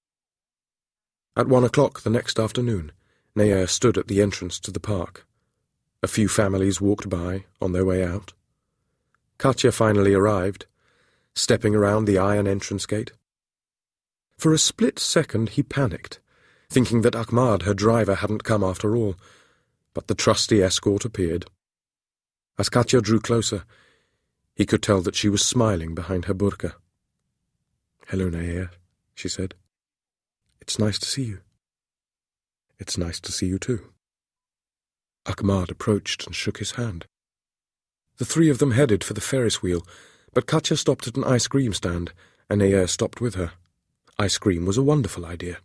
At 1 o'clock the next afternoon, Nair stood at the entrance to the park. A few families walked by on their way out. Katya finally arrived, stepping around the iron entrance gate. For a split second he panicked, thinking that Ahmad, her driver, hadn't come after all, but the trusty escort appeared. As Katya drew closer, he could tell that she was smiling behind her burqa. "Hello, Nair," she said. "It's nice to see you." "It's nice to see you too." Ahmad approached and shook his hand. The three of them headed for the Ferris wheel, but Katya stopped at an ice cream stand, and Nair stopped with her. Ice cream was a wonderful idea.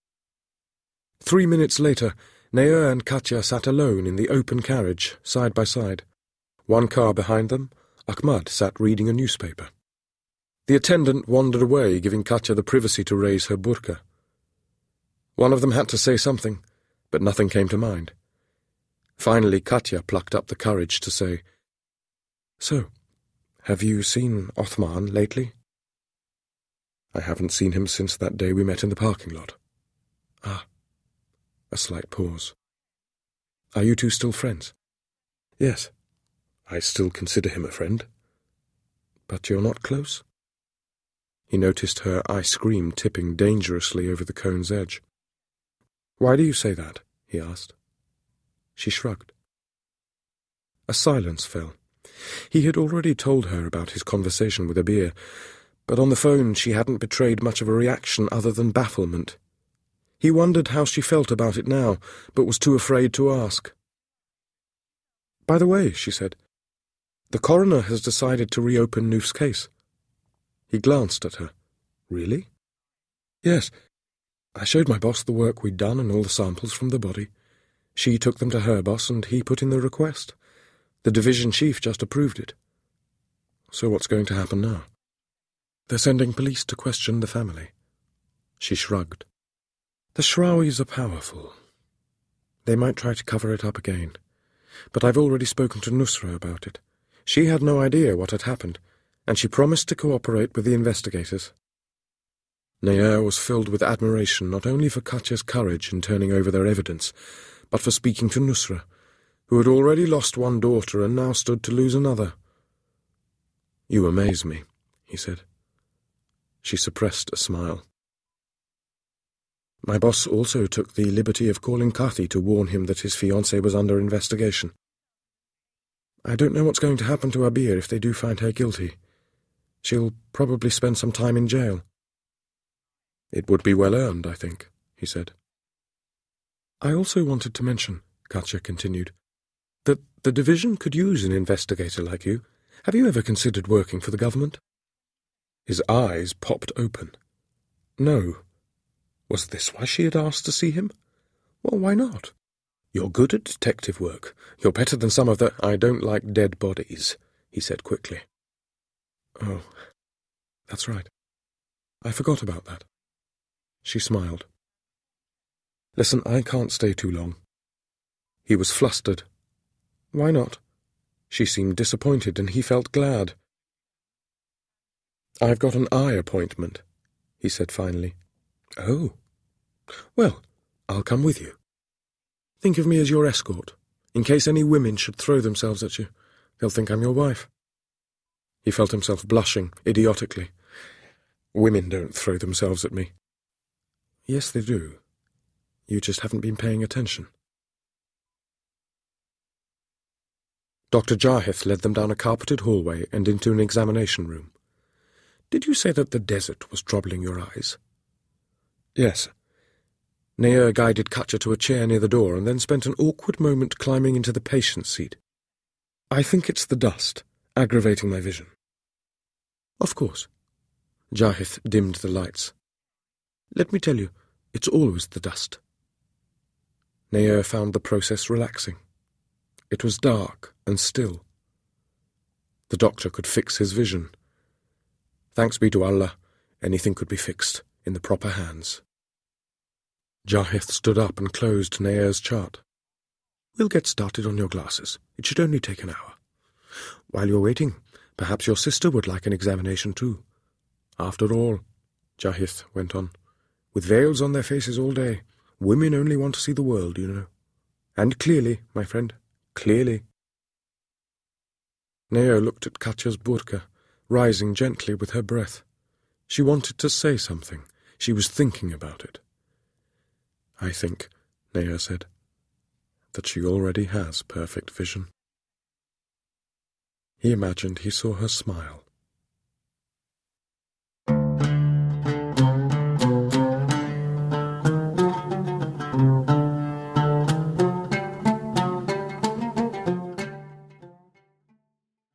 3 minutes later, Nair and Katya sat alone in the open carriage, side by side. One car behind them, Ahmad sat reading a newspaper. The attendant wandered away, giving Katya the privacy to raise her burqa. One of them had to say something, but nothing came to mind. Finally, Katya plucked up the courage to say, "So, have you seen Othman lately?" "I haven't seen him since that day we met in the parking lot." "Ah." A slight pause. "Are you two still friends?" "Yes. I still consider him a friend." "But you're not close?" He noticed her ice cream tipping dangerously over the cone's edge. "Why do you say that?" he asked. She shrugged. A silence fell. He had already told her about his conversation with Abir, but on the phone she hadn't betrayed much of a reaction other than bafflement. He wondered how she felt about it now, but was too afraid to ask. "By the way," she said, "the coroner has decided to reopen Nuf's case." He glanced at her. "Really?" "Yes. I showed my boss the work we'd done and all the samples from the body. She took them to her boss and he put in the request. The division chief just approved it." "So what's going to happen now?" "They're sending police to question the family." She shrugged. "The Shrawis are powerful. They might try to cover it up again. But I've already spoken to Nusra about it. She had no idea what had happened, and she promised to cooperate with the investigators." Nair was filled with admiration not only for Katya's courage in turning over their evidence, but for speaking to Nusra, who had already lost one daughter and now stood to lose another. "You amaze me," he said. She suppressed a smile. "My boss also took the liberty of calling Kathy to warn him that his fiancée was under investigation. I don't know what's going to happen to Abir if they do find her guilty. She'll probably spend some time in jail." "It would be well earned, I think," he said. "I also wanted to mention," Katya continued, "that the division could use an investigator like you. Have you ever considered working for the government?" His eyes popped open. No. Was this why she had asked to see him? Well, why not? "You're good at detective work. You're better than some of the— I don't like dead bodies," he said quickly. "Oh, that's right. I forgot about that." She smiled. "Listen, I can't stay too long." He was flustered. "Why not?" She seemed disappointed, and he felt glad. "I've got an eye appointment," he said finally. "Oh. Well, I'll come with you. Think of me as your escort, in case any women should throw themselves at you. They'll think I'm your wife." He felt himself blushing idiotically. Women don't throw themselves at me. Yes, they do. You just haven't been paying attention. Dr. Jarhith led them down a carpeted hallway and into an examination room. Did you say that the desert was troubling your eyes? Yes. Naya guided Katja to a chair near the door and then spent an awkward moment climbing into the patient's seat. I think it's the dust, aggravating my vision. Of course. Jarhith dimmed the lights. Let me tell you, it's always the dust. Naya found the process relaxing. It was dark and still. The doctor could fix his vision. Thanks be to Allah, anything could be fixed in the proper hands. Jarhith stood up and closed Naya's chart. We'll get started on your glasses. It should only take an hour. While you're waiting, perhaps your sister would like an examination too. After all, Jarhith went on, with veils on their faces all day, women only want to see the world, you know. And clearly, my friend, clearly. Naya looked at Katja's burqa, rising gently with her breath. She wanted to say something. She was thinking about it. I think, Naya said, that she already has perfect vision. He imagined he saw her smile.